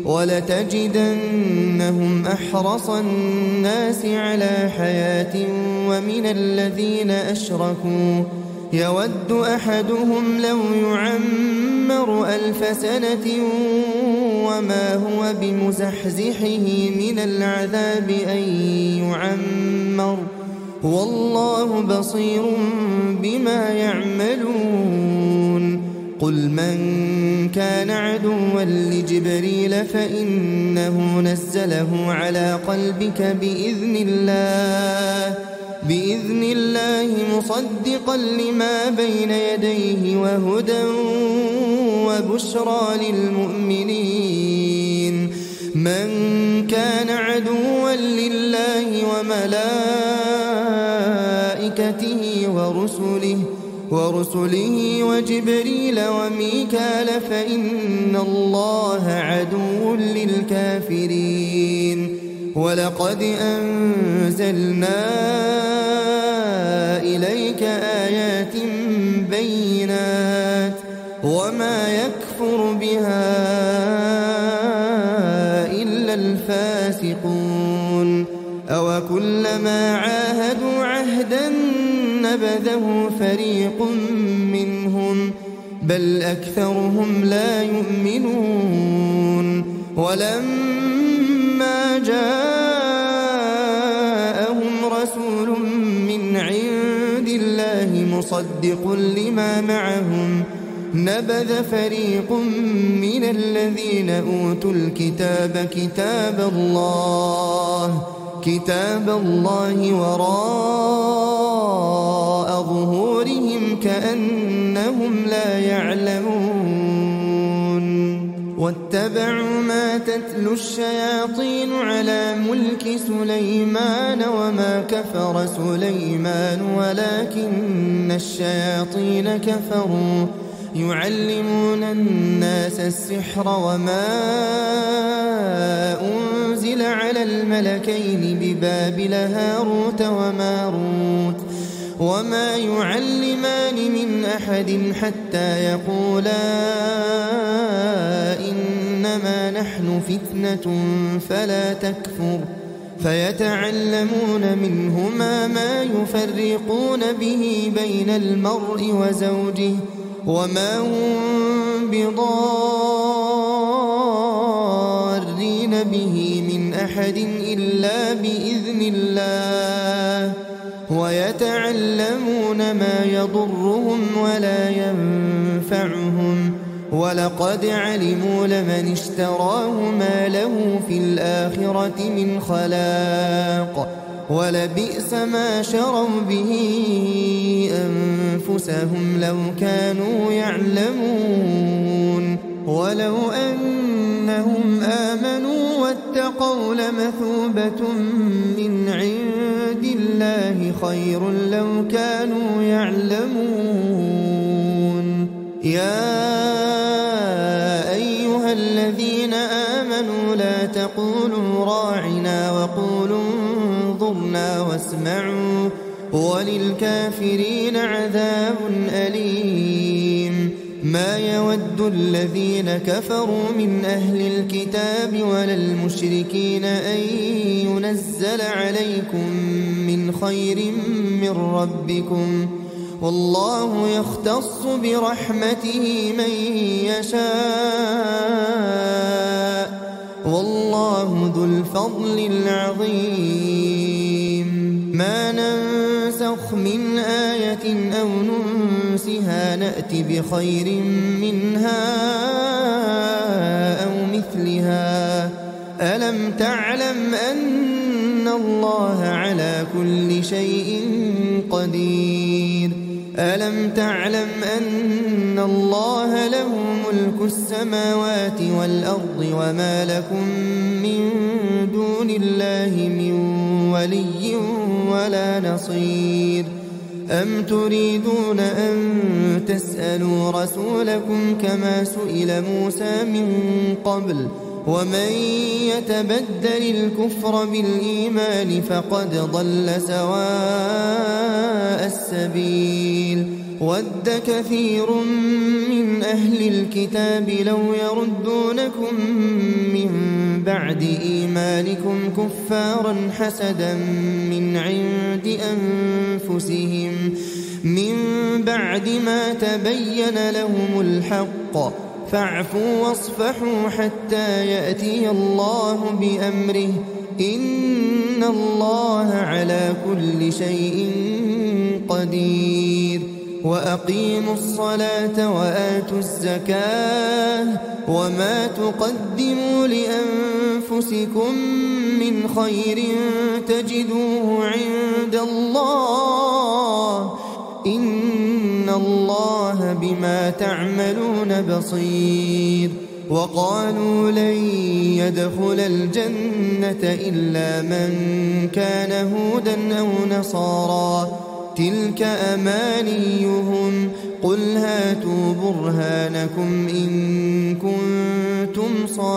ولتجدنهم أحرص الناس على حياة ومن الذين أشركوا يود أحدهم لو يعمر ألف سنة وما هو بمزحزحه من العذاب أن يعمر والله بصير بما يعملون قل من كان عدوا لجبريل فإنه نزله على قلبك بإذن الله بإذن الله مصدقا لما بين يديه وهدى وبشرى للمؤمنين من كان عدوا لله وملائكته ورسله ورسله وجبريل وميكال فإن الله عدو للكافرين ولقد أنزلنا إليك آيات بينات وما يكفر بها إلا الفاسقون أو كلما عاهدوا عهدا نبذه فريق منهم بل أكثرهم لا يؤمنون ولما جاءهم رسول من عند مصدق لما معهم نبذ فريق من الذين أوتوا الكتاب كتاب الله كتاب الله وراء ظهورهم كأنهم لا يعلمون واتبعوا ما تتلو الشياطين على ملك سليمان وما كفر سليمان ولكن الشياطين كفروا يعلمون الناس السحر وما أنزل على الملكين ببابل هاروت وماروت وما يعلمان من أحد حتى يقولا إنما نحن فتنة فلا تكفر فيتعلمون منهما ما يفرقون به بين المرء وزوجه وما هم بضارين به من أحد إلا بإذن الله ويتعلمون ما يضرهم ولا ينفعهم ولقد علموا لمن اشتراه ما له في الآخرة من خلاق ولبئس ما شروا به أنفسهم لو كانوا يعلمون ولو أنهم آمنوا واتقوا لمثوبة من عند الله خير لو كانوا يعلمون يا أيها الذين آمنوا لا تقولوا راعنا وقولوا انظرنا واسمعوا وللكافرين عذاب أليم ما يود الذين كفروا من أهل الكتاب ولا المشركين أن ينزل عليكم من خير من ربكم والله يختص برحمته من يشاء والله ذو الفضل العظيم ما ننسخ من آية أو ننسها نأتي بخير منها أو مثلها ألم تعلم أن الله على كل شيء قدير ألم تعلم أن الله له ملك السماوات والأرض وما لكم من دون الله من ولي ولا نصير أم تريدون أن تسألوا رسولكم كما سئل موسى من قبل ومن يتبدل الكفر بالإيمان فقد ضل سواء السبيل ود كثير من أهل الكتاب لو يردونكم من بعد إيمانكم كفارا حسدا من عند أنفسهم من بعد ما تبين لهم الحق فاعفوا واصفحوا حتى يأتي الله بأمره إن الله على كل شيء قدير وأقيموا الصلاة وآتوا الزكاة وما تقدموا لأنفسكم من خير تجدوه عند الله إن الله بما تعملون بصير وقالوا لن يدخل الجنة إلا من كان هودا أو نصارى تلك أمانيهم قل هاتوا برهانكم إن كنتم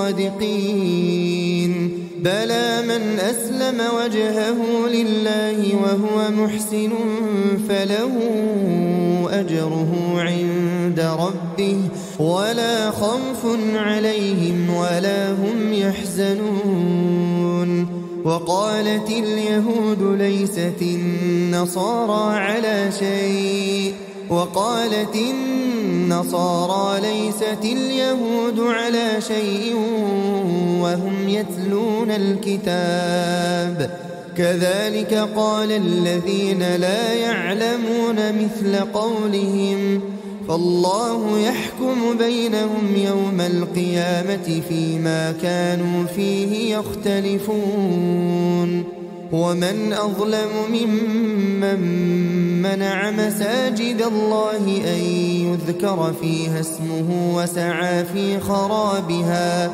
صادقين بلى من أسلم وجهه لله وهو محسن فله أجره عند ربه ولا خوف عليهم ولا هم يحزنون وقالت اليهود ليست النصارى على شيء وقالت النصارى ليست اليهود على شيء وهم يتلون الكتاب كذلك قال الذين لا يعلمون مثل قولهم فالله يحكم بينهم يوم القيامة فيما كانوا فيه يختلفون ومن أظلم ممن منع مساجد الله أن يذكر فيها اسمه وسعى في خرابها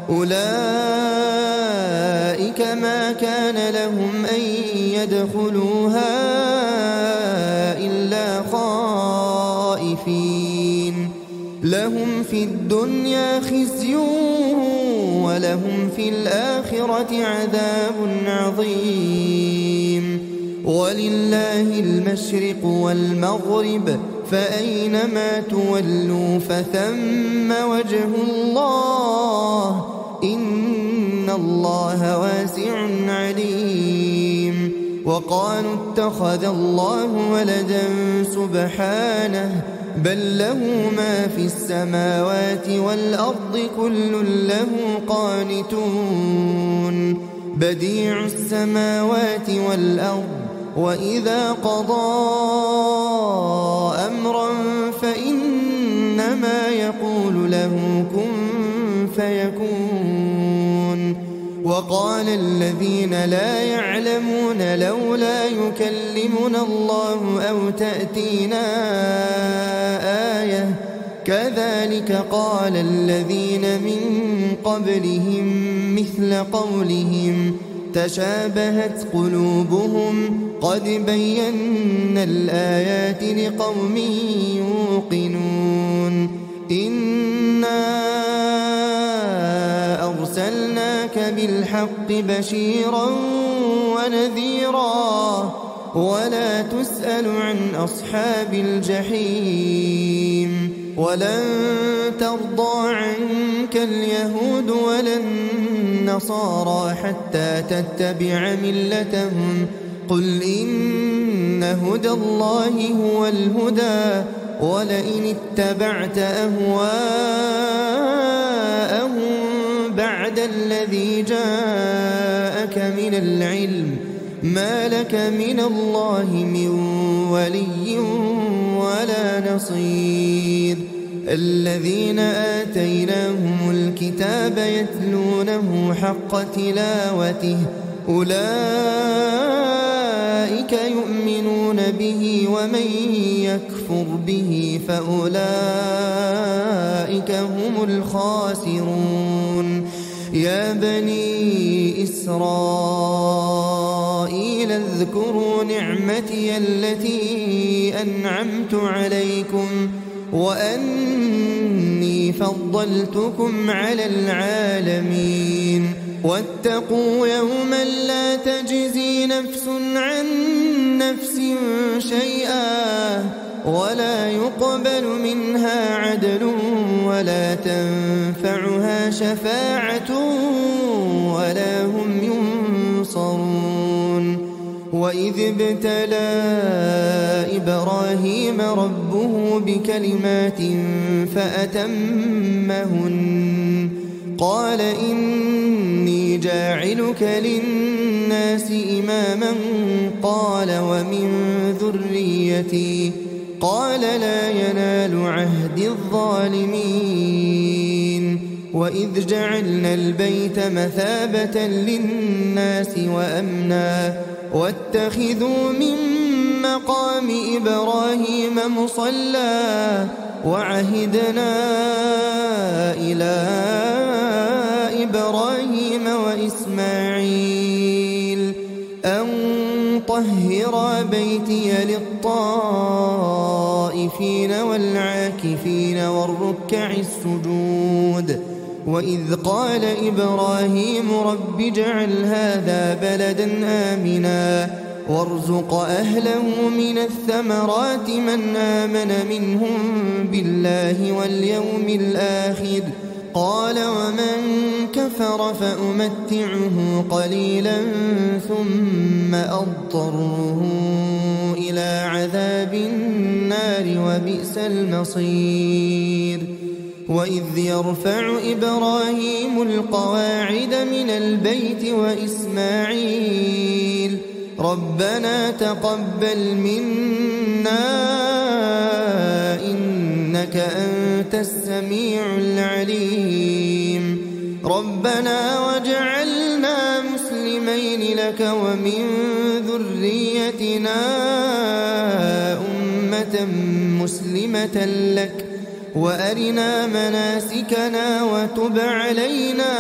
أولئك ما كان لهم أن يدخلوها إلا خائفين لهم في الدنيا خزي ولهم في الآخرة عذاب عظيم ولله المشرق والمغرب فأينما تولوا فثم وجه الله إن الله واسع عليم وقالوا اتخذ الله ولدا سبحانه بل له ما في السماوات والأرض كل له قانتون بديع السماوات والأرض وإذا قضى أمرا فإنما يقول له كن فيكون وقال الذين لا يعلمون لولا يكلمنا الله أو تأتينا آية كذلك قال الذين من قبلهم مثل قولهم تشابهت قلوبهم قد بينا الآيات لقوم يوقنون إنا أرسلناك بالحق بشيرا ونذيرا ولا تسأل عن أصحاب الجحيم ولن ترضى عنك اليهود ولا النصارى حتى تتبع ملتهم قل إن هدى الله هو الهدى ولئن اتبعت أهواءهم بعد الذي جاءك من العلم ما لك من الله من ولي ولا نصير الذين آتيناهم الكتاب يتلونه حق تلاوته أولئك يؤمنون به ومن يكفر به فأولئك هم الخاسرون يا بني إسرائيل اذكروا نعمتي التي أنعمت عليكم وأني فضلتكم على العالمين واتقوا يوما لا تجزي نفس عن نفس شيئا ولا يقبل منها عدل ولا تنفعها شفاعة ولا هم ينصرون وإذ ابتلى إبراهيم ربه بكلمات فأتمهن قال إني جاعلك للناس إماما قال ومن ذريتي قال لا ينال عهد الظالمين وإذ جعلنا البيت مثابة للناس وأمنا واتخذوا من مقام إبراهيم مصلى وعهدنا إلى إبراهيم وإسماعيل أن طهر بيتي للطائفين والعاكفين والركع السجود وإذ قال إبراهيم رب اجعل هذا بلدا آمنا وارزق أهله من الثمرات من آمن منهم بالله واليوم الآخر قال ومن كفر فأمتعه قليلا ثم أضطره إلى عذاب النار وبئس المصير وإذ يرفع إبراهيم القواعد من البيت وإسماعيل ربنا تقبل منا إنك أنت السميع العليم ربنا واجعلنا مسلمين لك ومن ذريتنا أمة مسلمة لك وأرنا مناسكنا وتب علينا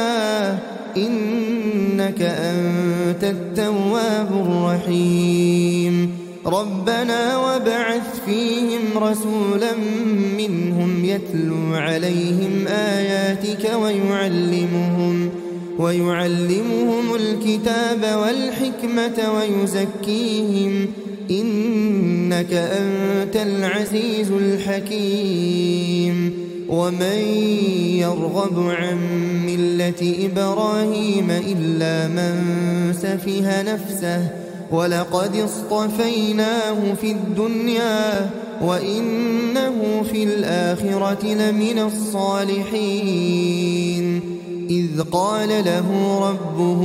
إنك أنت التواب الرحيم ربنا وابعث فيهم رسولا منهم يتلو عليهم آياتك ويعلمهم ويعلمهم الكتاب والحكمة ويزكيهم إنك أنت العزيز الحكيم ومن يرغب عن ملة إبراهيم إلا من سفه نفسه ولقد اصطفيناه في الدنيا وإنه في الآخرة لمن الصالحين إذ قال له ربه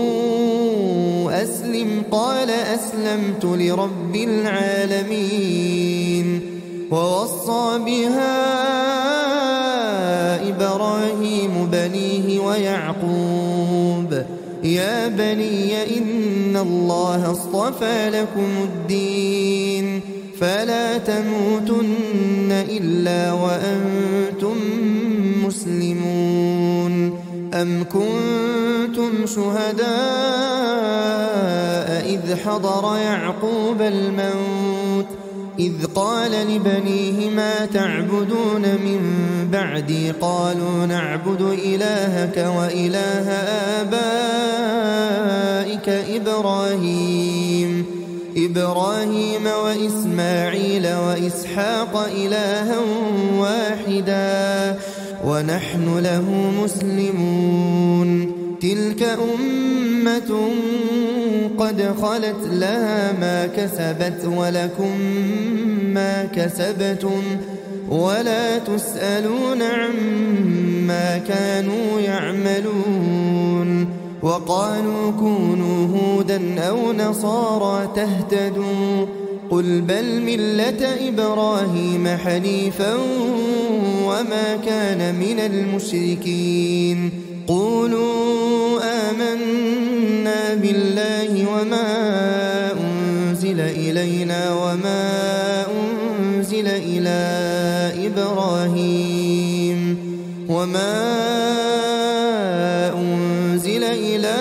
أسلم قال أسلمت لرب العالمين ووصى بها إبراهيم بنيه ويعقوب يا بني إن الله اصطفى لكم الدين فلا تموتن إلا وأنتم مسلمون أم كنتم شهداء إذ حضر يعقوب الموت إذ قال لبنيه ما تعبدون من بعدي قالوا نعبد إلهك وإله آبائك إبراهيم إبراهيم وإسماعيل وإسحاق إلها واحدا ونحن له مسلمون تلك أمة قد خلت لها ما كسبت ولكم ما كسبتم ولا تسألون عما كانوا يعملون وقالوا كونوا هودا أو نصارى تهتدوا قل بل ملة إبراهيم حنيفا وما كان من المشركين قولوا آمنا بالله وما أنزل إلينا وما أنزل إلى إبراهيم وما أنزل إلى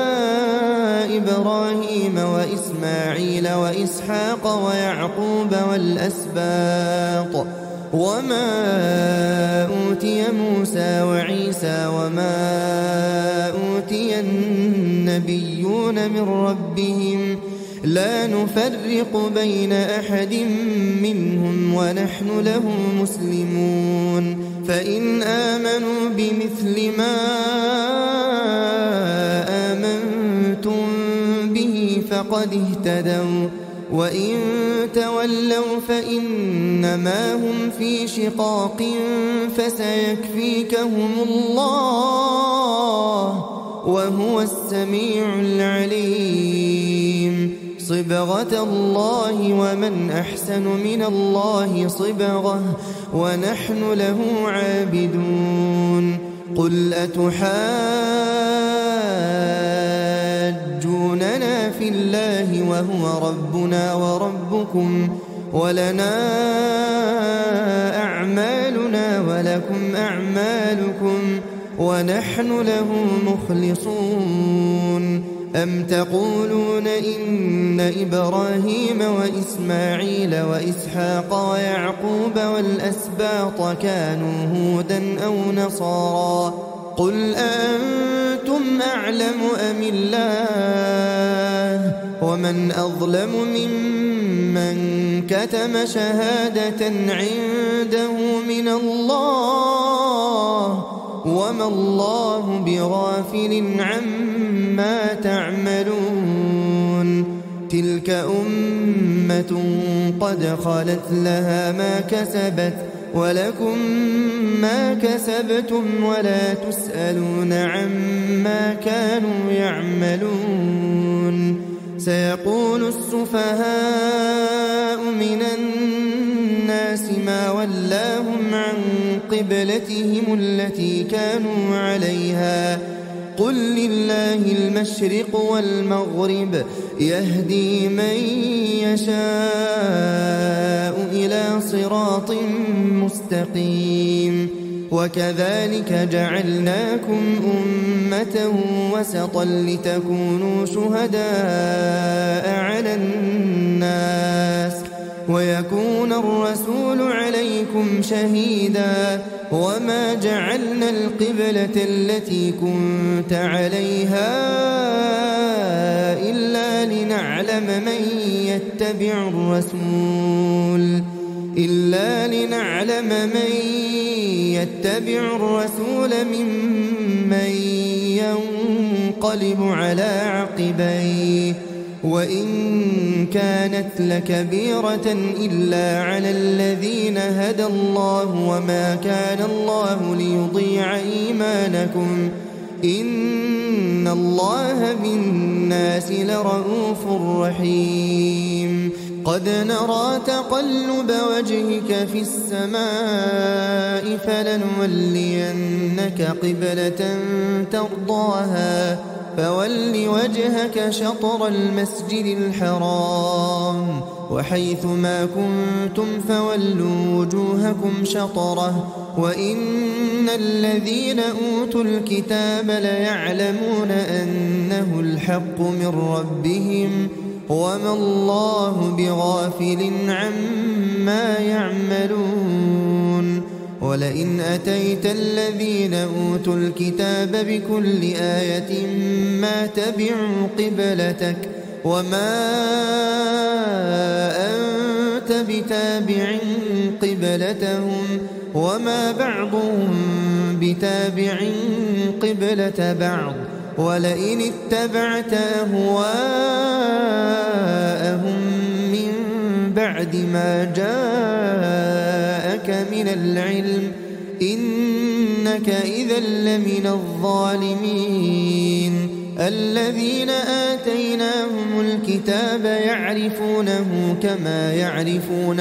إبراهيم وإسماعيل وإسحاق ويعقوب والأسباط وما أوتي موسى وعيسى وما أوتي النبيون من ربهم لا نفرق بين أحد منهم ونحن له مسلمون فإن آمنوا بمثل ما آمنتم به فقد اهتدوا وإن تولوا فإنما هم في شقاق فسيكفيكهم الله وهو السميع العليم صبغة الله ومن أحسن من الله صبغة ونحن له عابدون قل أتحاجوننا في الله وهو ربنا وربكم ولنا أعمالنا ولكم أعمالكم ونحن له مخلصون أم تقولون إن إبراهيم وإسماعيل وإسحاق ويعقوب والأسباط كانوا هودا أو نصارى قل أنتم أعلم أم الله ومن أظلم ممن كتم شهادة عنده من الله وما الله بغافل عما تعملون تلك أمة قد خلت لها ما كسبت ولكم ما كسبتم ولا تسألون عما كانوا يعملون سيقول السفهاء من الناس ما ولاهم عن قبلتهم التي كانوا عليها قل لله المشرق والمغرب يهدي من يشاء إلى صراط مستقيم وكذلك جعلناكم أمة وسطا لتكونوا شهداء على الناس ويكون الرسول عليكم شهيدا وما جعلنا القبلة التي كنت عليها إلا لنعلم من يتبع الرسول إلا لنعلم من يتبع الرسول ممن ينقلب على عقبيه وإن كانت لكبيرة إلا على الذين هدى الله وما كان الله ليضيع إيمانكم إن الله بالناس لرءوف رحيم قد نرى تقلب وجهك في السماء فلنولينك قبلة ترضاها فول وجهك شطر المسجد الحرام وحيث ما كنتم فولوا وجوهكم شطره وإن الذين أوتوا الكتاب ليعلمون أنه الحق من ربهم وما الله بغافل عما يعملون ولئن أتيت الذين أوتوا الكتاب بكل آية ما تبعوا قبلتك وما أنت بتابع قبلتهم وما بعضهم بتابع قبلة بعض ولئن اتبعت أهواءهم من بعد ما جاءك من العلم إنك إذا لمن الظالمين الذين آتيناهم الكتاب يعرفونه كما يعرفون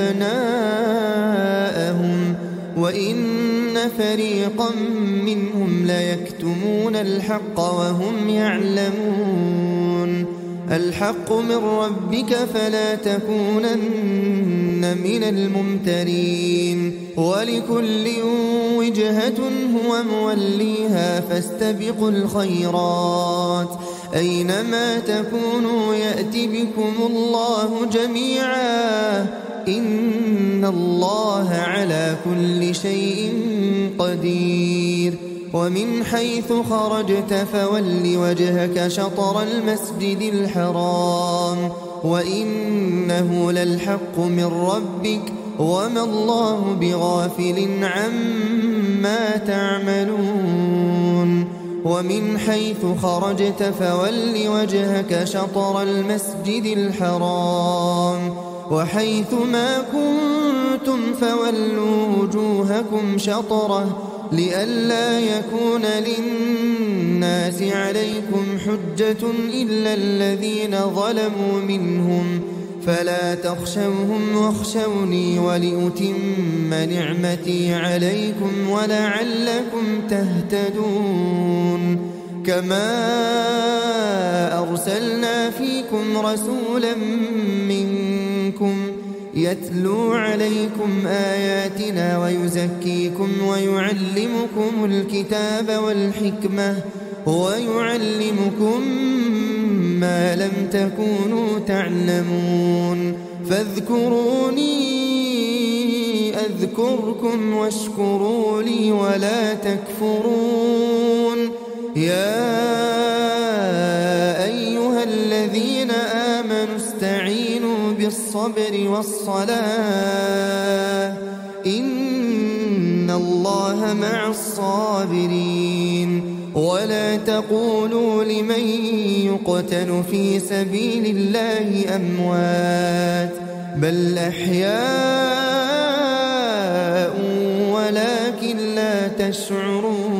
أبناءهم وإن فريقا منهم ليكتمون الحق وهم يعلمون الحق من ربك فلا تكونن من الممترين ولكل وجهة هو موليها فاستبقوا الخيرات أينما تكونوا يأتي بكم الله جميعا إن الله على كل شيء قدير ومن حيث خرجت فول وجهك شطر المسجد الحرام وإنه للحق من ربك وما الله بغافل عما تعملون ومن حيث خرجت فول وجهك شطر المسجد الحرام وحيث ما كنتم فولوا وجوهكم شطره لئلا يكون للناس عليكم حجة إلا الذين ظلموا منهم فلا تخشوهم واخشوني ولأتم نعمتي عليكم ولعلكم تهتدون كما أرسلنا فيكم رسولا منكم يتلو عليكم آياتنا ويزكيكم ويعلمكم الكتاب والحكمة ويعلمكم ما لم تكونوا تعلمون فاذكروني أذكركم واشكروا لي ولا تكفرون يا أيها الذين آمنوا استعينوا بالصبر والصلاة إن الله مع الصابرين ولا تقولوا لمن يقتل في سبيل الله أموات بل أحياء ولكن لا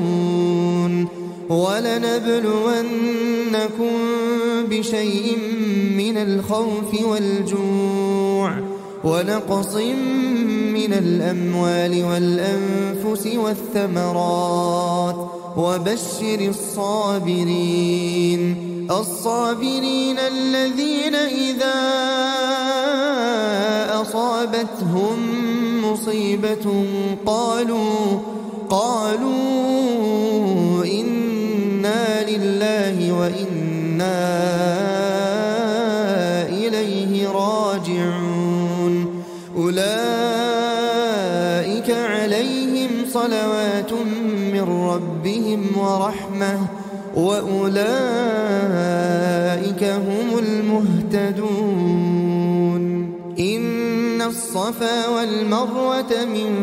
تشعرون ولنبلونكم بشيء من الخوف والجوع ونقص من الأموال والأنفس والثمرات وبشر الصابرين الصابرين الذين إذا أصابتهم مصيبة قالوا قالوا إنا لله وإنا إليه راجعون أولئك عليهم صلوات من ربهم ورحمة وأولئك هم المهتدون إن الصفا والمروة من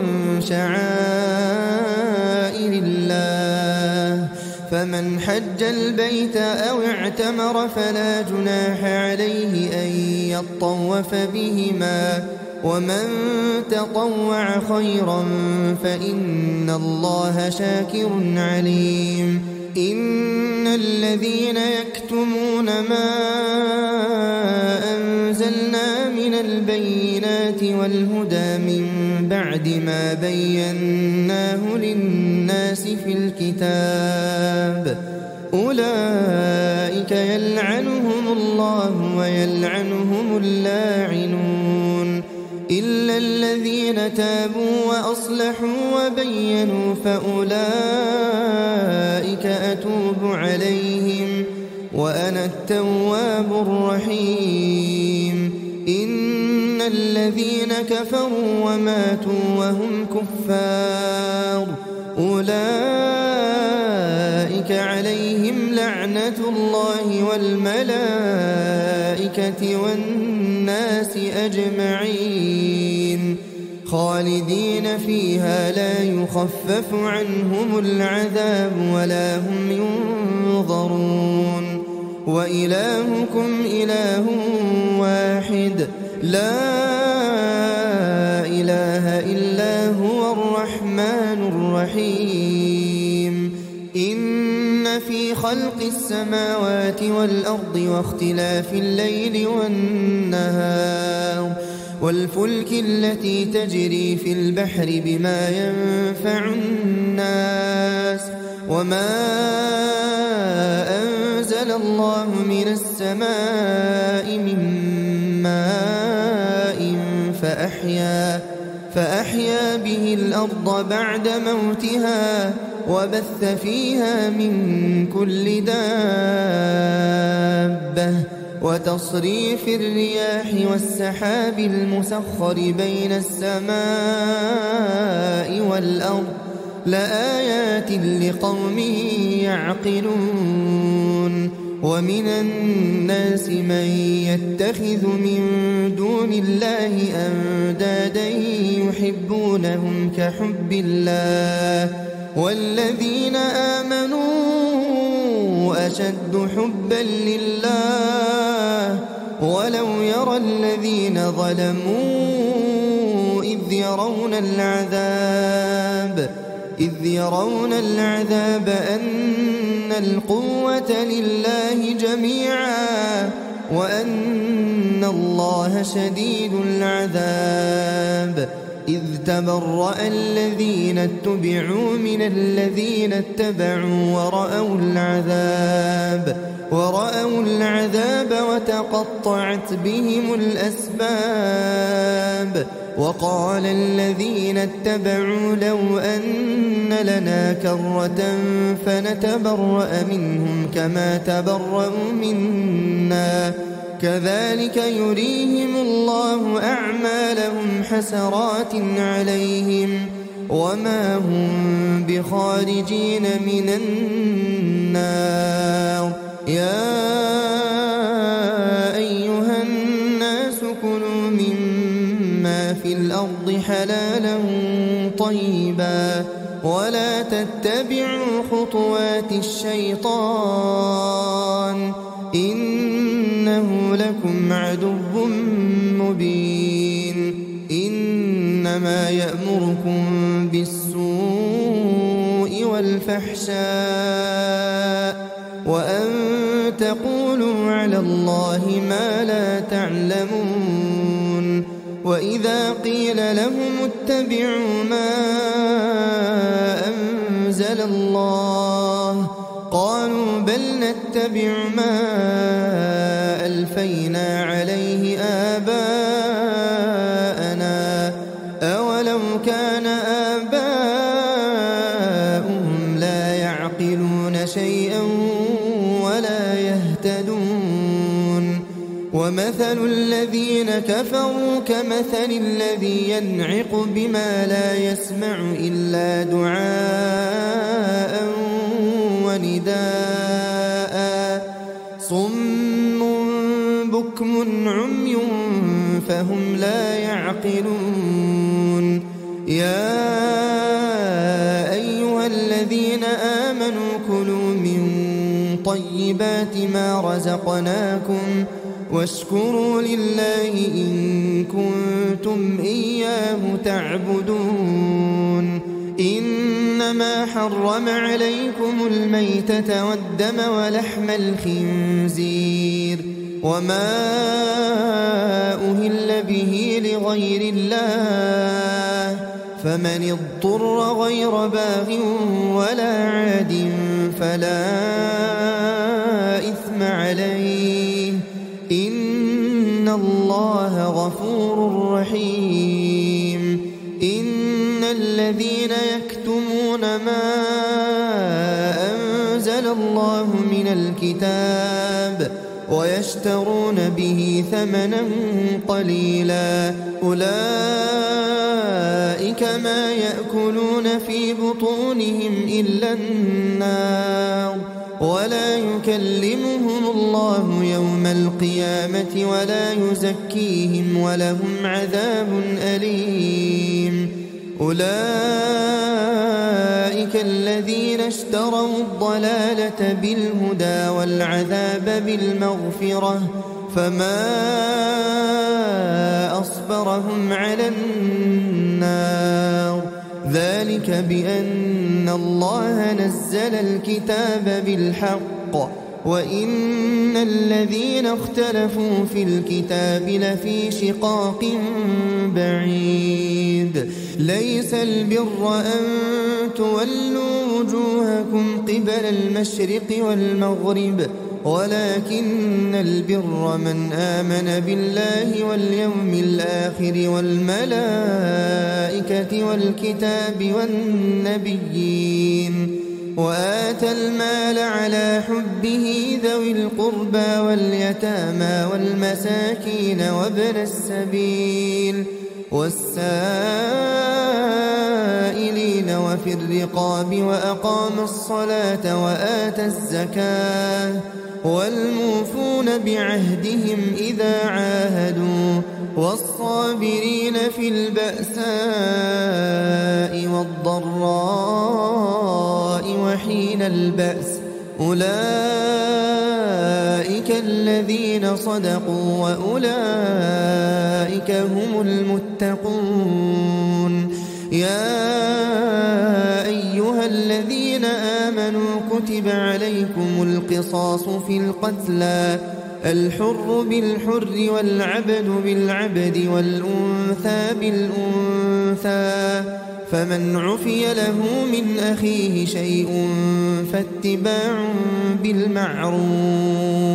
شعائر الله فمن حج البيت أو اعتمر فلا جناح عليه أن يطوف بهما ومن تطوع خيرا فإن الله شاكر عليم إن الذين يكتمون ما أنزلنا من البينات والهدى من بعد ما بيناه للناس في الكتاب أولئك يلعنهم الله ويلعنهم اللاعنون إلا الذين تابوا وأصلحوا وبينوا فأولئك أتوب عليهم وأنا التواب الرحيم إن الذين كفروا وماتوا وهم كفار أولئك عليهم لعنة الله والملائكة والناس أجمعين خالدين فيها لا يخفف عنهم العذاب ولا هم ينظرون وإلهكم إله واحد لا إله إلا هو الرحمن الرحيم إن في خلق السماوات والأرض واختلاف الليل والنهار والفلك التي تجري في البحر بما ينفع الناس وما أنزل الله من السماء من ماء فأحيا فأحيا به الأرض بعد موتها وبث فيها من كل دابة وتصريف الرياح والسحاب المسخر بين السماء والأرض لآيات لقوم يعقلون ومن الناس من يتخذ من دون الله أندادا يحبونهم كحب الله والذين آمنوا أشد حبا لله ولو يرى الذين ظلموا إذ يرون العذاب إذ يرون العذاب أن القوة لله جميعا وأن الله شديد العذاب إذ تبرأ الذين اتبعوا من الذين اتبعوا ورأوا العذاب ورأوا العذاب وتقطعت بهم الأسباب وقال الذين اتبعوا لو أن لنا كرة فنتبرأ منهم كما تبرأوا منا كذلك يريهم الله أعمالهم حسرات عليهم وما هم بخارجين من النار يا أيها الناس كلوا مما في الأرض حلالا طيبا ولا تتبعوا خطوات الشيطان إنه لكم عدو مبين إنما يأمركم بالسوء والفحشاء وأن تقولوا على الله ما وإذا قيل لهم اتبعوا ما أنزل الله قالوا بل نتبع ما ألفينا عليه آباءنا أولو كان آباؤهم لا يعقلون شيئا ولا يهتدون ومثل الذين كفروا كمثل الذي ينعق بما لا يسمع إلا دعاء ونداء صم بكم عمي فهم لا يعقلون يا أيها الذين آمنوا كلوا من طيبات ما رزقناكم واشكروا لله إن كنتم إياه تعبدون إنما حرم عليكم الميتة والدم ولحم الخنزير وما أهل به لغير الله فمن اضطر غير باغ ولا عاد فلا إثم عليه إن الله غفور رحيم إن الذين يكتمون ما أنزل الله من الكتاب ويشترون به ثمنا قليلا أولئك ما يأكلون في بطونهم إلا النار ولا يكلمهم الله يوم القيامة ولا يزكيهم ولهم عذاب أليم أولئك الذين اشتروا الضلالة بالهدى والعذاب بالمغفرة فما أصبرهم على النار ذلك بأن الله نزل الكتاب بالحق وإن الذين اختلفوا في الكتاب لفي شقاق بعيد ليس البر أن تولوا وجوهكم قبل المشرق والمغرب ولكن البر من آمن بالله واليوم الآخر والملائكة والكتاب والنبيين وآتى المال على حبه ذوي القربى واليتامى والمساكين وابن السبيل والسائلين وفي الرقاب وأقام الصلاة وآتى الزكاة والموفون بعهدهم إذا عاهدوا والصابرين في البأساء والضراء وحين البأس أولئك الذين صدقوا وأولئك هم المتقون يا أيها الذين آمنوا كتب عليكم القصاص في القتلى الحر بالحر والعبد بالعبد والأنثى بالأنثى فمن عفي له من أخيه شيء فاتباع بالمعروف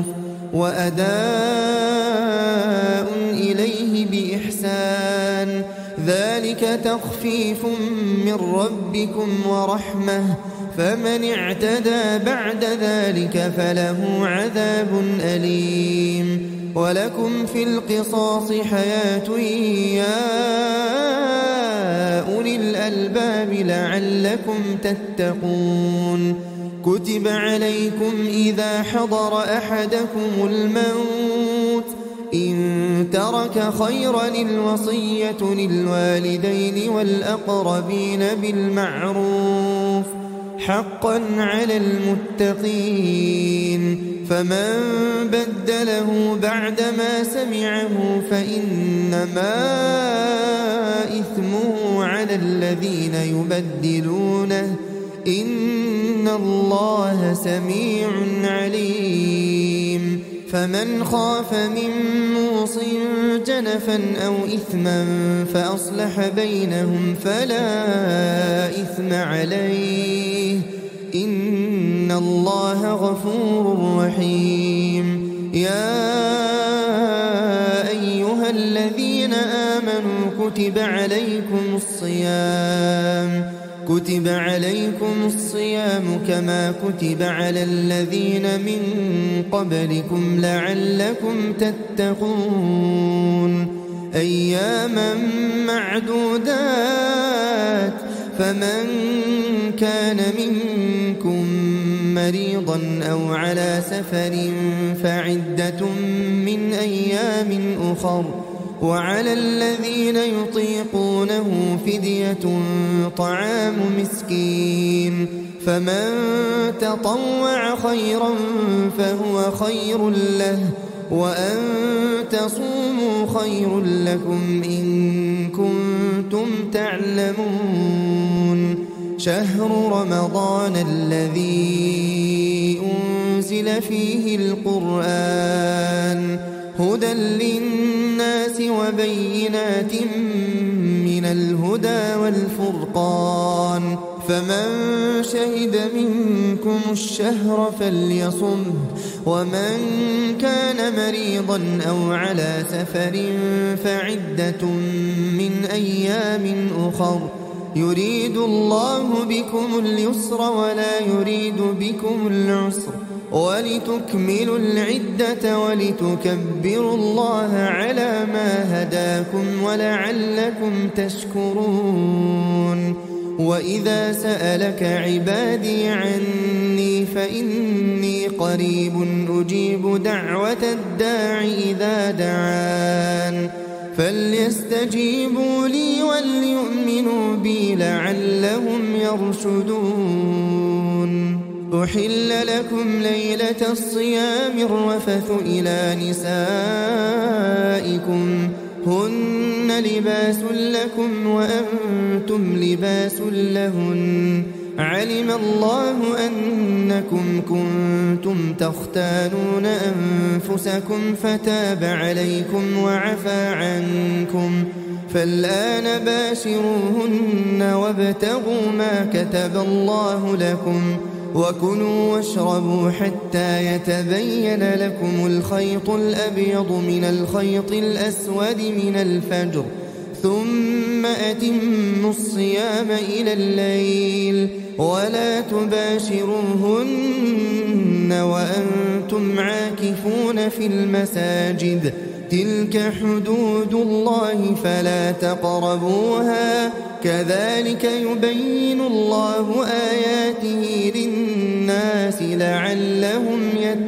وأداء إليه بإحسان ذلك تخفيف من ربكم ورحمة فمن اعتدى بعد ذلك فله عذاب أليم ولكم في القصاص حياة يا أولي الألباب لعلكم تتقون كتب عليكم إذا حضر أحدكم الموت إن ترك خيرا الوصية للوالدين والأقربين بالمعروف حقا على المتقين فمن بدله بعدما سمعه فإنما إثمه على الذين يبدلونه إن الله سميع عليم فمن خاف من موص جنفا أو إثما فأصلح بينهم فلا إثم عليه إن الله غفور رحيم. يا أيها الذين آمنوا كتب عليكم الصيام كتب عليكم الصيام كما كتب على الذين من قبلكم لعلكم تتقون أياما معدودات فمن كان منكم مريضا أو على سفر فعدة من أيام أخر وعلى الذين يطيقونه فدية طعام مسكين فمن تطوع خيرا فهو خير له وأن تصوموا خير لكم إن كنتم تعلمون. شهر رمضان الذي أنزل فيه القرآن هدى للناس وبينات من الهدى والفرقان فمن شهد منكم الشهر فليصم ومن كان مريضا أو على سفر فعدة من أيام أخر يريد الله بكم اليسر ولا يريد بكم العسر ولتكملوا العدة ولتكبروا الله على ما هداكم ولعلكم تشكرون. وإذا سألك عبادي عني فإني قريب أجيب دعوة الداع إذا دعان فليستجيبوا لي وليؤمنوا بي لعلهم يرشدون. أحل لكم ليلة الصيام الرفث إلى نسائكم هن لباس لكم وأنتم لباس لهن علم الله أنكم كنتم تختانون أنفسكم فتاب عليكم وعفى عنكم فالآن باشروهن وابتغوا ما كتب الله لكم وكلوا واشربوا حتى يتبين لكم الخيط الأبيض من الخيط الأسود من الفجر ثم أتموا الصيام إلى الليل ولا تباشروهن وأنتم عاكفون في المساجد تلك حدود الله فلا تقربوها كذلك يبين الله آياته للناس لعلهم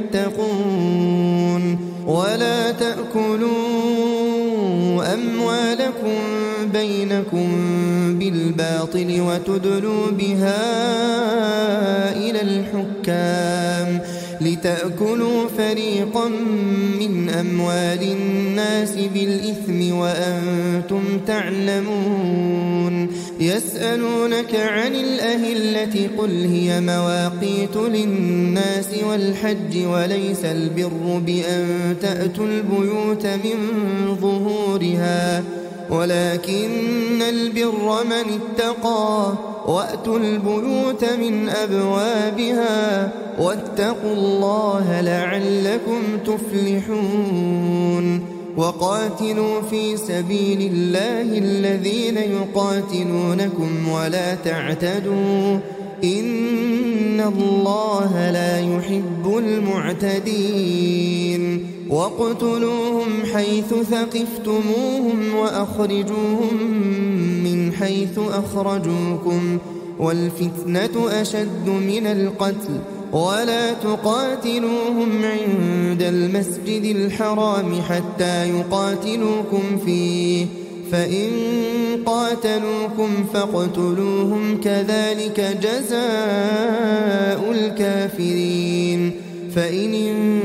يتقون. ولا تأكلوا أموالكم بينكم بالباطل وتدلوا بها إلى الحكام لتأكلوا فريقا من أموال الناس بالإثم وأنتم تعلمون. يسألونك عن الأهلة قل هي مواقيت للناس والحج وليس البر بأن تأتوا البيوت من ظهورها ولكن البر من اتقى وأتوا البيوت من أبوابها واتقوا الله لعلكم تفلحون. وقاتلوا في سبيل الله الذين يقاتلونكم ولا تعتدوا إن الله لا يحب المعتدين. واقتلوهم حيث ثقفتموهم وأخرجوهم من حيث أخرجوكم والفتنة أشد من القتل ولا تقاتلوهم عند المسجد الحرام حتى يقاتلوكم فيه فإن قاتلوكم فاقتلوهم كذلك جزاء الكافرين. فإن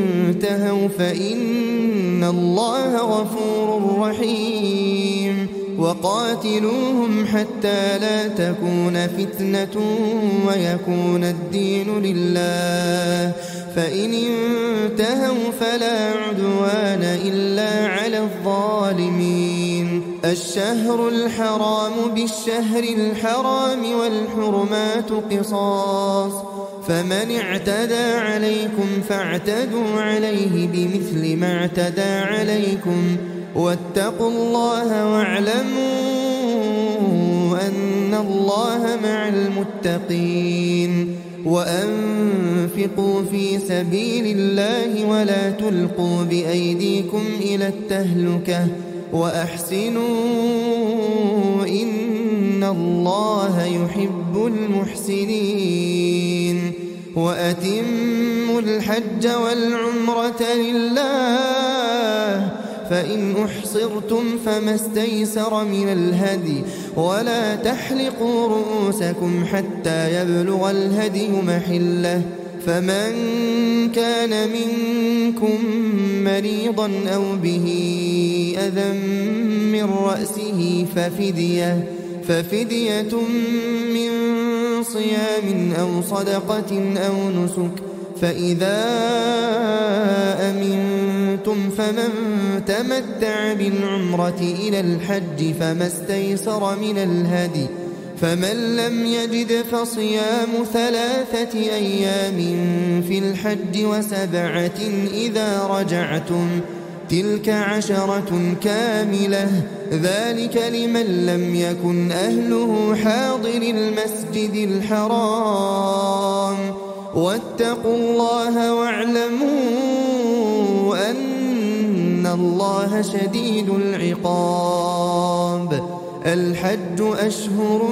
انتهوا فإن الله غفور رحيم. وقاتلوهم حتى لا تكون فتنة ويكون الدين لله فإن انتهوا فلا عدوان إلا على الظالمين الشهر الحرام بالشهر الحرام والحرمات قصاص فمن اعتدى عليكم فاعتدوا عليه بمثل ما اعتدى عليكم واتقوا الله واعلموا أن الله مع المتقين وأنفقوا في سبيل الله ولا تلقوا بأيديكم إلى التهلكة وأحسنوا إن الله يحب المحسنين وأتموا الحج والعمرة لله فإن أحصرتم فما استيسر من الهدي ولا تحلقوا رؤوسكم حتى يبلغ الهدي محله فمن كان منكم مريضا أو به أذى من رأسه ففدية, ففدية من صيام أو صدقة أو نسك فإذا أمنتم فمن تمتع بالعمرة إلى الحج فما استيسر من الهدي فمن لم يجد فصيام ثلاثة أيام في الحج وسبعة إذا رجعتم تلك عشرة كاملة ذلك لمن لم يكن أهله حاضر المسجد الحرام واتقوا الله واعلموا أن الله شديد العقاب الحج أشهر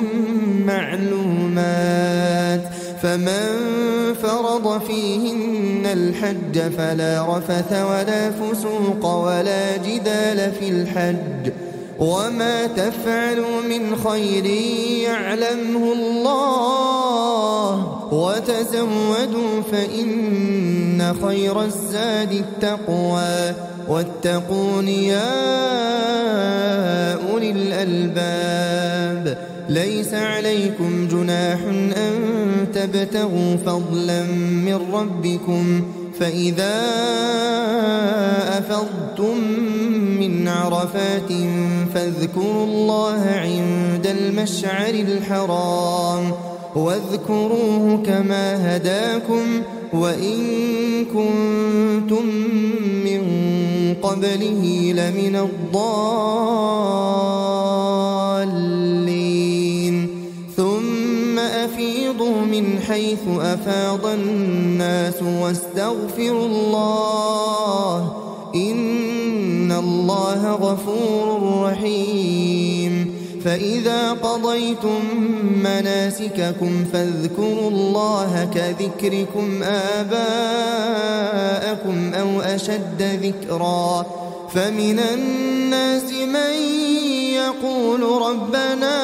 معلومات فمن فرض فيهن الحج فلا رفث ولا فسوق ولا جدال في الحج وما تفعلوا من خير يعلمه الله وتزودوا فإن خير الزاد التقوى واتقون يا أولي الألباب ليس عليكم جناح أن تبتغوا فضلا من ربكم فإذا أفضتم من عرفات فاذكروا الله عند المشعر الحرام واذكروه كما هداكم وإن كنتم من قبله لمن الضالين ثم أفيضوا من حيث أفاض الناس واستغفروا الله إن الله غفور رحيم فإذا قضيتم مناسككم فاذكروا الله كذكركم آباءكم أو أشد ذكرا فمن الناس من يقول ربنا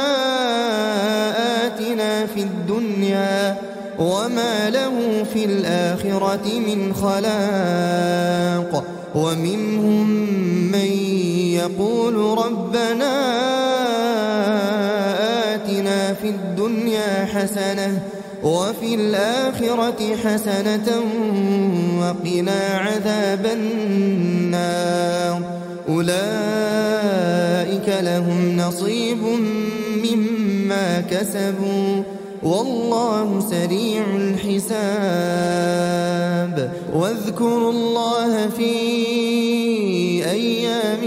آتنا في الدنيا وما له في الآخرة من خلاق ومنهم من يقول ربنا آتنا في الدنيا حسنة وفي الآخرة حسنة وقنا عذاب النار أولئك لهم نصيب مما كسبوا والله سريع الحساب واذكروا الله في أيام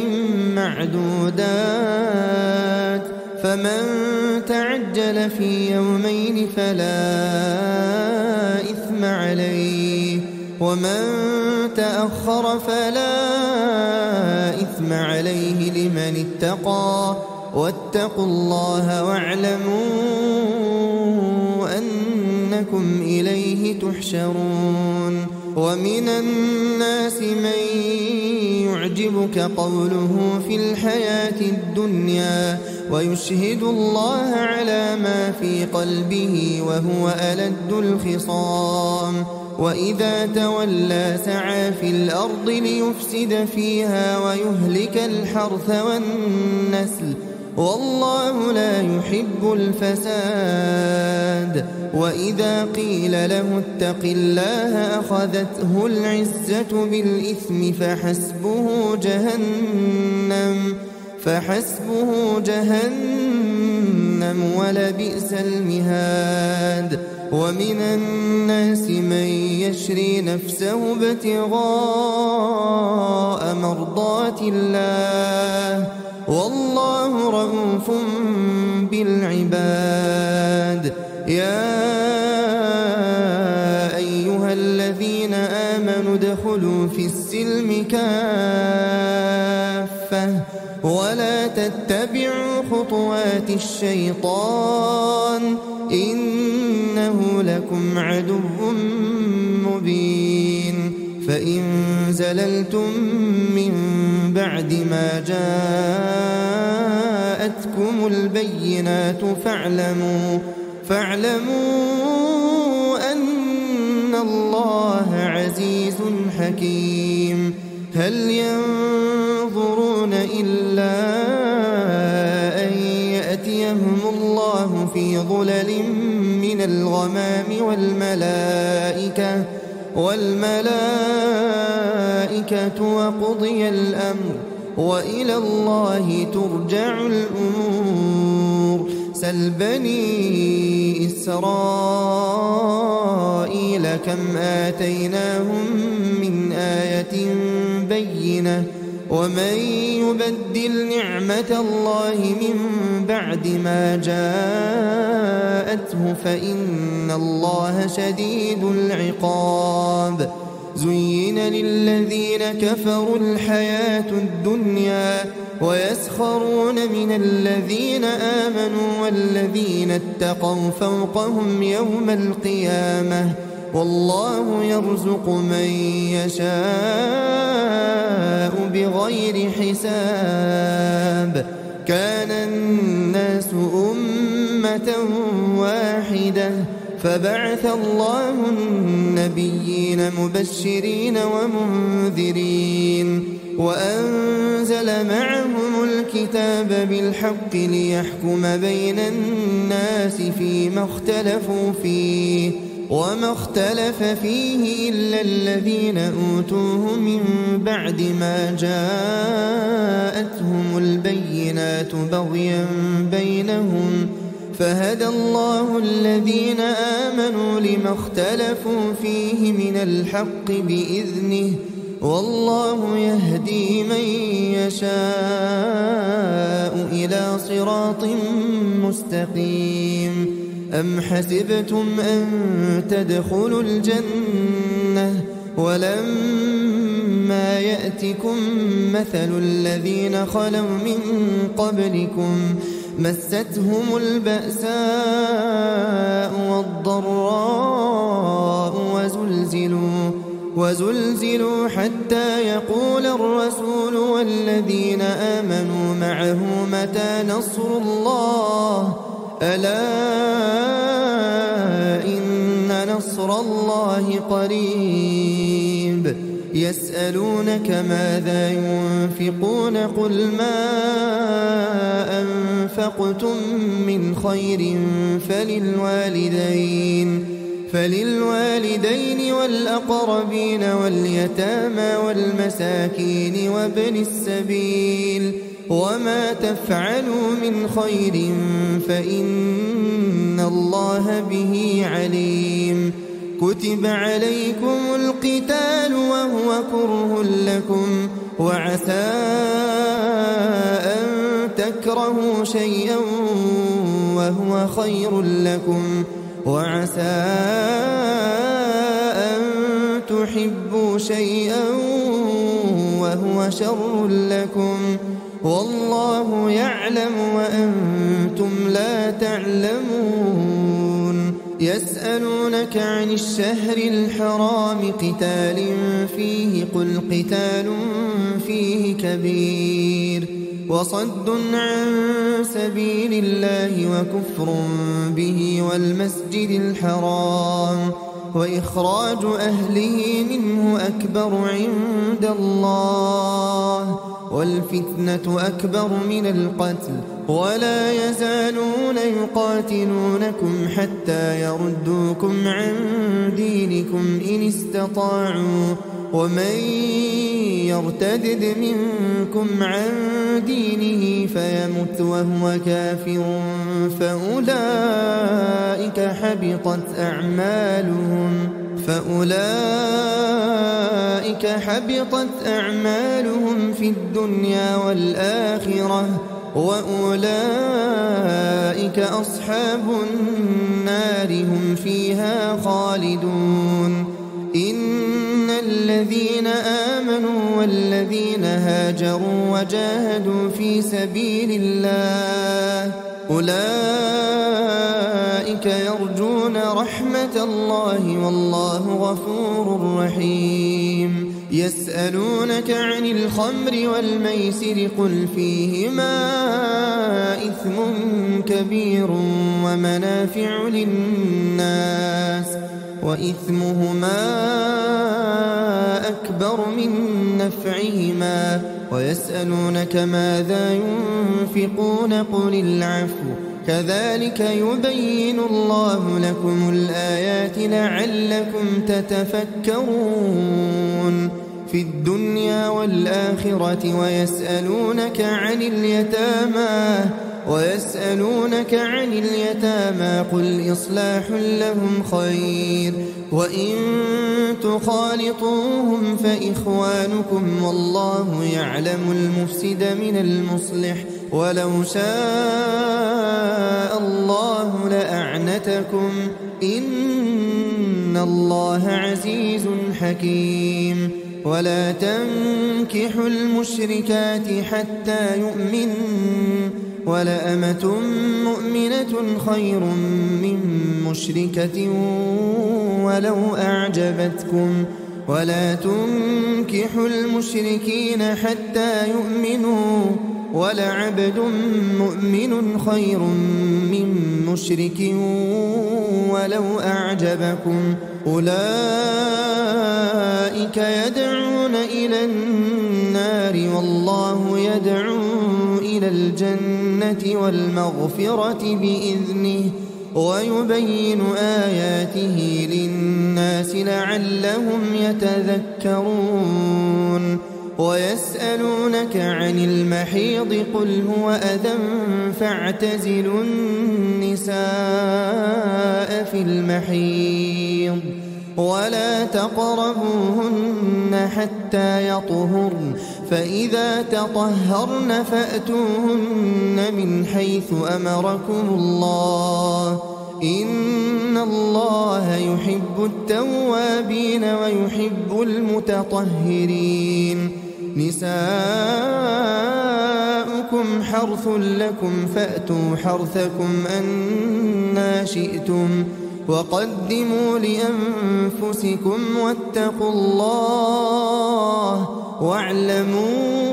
معدودات فمن تعجل في يومين فلا إثم عليه ومن تأخر فلا إثم عليه لمن اتقى واتقوا الله واعلموا أنكم إليه تحشرون ومن الناس من يعجبك قوله في الحياة الدنيا ويشهد الله على ما في قلبه وهو ألد الخصام وإذا تولى سعى في الأرض ليفسد فيها ويهلك الحرث والنسل والله لا يحب الفساد. وإذا قيل له اتق الله أخذته العزة بالإثم فحسبه جهنم فحسبه جهنم ولبئس المهاد. ومن الناس من يشري نفسه ابتغاء مرضات الله والله رؤوف بالعباد. يا أيها الذين آمنوا ادخلوا في السلم كافة ولا تتبعوا خطوات الشيطان إنه لكم عدو مبين. فإن زللتم من بعد ما جاءتكم البينات فاعلموا فاعلموا أن الله عزيز حكيم. هل ينظرون إلا أن يأتيهم الله في ظلل من الغمام والملائكة والملائكة وقضي الأمر وإلى الله ترجع الأمور. سل بني إسرائيل كم آتيناهم من آية بينة ومن يبدل نعمة الله من بعد ما جاءته فإن الله شديد العقاب. زين للذين كفروا الحياة الدنيا ويسخرون من الذين آمنوا والذين اتقوا فوقهم يوم القيامة والله يرزق من يشاء بغير حساب. كان الناس أمة واحدة فبعث الله النبيين مبشرين ومنذرين وأنزل معهم الكتاب بالحق ليحكم بين الناس فيما اختلفوا فيه وما اختلف فيه إلا الذين أوتوه من بعد ما جاءتهم البينات بغيا بينهم فهدى الله الذين آمنوا لما اختلفوا فيه من الحق بإذنه والله يهدي من يشاء إلى صراط مستقيم. أم حسبتم أن تدخلوا الجنة ولما يأتكم مثل الذين خلوا من قبلكم مستهم البأساء والضراء وزلزلوا وزلزلوا حتى يقول الرسول والذين آمنوا معه متى نصر الله ألا إن نصر الله قريب. يسألونك ماذا ينفقون قل ما أنفقتم من خير فللوالدين فللوالدين والأقربين واليتامى والمساكين وابن السبيل وما تفعلوا من خير فإن الله به عليم. كتب عليكم القتال وهو كره لكم وعسى أن تكرهوا شيئا وهو خير لكم وعسى أن تحبوا شيئا وهو شر لكم والله يعلم وأنتم لا تعلمون. يسألونك عن الشهر الحرام قتال فيه قل قتال فيه كبير وصد عن سبيل الله وكفر به والمسجد الحرام وإخراج أهله منه أكبر عند الله والفتنة أكبر من القتل ولا يزالون يقاتلونكم حتى يردوكم عن دينكم إن استطاعوا ومن يرتدد منكم عن دينه فيمت وهو كافر فأولئك حبطت أعمالهم فأولئك حبطت أعمالهم في الدنيا والآخرة وأولئك أصحاب النار هم فيها خالدون إن الذين آمنوا والذين هاجروا وجاهدوا في سبيل الله أولئك يرجون رحمة الله والله غفور رحيم يسألونك عن الخمر والميسر قل فيهما إثم كبير ومنافع للناس وإثمهما أكبر من نفعهما ويسألونك ماذا ينفقون قل العفو كذلك يبين الله لكم الآيات لعلكم تتفكرون في الدنيا والآخرة ويسألونك عن اليتامى ويسألونك عن اليتامى قل إصلاح لهم خير وإن تخالطوهم فإخوانكم والله يعلم المفسد من المصلح ولو شاء الله لأعنتكم إن الله عزيز حكيم ولا تنكحوا المشركات حتى يؤمنوا ولأمة مؤمنة خير من مشركة ولو أعجبتكم ولا تنكحوا المشركين حتى يؤمنوا ولعبد مؤمن خير من مشرك ولو أعجبكم أولئك يدعون إلى النار والله يدعو إلى الجنة والمغفرة بإذنه ويبين آياته للناس لعلهم يتذكرون ويسألونك عن المحيض قل هو أذى فاعتزلوا النساء في المحيض ولا تقربوهن حتى يطهرن فإذا تطهرن فأتوهن من حيث أمركم الله إن الله يحب التوابين ويحب المتطهرين نساؤكم حرث لكم فأتوا حرثكم أنى شئتم وقدموا لأنفسكم واتقوا الله واعلموا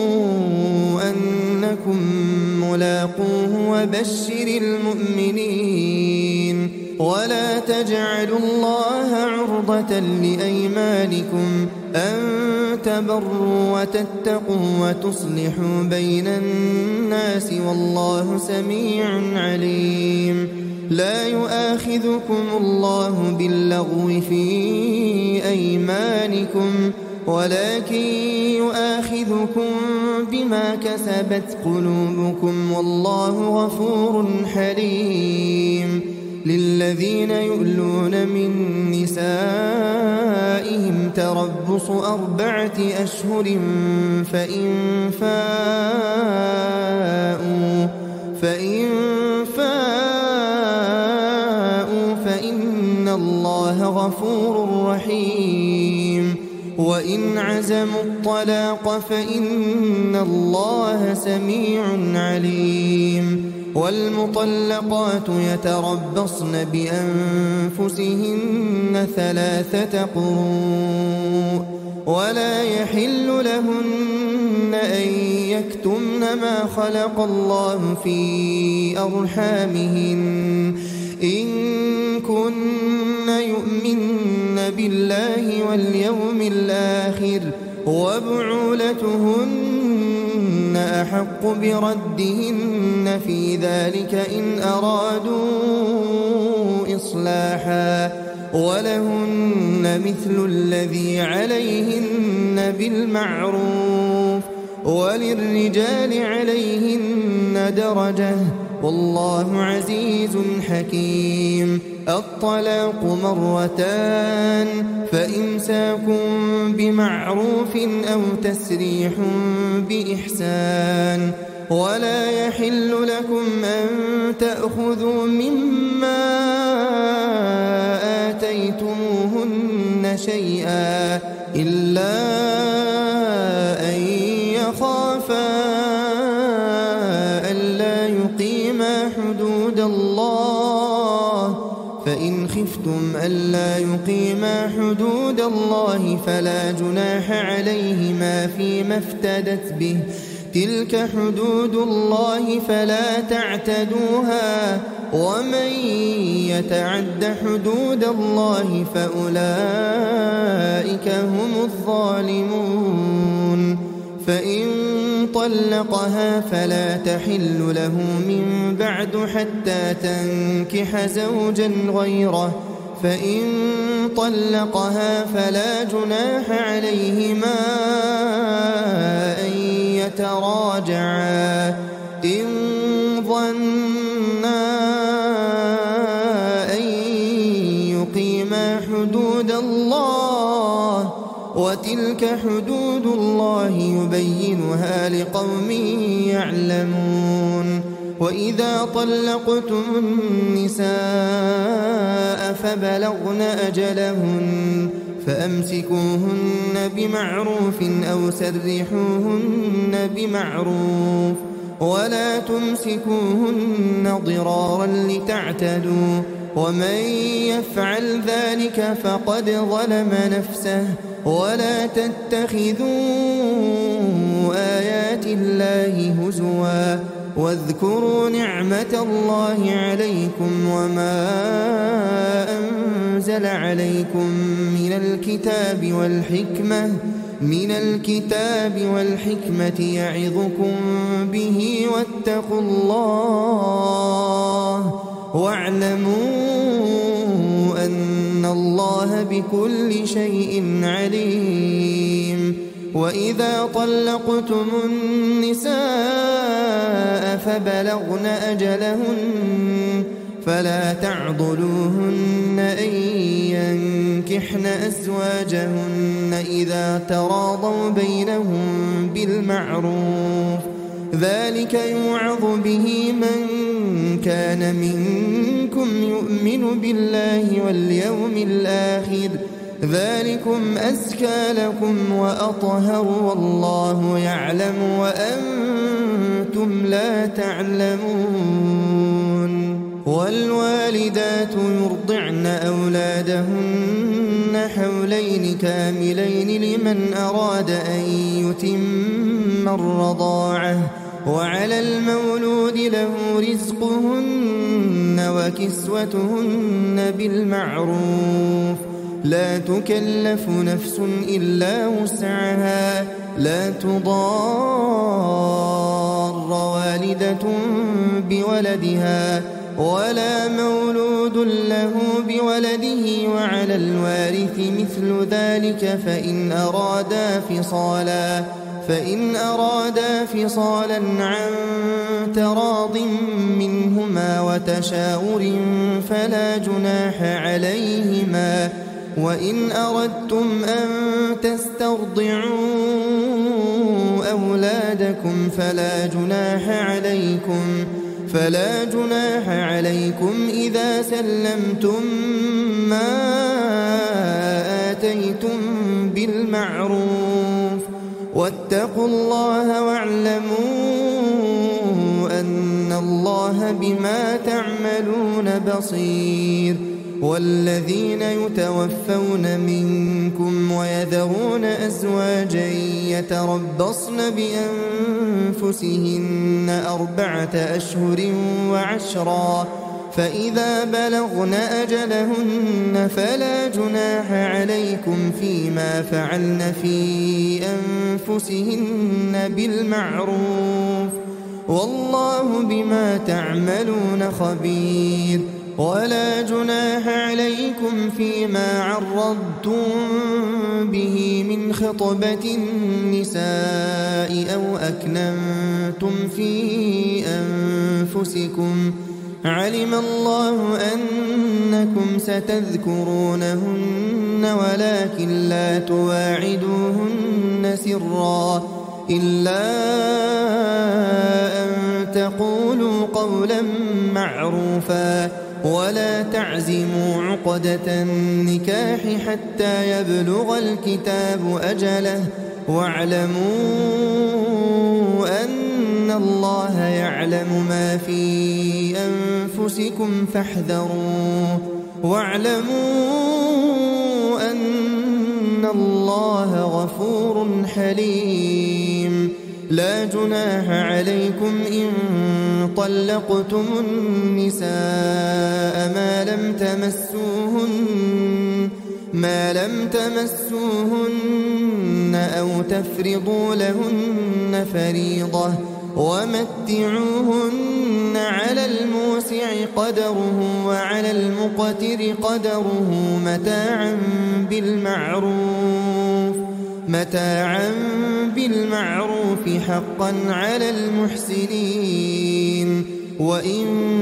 أنكم ملاقوه وبشر المؤمنين ولا تجعلوا الله عرضة لأيمانكم أن تبروا وتتقوا وتصلحوا بين الناس والله سميع عليم لا يؤاخذكم الله باللغو في أيمانكم ولكن يؤاخذكم بما كسبت قلوبكم والله غفور حليم للذين يؤلون من نسائهم تربص أربعة أشهر فإن فاءوا فإن فاءوا فإن الله غفور رحيم وإن عزموا الطلاق فإن الله سميع عليم والمطلقات يتربصن بأنفسهن ثلاثة قروء ولا يحل لهن أن يكتمن ما خلق الله في أرحامهن إن كن يؤمن بالله واليوم الآخر وبعولتهن أحق بردهن في ذلك إن أرادوا إصلاحا ولهن مثل الذي عليهن بالمعروف وللرجال عليهن درجة والله عزيز حكيم. الطلاق مرتان فإمساك بمعروف أو تسريح بإحسان ولا يحل لكم أن تأخذوا مما آتيتموهن شيئا إلا أن يخافا ألا يقيما حدود الله فإن خفتم ألا يقيما حدود الله فلا جناح عليهما فيما افتدت به تلك حدود الله فلا تعتدوها ومن يتعد حدود الله فأولئك هم الظالمون. فإن طلقها فلا تحل له من بعد حتى تنكح زوجا غيره فإن طلقها فلا جناح عليهما أن يتراجعا إن ظنا أن يقيما حدود الله وتلك حدود الله يبينها لقوم يعلمون. وإذا طلقتم النساء فبلغن أجلهن فأمسكوهن بمعروف أو سرحوهن بمعروف ولا تمسكوهن ضرارا لتعتدوا ومن يفعل ذلك فقد ظلم نفسه ولا تتخذوا آيات الله هزوا واذكروا نعمة الله عليكم وما أنزل عليكم من الكتاب والحكمة من الكتاب والحكمة يعظكم به واتقوا الله واعلموا أن الله بكل شيء عليم. وإذا طلقتم النساء فبلغن أجلهن فلا تعضلوهن أن ينكحن أزواجهن إذا تراضوا بينهم بالمعروف ذلك يوعظ به من كان منكم يؤمن بالله واليوم الآخر ذلكم أزكى لكم وأطهر والله يعلم وأنتم لا تعلمون. والوالدات يرضعن أولادهن حولين كاملين لمن أراد أن يتم الرضاعة وعلى المولود له رزقهن وكسوتهن بالمعروف لا تكلف نفس إلا وسعها لا تضار والدة بولدها ولا مولود له بولده وعلى الوارث مثل ذلك فإن أرادا فصالا فإن أرادا فصالا عن تراض منهما وتشاور فلا جناح عليهما. وإن أردتم أن تسترضعوا أولادكم فلا جناح عليكم فلا جناح عليكم إذا سلمتم ما آتيتم بالمعروف واتقوا الله واعلموا أن الله بما تعملون بصير. والذين يتوفون منكم ويذرون أزواجا يتربصن بأنفسهن أربعة أشهر وعشرا فإذا بلغن أجلهن فلا جناح عليكم فيما فعلن في أنفسهن بالمعروف والله بما تعملون خبير. ولا جناح عليكم فيما عرضتم به من خطبة النساء أو أكننتم في أنفسكم علم الله أنكم ستذكرونهن ولكن لا تواعدوهن سرا إلا أن تقولوا قولا معروفا ولا تعزموا عقدة النكاح حتى يبلغ الكتاب أجله واعلموا أن الله يعلم ما في أنفسكم فاحذروه واعلموا أن الله غفور حليم. لا جناح عليكم إن طلقتم النساء ما لم تمسوهن ما لم تمسوهن أو تفرضوا لهن فريضة ومتعوهن على الموسع قدره وعلى المقتر قدره متاعا بالمعروف متاعا بالمعروف حقا على المحسنين. وإن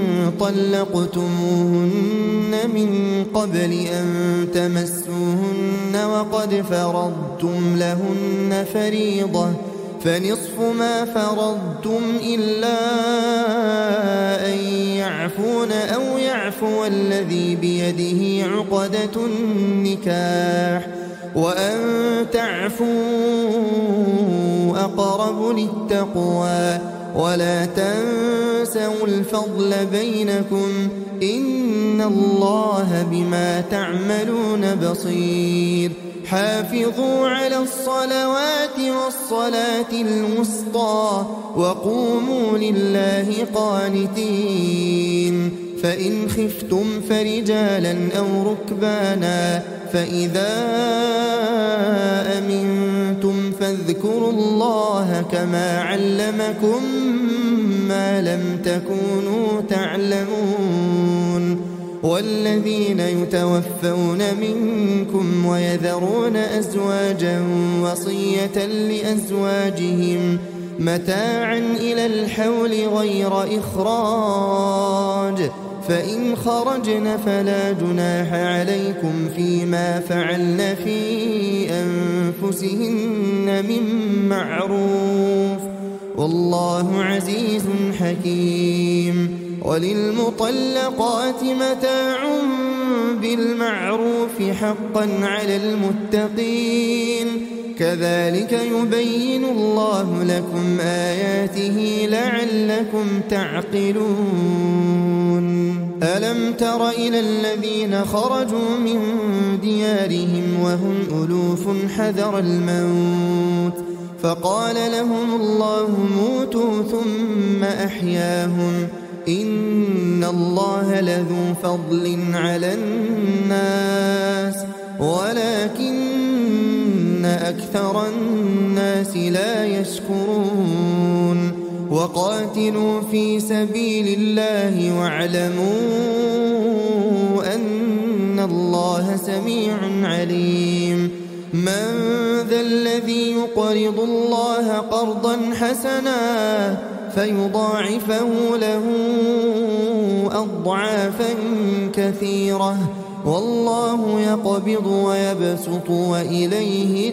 طلقتموهن من قبل أن تمسوهن وقد فرضتم لهن فريضة فنصف ما فرضتم إلا أن يعفون أو يعفو الذي بيده عقدة النكاح وأن تعفوا أقرب للتقوى ولا تنسوا الفضل بينكم إن الله بما تعملون بصير. حافظوا على الصلوات والصلاة الوسطى وقوموا لله قانتين. فإن خفتم فرجالا أو ركبانا فإذا أمنتم فاذكروا الله كما علمكم ما لم تكونوا تعلمون. والذين يتوفون منكم ويذرون أزواجا وصية لأزواجهم متاعا إلى الحول غير إخراج فإن خرجن فلا جناح عليكم فيما فعلن في أنفسهن من معروف والله عزيز حكيم. وللمطلقات متاع بالمعروف حقا على المتقين كذلك يبين الله لكم آياته لعلكم تعقلون. ألم تر إلى الذين خرجوا من ديارهم وهم ألوف حذر الموت فقال لهم الله موتوا ثم أحياهم إن الله لذو فضل على الناس ولكن أكثر الناس لا يشكرون. وقاتلوا في سبيل الله واعلموا أن الله سميع عليم. من ذا الذي يقرض الله قرضا حسنا فيضاعفه له أضعافا كثيرة والله يقبض ويبسط وإليه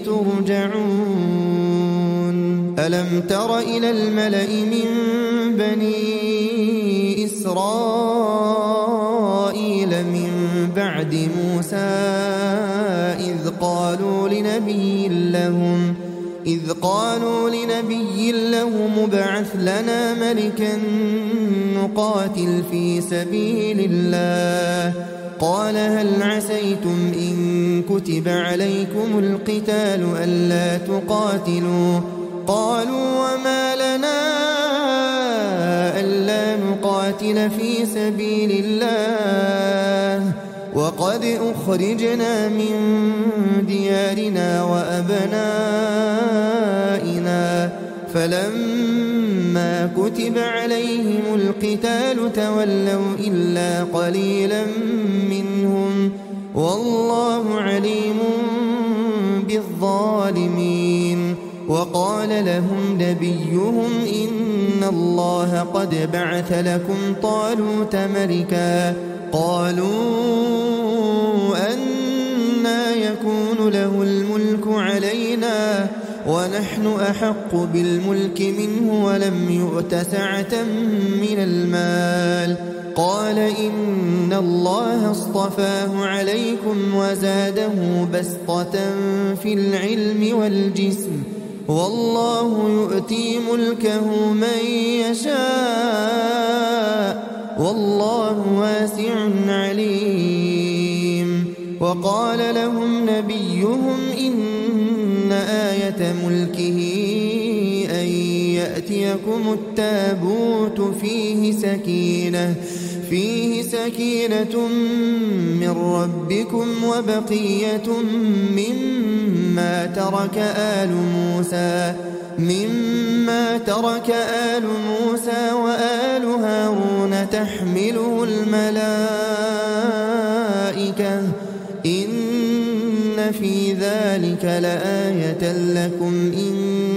ترجعون. ألم تر إلى الملأ من بني إسرائيل من بعد موسى إذ قالوا لنبي لهم إذ قالوا لنبي لهم ابعث لنا ملكا نقاتل في سبيل الله قال هل عسيتم إن كتب عليكم القتال ألا تقاتلوا قالوا وما لنا ألا نقاتل نقاتل في سبيل الله وقد أخرجنا من ديارنا وأبنائنا فلما كتب عليهم القتال تولوا إلا قليلا منهم والله عليم بالظالمين. وقال لهم نبيهم إن الله قد بعث لكم طالوت ملكا قالوا أنى يكون له الملك علينا ونحن أحق بالملك منه ولم يؤت سعة من المال قال إن الله اصطفاه عليكم وزاده بسطة في العلم والجسم والله يؤتي ملكه من يشاء والله واسع عليم. وقال لهم نبيهم إن آية ملكه أن يأتيكم التابوت فيه سكينة فيه سكينة من ربكم وبقية مما ترك آل موسى مما ترك آل موسى وآل هارون تحمله الملائكة إن في ذلك لآية لكم إن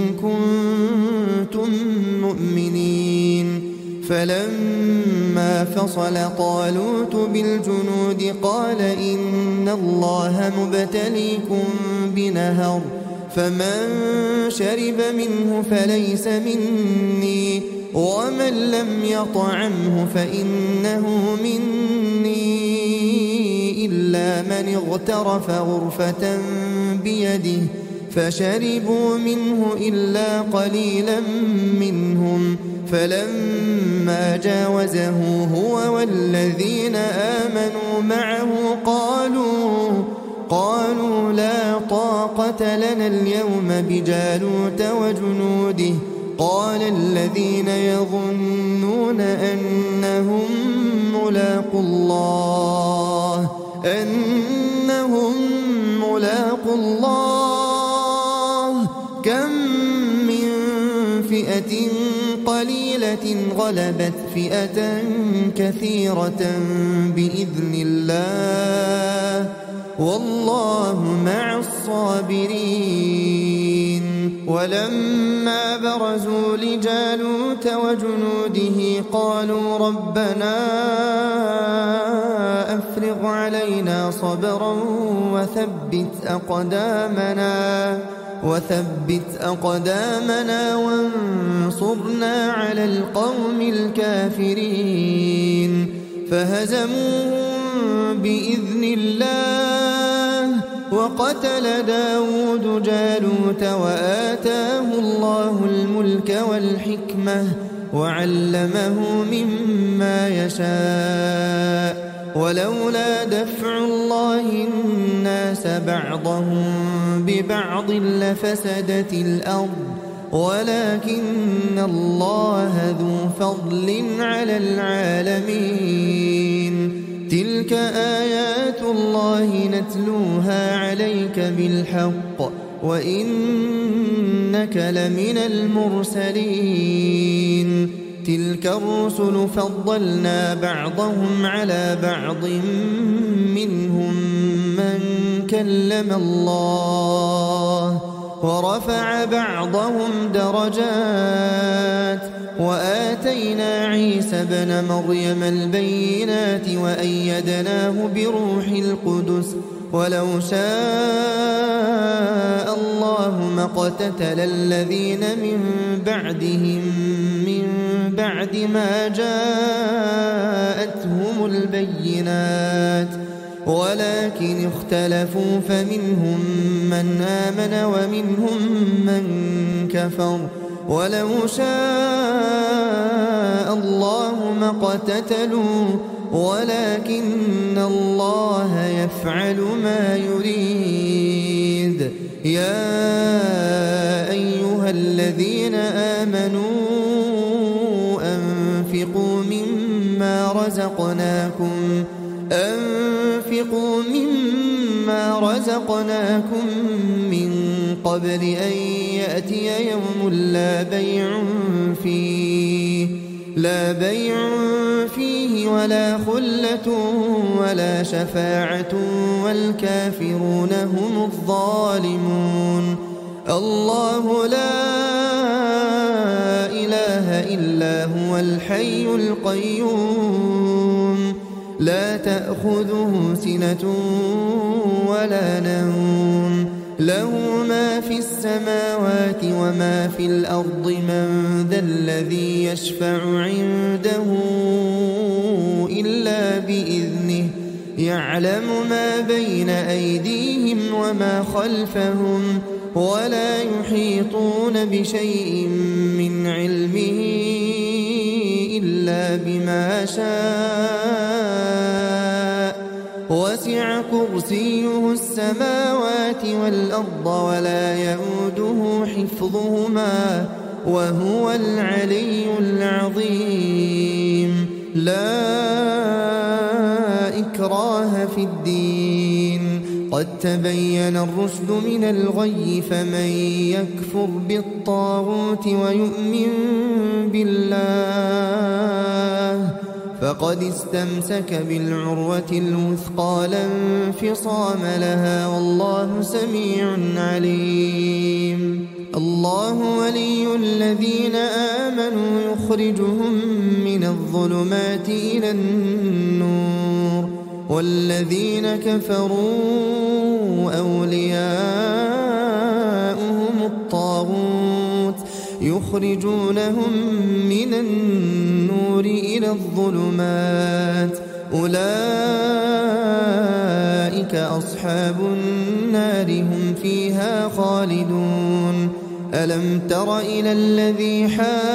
كنتم مؤمنين. فلما فصل طالوت بالجنود قال إن الله مبتليكم بنهر فمن شرب منه فليس مني ومن لم يطعمه فإنه مني إلا من اغترف غرفة بيده فشربوا منه إلا قليلا منهم. فلما جاوزه هو والذين آمنوا معه قالوا قالوا لا طاقة لنا اليوم بجالوت وجنوده قال الذين يظنون أنهم ملاقو الله أنهم ملاقو الله كم من فئة قليلة غلبت فئة كثيرة بإذن الله والله مع الصابرين. ولما برزوا لجالوت وجنوده قالوا ربنا أفرغ علينا صبرا وثبت أقدامنا وثبت أقدامنا وانصرنا على القوم الكافرين. فهزموهم بإذن الله وقتل داود جالوت وآتاه الله الملك والحكمة وعلمه مما يشاء ولولا دفع الله الناس بعضهم ببعض لفسدت الأرض ولكن الله ذو فضل على العالمين. تلك آيات الله نتلوها عليك بالحق وإنك لمن المرسلين. تلك الرسل فضلنا بعضهم على بعض منهم من كلم الله ورفع بعضهم درجات وآتينا عيسى ابن مريم البينات وأيدناه بروح القدس ولو شاء الله ما اقتتل الذين من بعدهم من بعد ما جاءتهم البينات ولكن اختلفوا فمنهم من آمن ومنهم من كفر ولو شاء الله ما اقتتلوا ولكن الله يفعل ما يريد. يا أيها الذين آمنوا أنفقوا مما رزقناكم أنفقوا مما رزقناكم من قبل أن يأتي يوم لا بيع فيه لا بيع فيه ولا خلة ولا شفاعة والكافرون هم الظالمون. الله لا إله إلا هو الحي القيوم لا تأخذه سنة ولا نوم له ما في السماوات وما في الأرض من ذا الذي يشفع عنده إلا بإذنه يعلم ما بين أيديهم وما خلفهم ولا يحيطون بشيء من علمه إلا بما شاء وسع كرسيه السماوات والأرض ولا يؤوده حفظهما وهو العلي العظيم. لا إكراه في الدين قد تبين الرشد من الغي فمن يكفر بالطاغوت ويؤمن بالله فقد استمسك بالعروة الوثقى لا انفصام لها والله سميع عليم. الله ولي الذين آمنوا يخرجهم من الظلمات إلى النور والذين كفروا أولياؤهم الطاغوت يخرجونهم من النور إلى الظلمات أولئك أصحاب النار هم فيها خالدون. ألم تر إلى الذي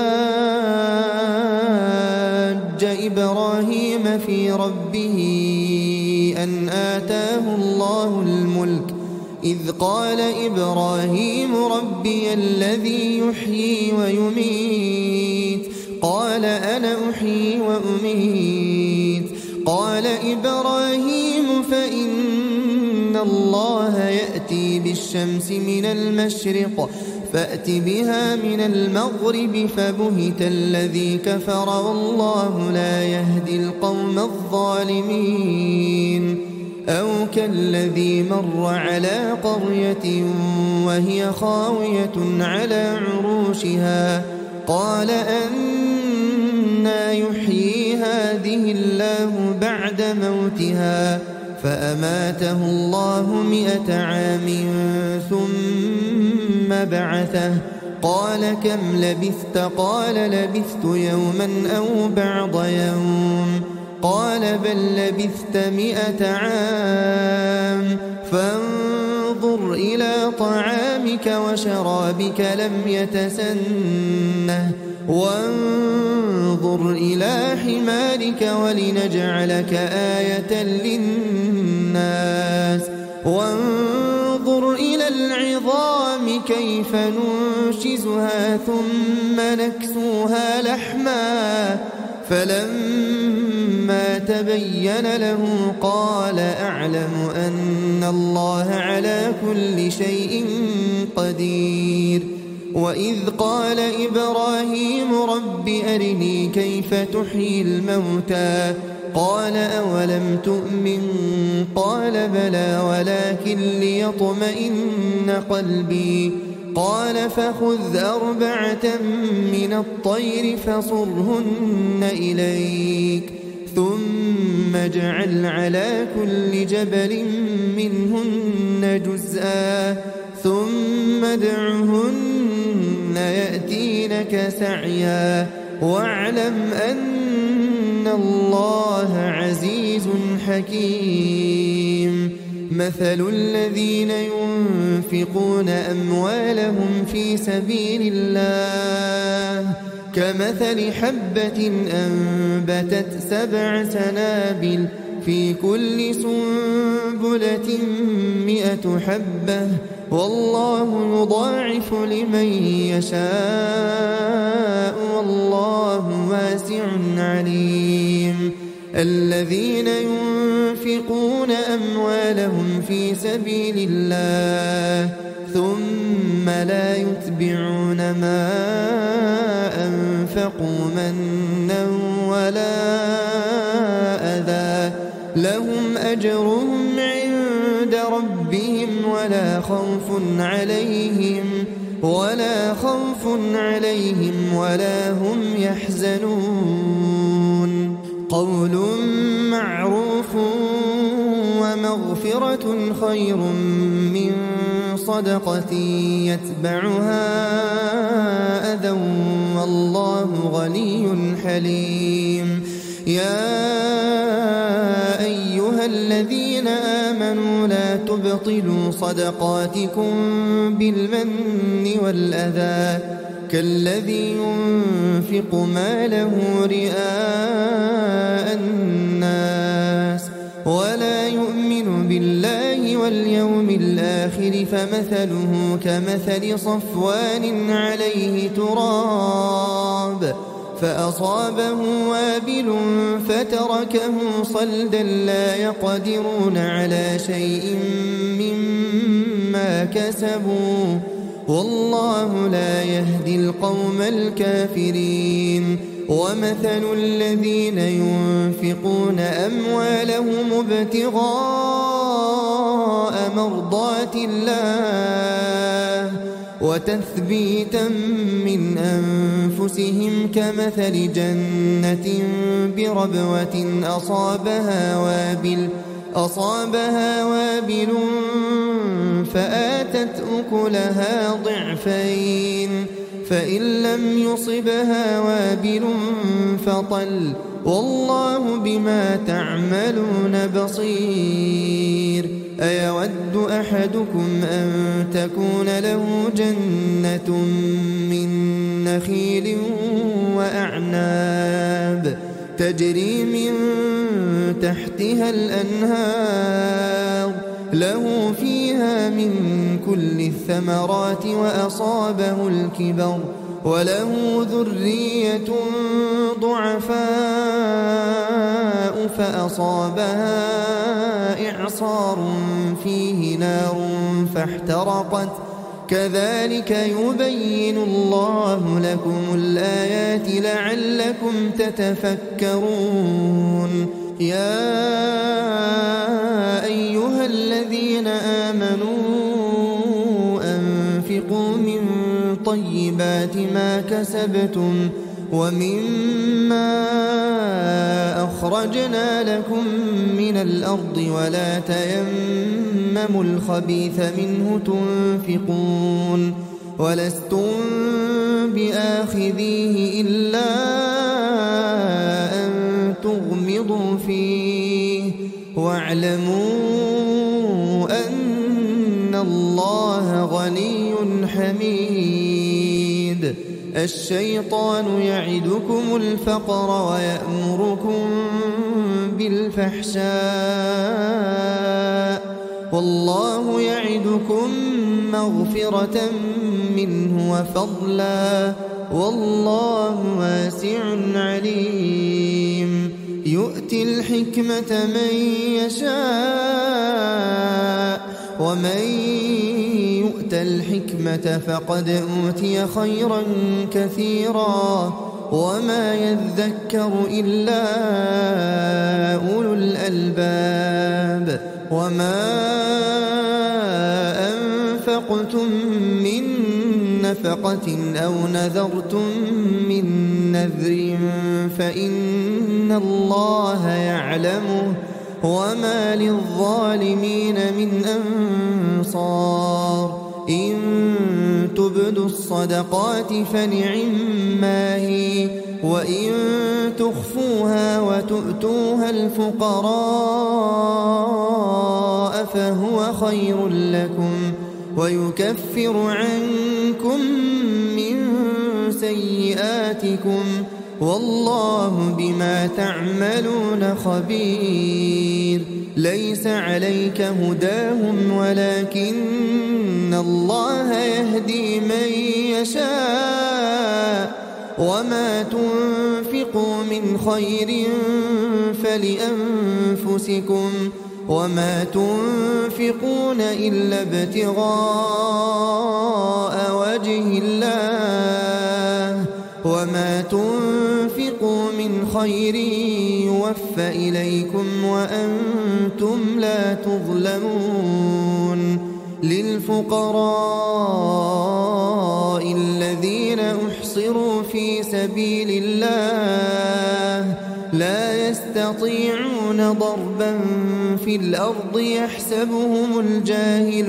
حاج إبراهيم في ربه أن آتاه الله الملك إذ قال إبراهيم ربي الذي يحيي ويميت قال أنا أحيي وأميت قال إبراهيم فإن الله يأتي بالشمس من المشرق فأت بها من المغرب فبهت الذي كفر والله لا يهدي القوم الظالمين. أو كالذي مر على قرية وهي خاوية على عروشها قال أنى يحيي هذه الله بعد موتها فأماته الله مئة عام ثم بعثه قال كم لبثت قال لبثت يوما أو بعض يوم قال بل لبثت مئة عام فانظر إلى طعامك وشرابك لم يتسنه وانظر إلى حمارك ولنجعلك آية للناس وانظر إلى العظام كيف ننشزها ثم نكسوها لحما فلما تبين له قال أعلم أن الله على كل شيء قدير. وإذ قال إبراهيم رب أرني كيف تحيي الموتى قال أولم تؤمن قال بلى ولكن ليطمئن قلبي قال فخذ أربعة من الطير فصرهن إليك ثم اجعل على كل جبل منهن جزءا ثم ادعهن يأتينك سعيا واعلم أن الله عزيز حكيم. مثل الذين ينفقون أموالهم في سبيل الله كمثل حبة أنبتت سبع سنابل في كل سنبلة مئة حبة والله يضاعف لمن يشاء والله واسع عليم. الذين ينفقون أموالهم في سبيل الله ثم لا يتبعون ما أنفقوا منا ولا أذى لهم أجرهم عند ربهم ولا خوف عليهم ولا خوف عليهم ولا هم يحزنون قول معروف ومغفرة خير من صدقة يتبعها أذى والله غني حليم يا أيها الذين آمنوا لا تبطلوا صدقاتكم بالمن والأذى كالذي ينفق ماله رئاء الناس ولا يؤمن بالله واليوم الآخر فمثله كمثل صفوان عليه تراب فأصابه وابل فتركه صلدا لا يقدرون على شيء مما كسبوا والله لا يهدي القوم الكافرين ومثل الذين ينفقون أموالهم ابتغاء مرضات الله وتثبيتا من أنفسهم كمثل جنة بربوة أصابها وابل أصابها وابل فآتت أكلها ضعفين فإن لم يصبها وابل فطل والله بما تعملون بصير أيود أحدكم أن تكون له جنة من نخيل وأعناب تجري من تحتها الأنهار له فيها من كل الثمرات وأصابه الكبر وله ذرية ضعفاء فأصابها إعصار فيه نار فاحترقت كذلك يبين الله لكم الآيات لعلكم تتفكرون يا أيها الذين آمنوا أنفقوا من طيبات ما كسبتم ومما أخرجنا لكم من الأرض ولا تيمموا الخبيث منه تنفقون ولستم بآخذيه إلا أن تغمضوا فيه واعلموا أن الله غني حميد الشيطان يعدكم الفقر ويأمركم بالفحشاء والله يعدكم مغفرة منه وفضلا والله واسع عليم يؤتي الحكمة من يشاء ومن يؤت الحكمة فقد أوتي خيرا كثيرا وما يذكر إلا أولو الألباب وما أنفقتم من نفقة أو نذرتم من نذر فإن الله يعلمه وما للظالمين من أنصار إن تبدوا الصدقات فنعما هي وإن تخفوها وتؤتوها الفقراء فهو خير لكم ويكفر عنكم من سيئاتكم والله بما تعملون خبير ليس عليك هداهم ولكن الله يهدي من يشاء وما تنفقوا من خير فلأنفسكم وما تنفقون إلا ابتغاء وجه الله وما تنفقوا من خير يوفى إليكم وأنتم لا تظلمون للفقراء الذين أحصروا في سبيل الله لا يستطيعون ضربا في الأرض يحسبهم الجاهل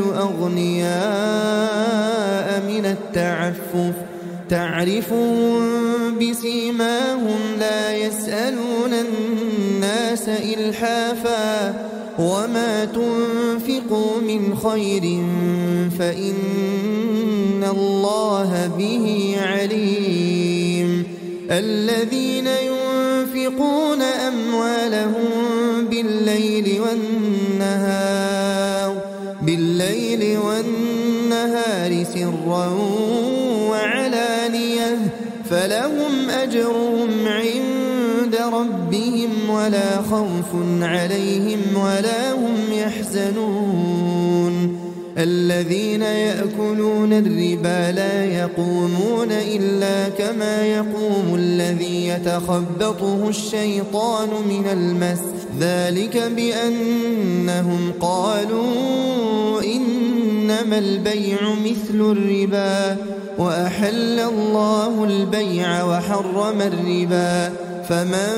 أغنياء من التعفف تعرفهم بسيماهم لا يسألون الناس إلحافا وما تنفقوا من خير فإن الله به عليم الذين ينفقون أموالهم بالليل والنهار بالليل والنهار سرا وعلانية فلهم أجرهم عند ربهم ولا خوف عليهم ولا هم يحزنون الذين يأكلون الربا لا يقومون إلا كما يقوم الذي يتخبطه الشيطان من المس ذلك بأنهم قالوا إنما البيع مثل الربا وأحل الله البيع وحرم الربا فمن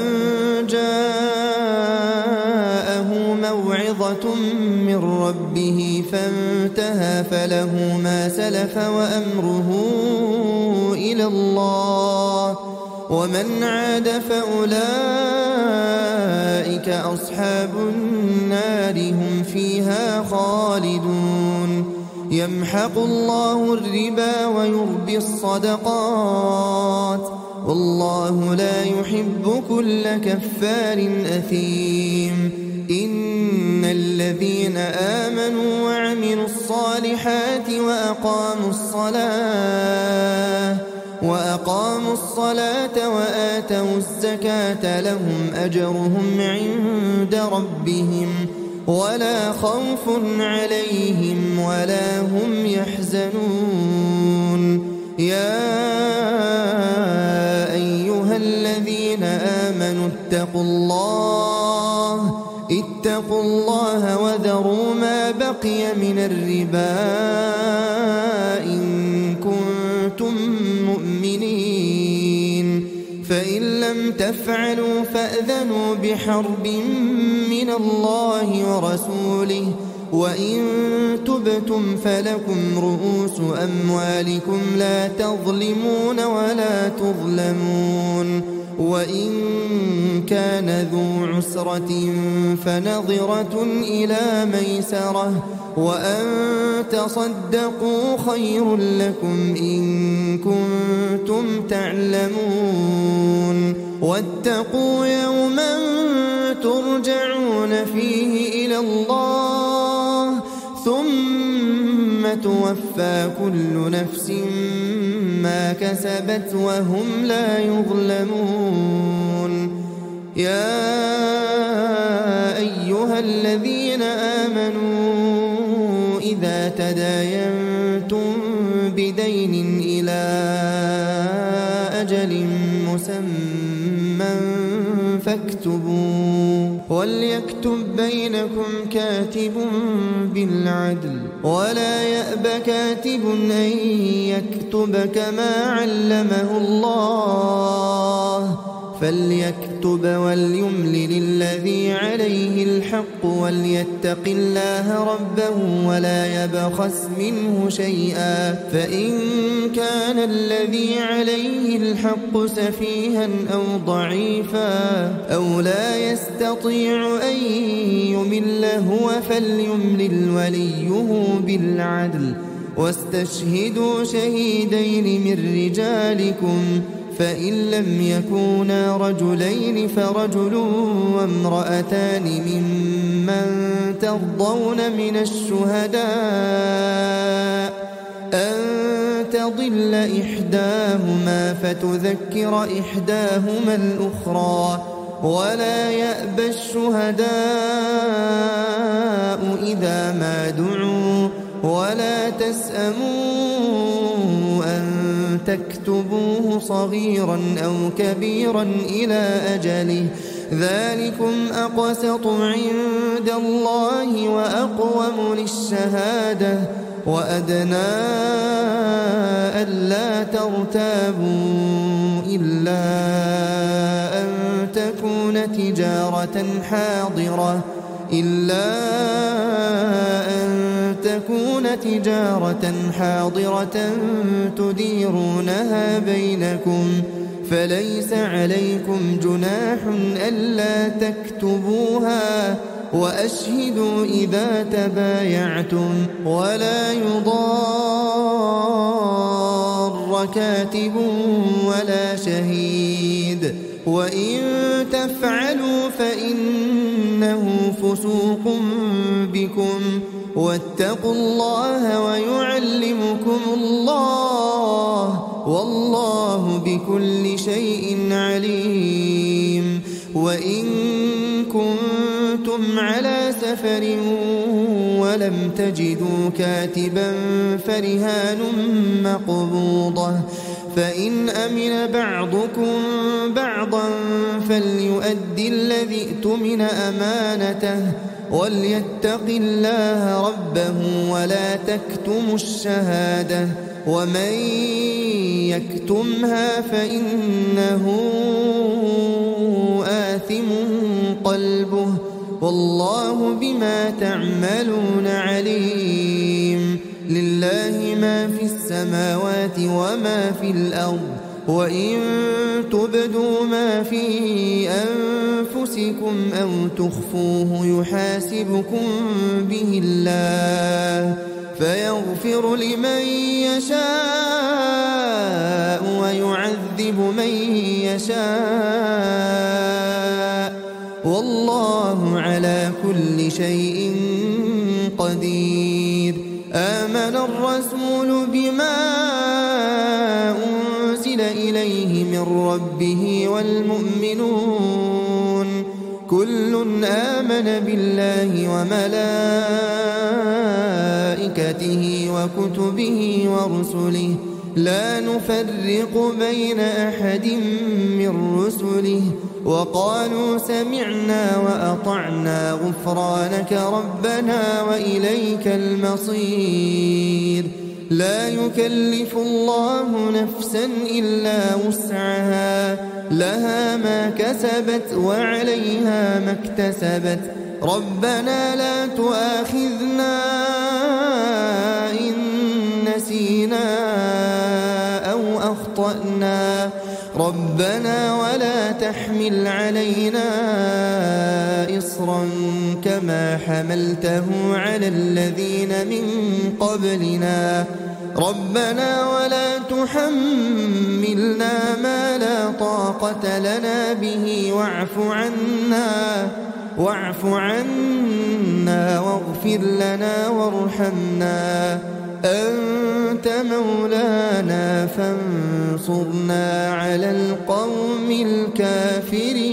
جاءه موعظة من ربه فانتهى فله ما سلف وأمره إلى الله ومن عاد فأولئك أصحاب النار هم فيها خالدون يمحق الله الربا ويربي الصدقات والله لا يحب كل كفار أثيم إن الذين آمنوا وعملوا الصالحات وأقاموا الصلاة وأقاموا الصلاة وآتوا الزكاة لهم أجرهم عند ربهم ولا خوف عليهم ولا هم يحزنون يا أيها الذين آمنوا اتقوا الله اتقوا الله وذروا ما بقي من الربا إن كنتم مؤمنين فإن لم تفعلوا فأذنوا بحرب من الله ورسوله وإن تبتم فلكم رؤوس أموالكم لا تظلمون ولا تظلمون وإن كان ذو عسرة فنظرة إلى ميسرة وأن تصدقوا خير لكم إن كنتم تعلمون واتقوا يوما ترجعون فيه إلى الله ثم توفى كل نفس ما كسبت وهم لا يظلمون يا أيها الذين آمنوا إذا تداينتم بدين إلى أجل مسمى فاكتبوا وليكتب بينكم كاتب بالعدل ولا يأب كاتب أن يكتب كما علمه الله فليكتب وليملل الذي عليه الحق وليتق الله ربه ولا يبخس منه شيئا فإن كان الذي عليه الحق سفيها أو ضعيفا أو لا يستطيع أن يمل هو فليملل وليه بالعدل واستشهدوا شهيدين من رجالكم فإن لم يكونا رجلين فرجل وامرأتان ممن ترضون من الشهداء أن تضل إحداهما فتذكر إحداهما الأخرى ولا يأبى الشهداء إذا ما دعوا ولا تسأموا أن تكتبوه صغيرا أو كبيرا إلى أجله ذلكم أقسط عند الله وأقوم للشهادة وأدنى ألا ترتابوا إلا أن تكون تجارة حاضرة إلا أن تكون تجارة حاضرة تديرونها بينكم فليس عليكم جناح ألا تكتبوها وأشهدوا إذا تبايعتم ولا يضار كاتب ولا شهيد وإن تفعلوا فإنه فسوق بكم واتقوا الله ويعلمكم الله والله بكل شيء عليم وإن كنتم على سفر ولم تجدوا كاتبا فرهان مقبوضة فإن أمن بعضكم بعضا فليؤدي الذي اؤتمن أمانته وليتق الله ربه ولا تكتموا الشهادة ومن يكتمها فإنه آثم قلبه والله بما تعملون عليم لله ما في السماوات وما في الأرض وإن تبدوا ما في أنفسكم أو تخفوه يحاسبكم به الله فيغفر لمن يشاء ويعذب من يشاء والله على كل شيء قدير آمن الرسول بما أنزل إليه من ربه والمؤمنون كل آمن بالله وملائكته وكتبه ورسله لا نفرق بين أحد من رسله وقالوا سمعنا وأطعنا غفرانك ربنا وإليك المصير لا يكلف الله نفسا إلا وسعها لها ما كسبت وعليها ما اكتسبت ربنا لا تؤاخذنا إن نسينا أو أخطأنا ربنا ولا تحمل علينا إصرا كما حملته على الذين من قبلنا ربنا ولا تحملنا ما لا طاقة لنا به واعف عنا واعف عنا واغفر لنا وارحمنا أنت مولانا فانصرنا على القوم الكافرين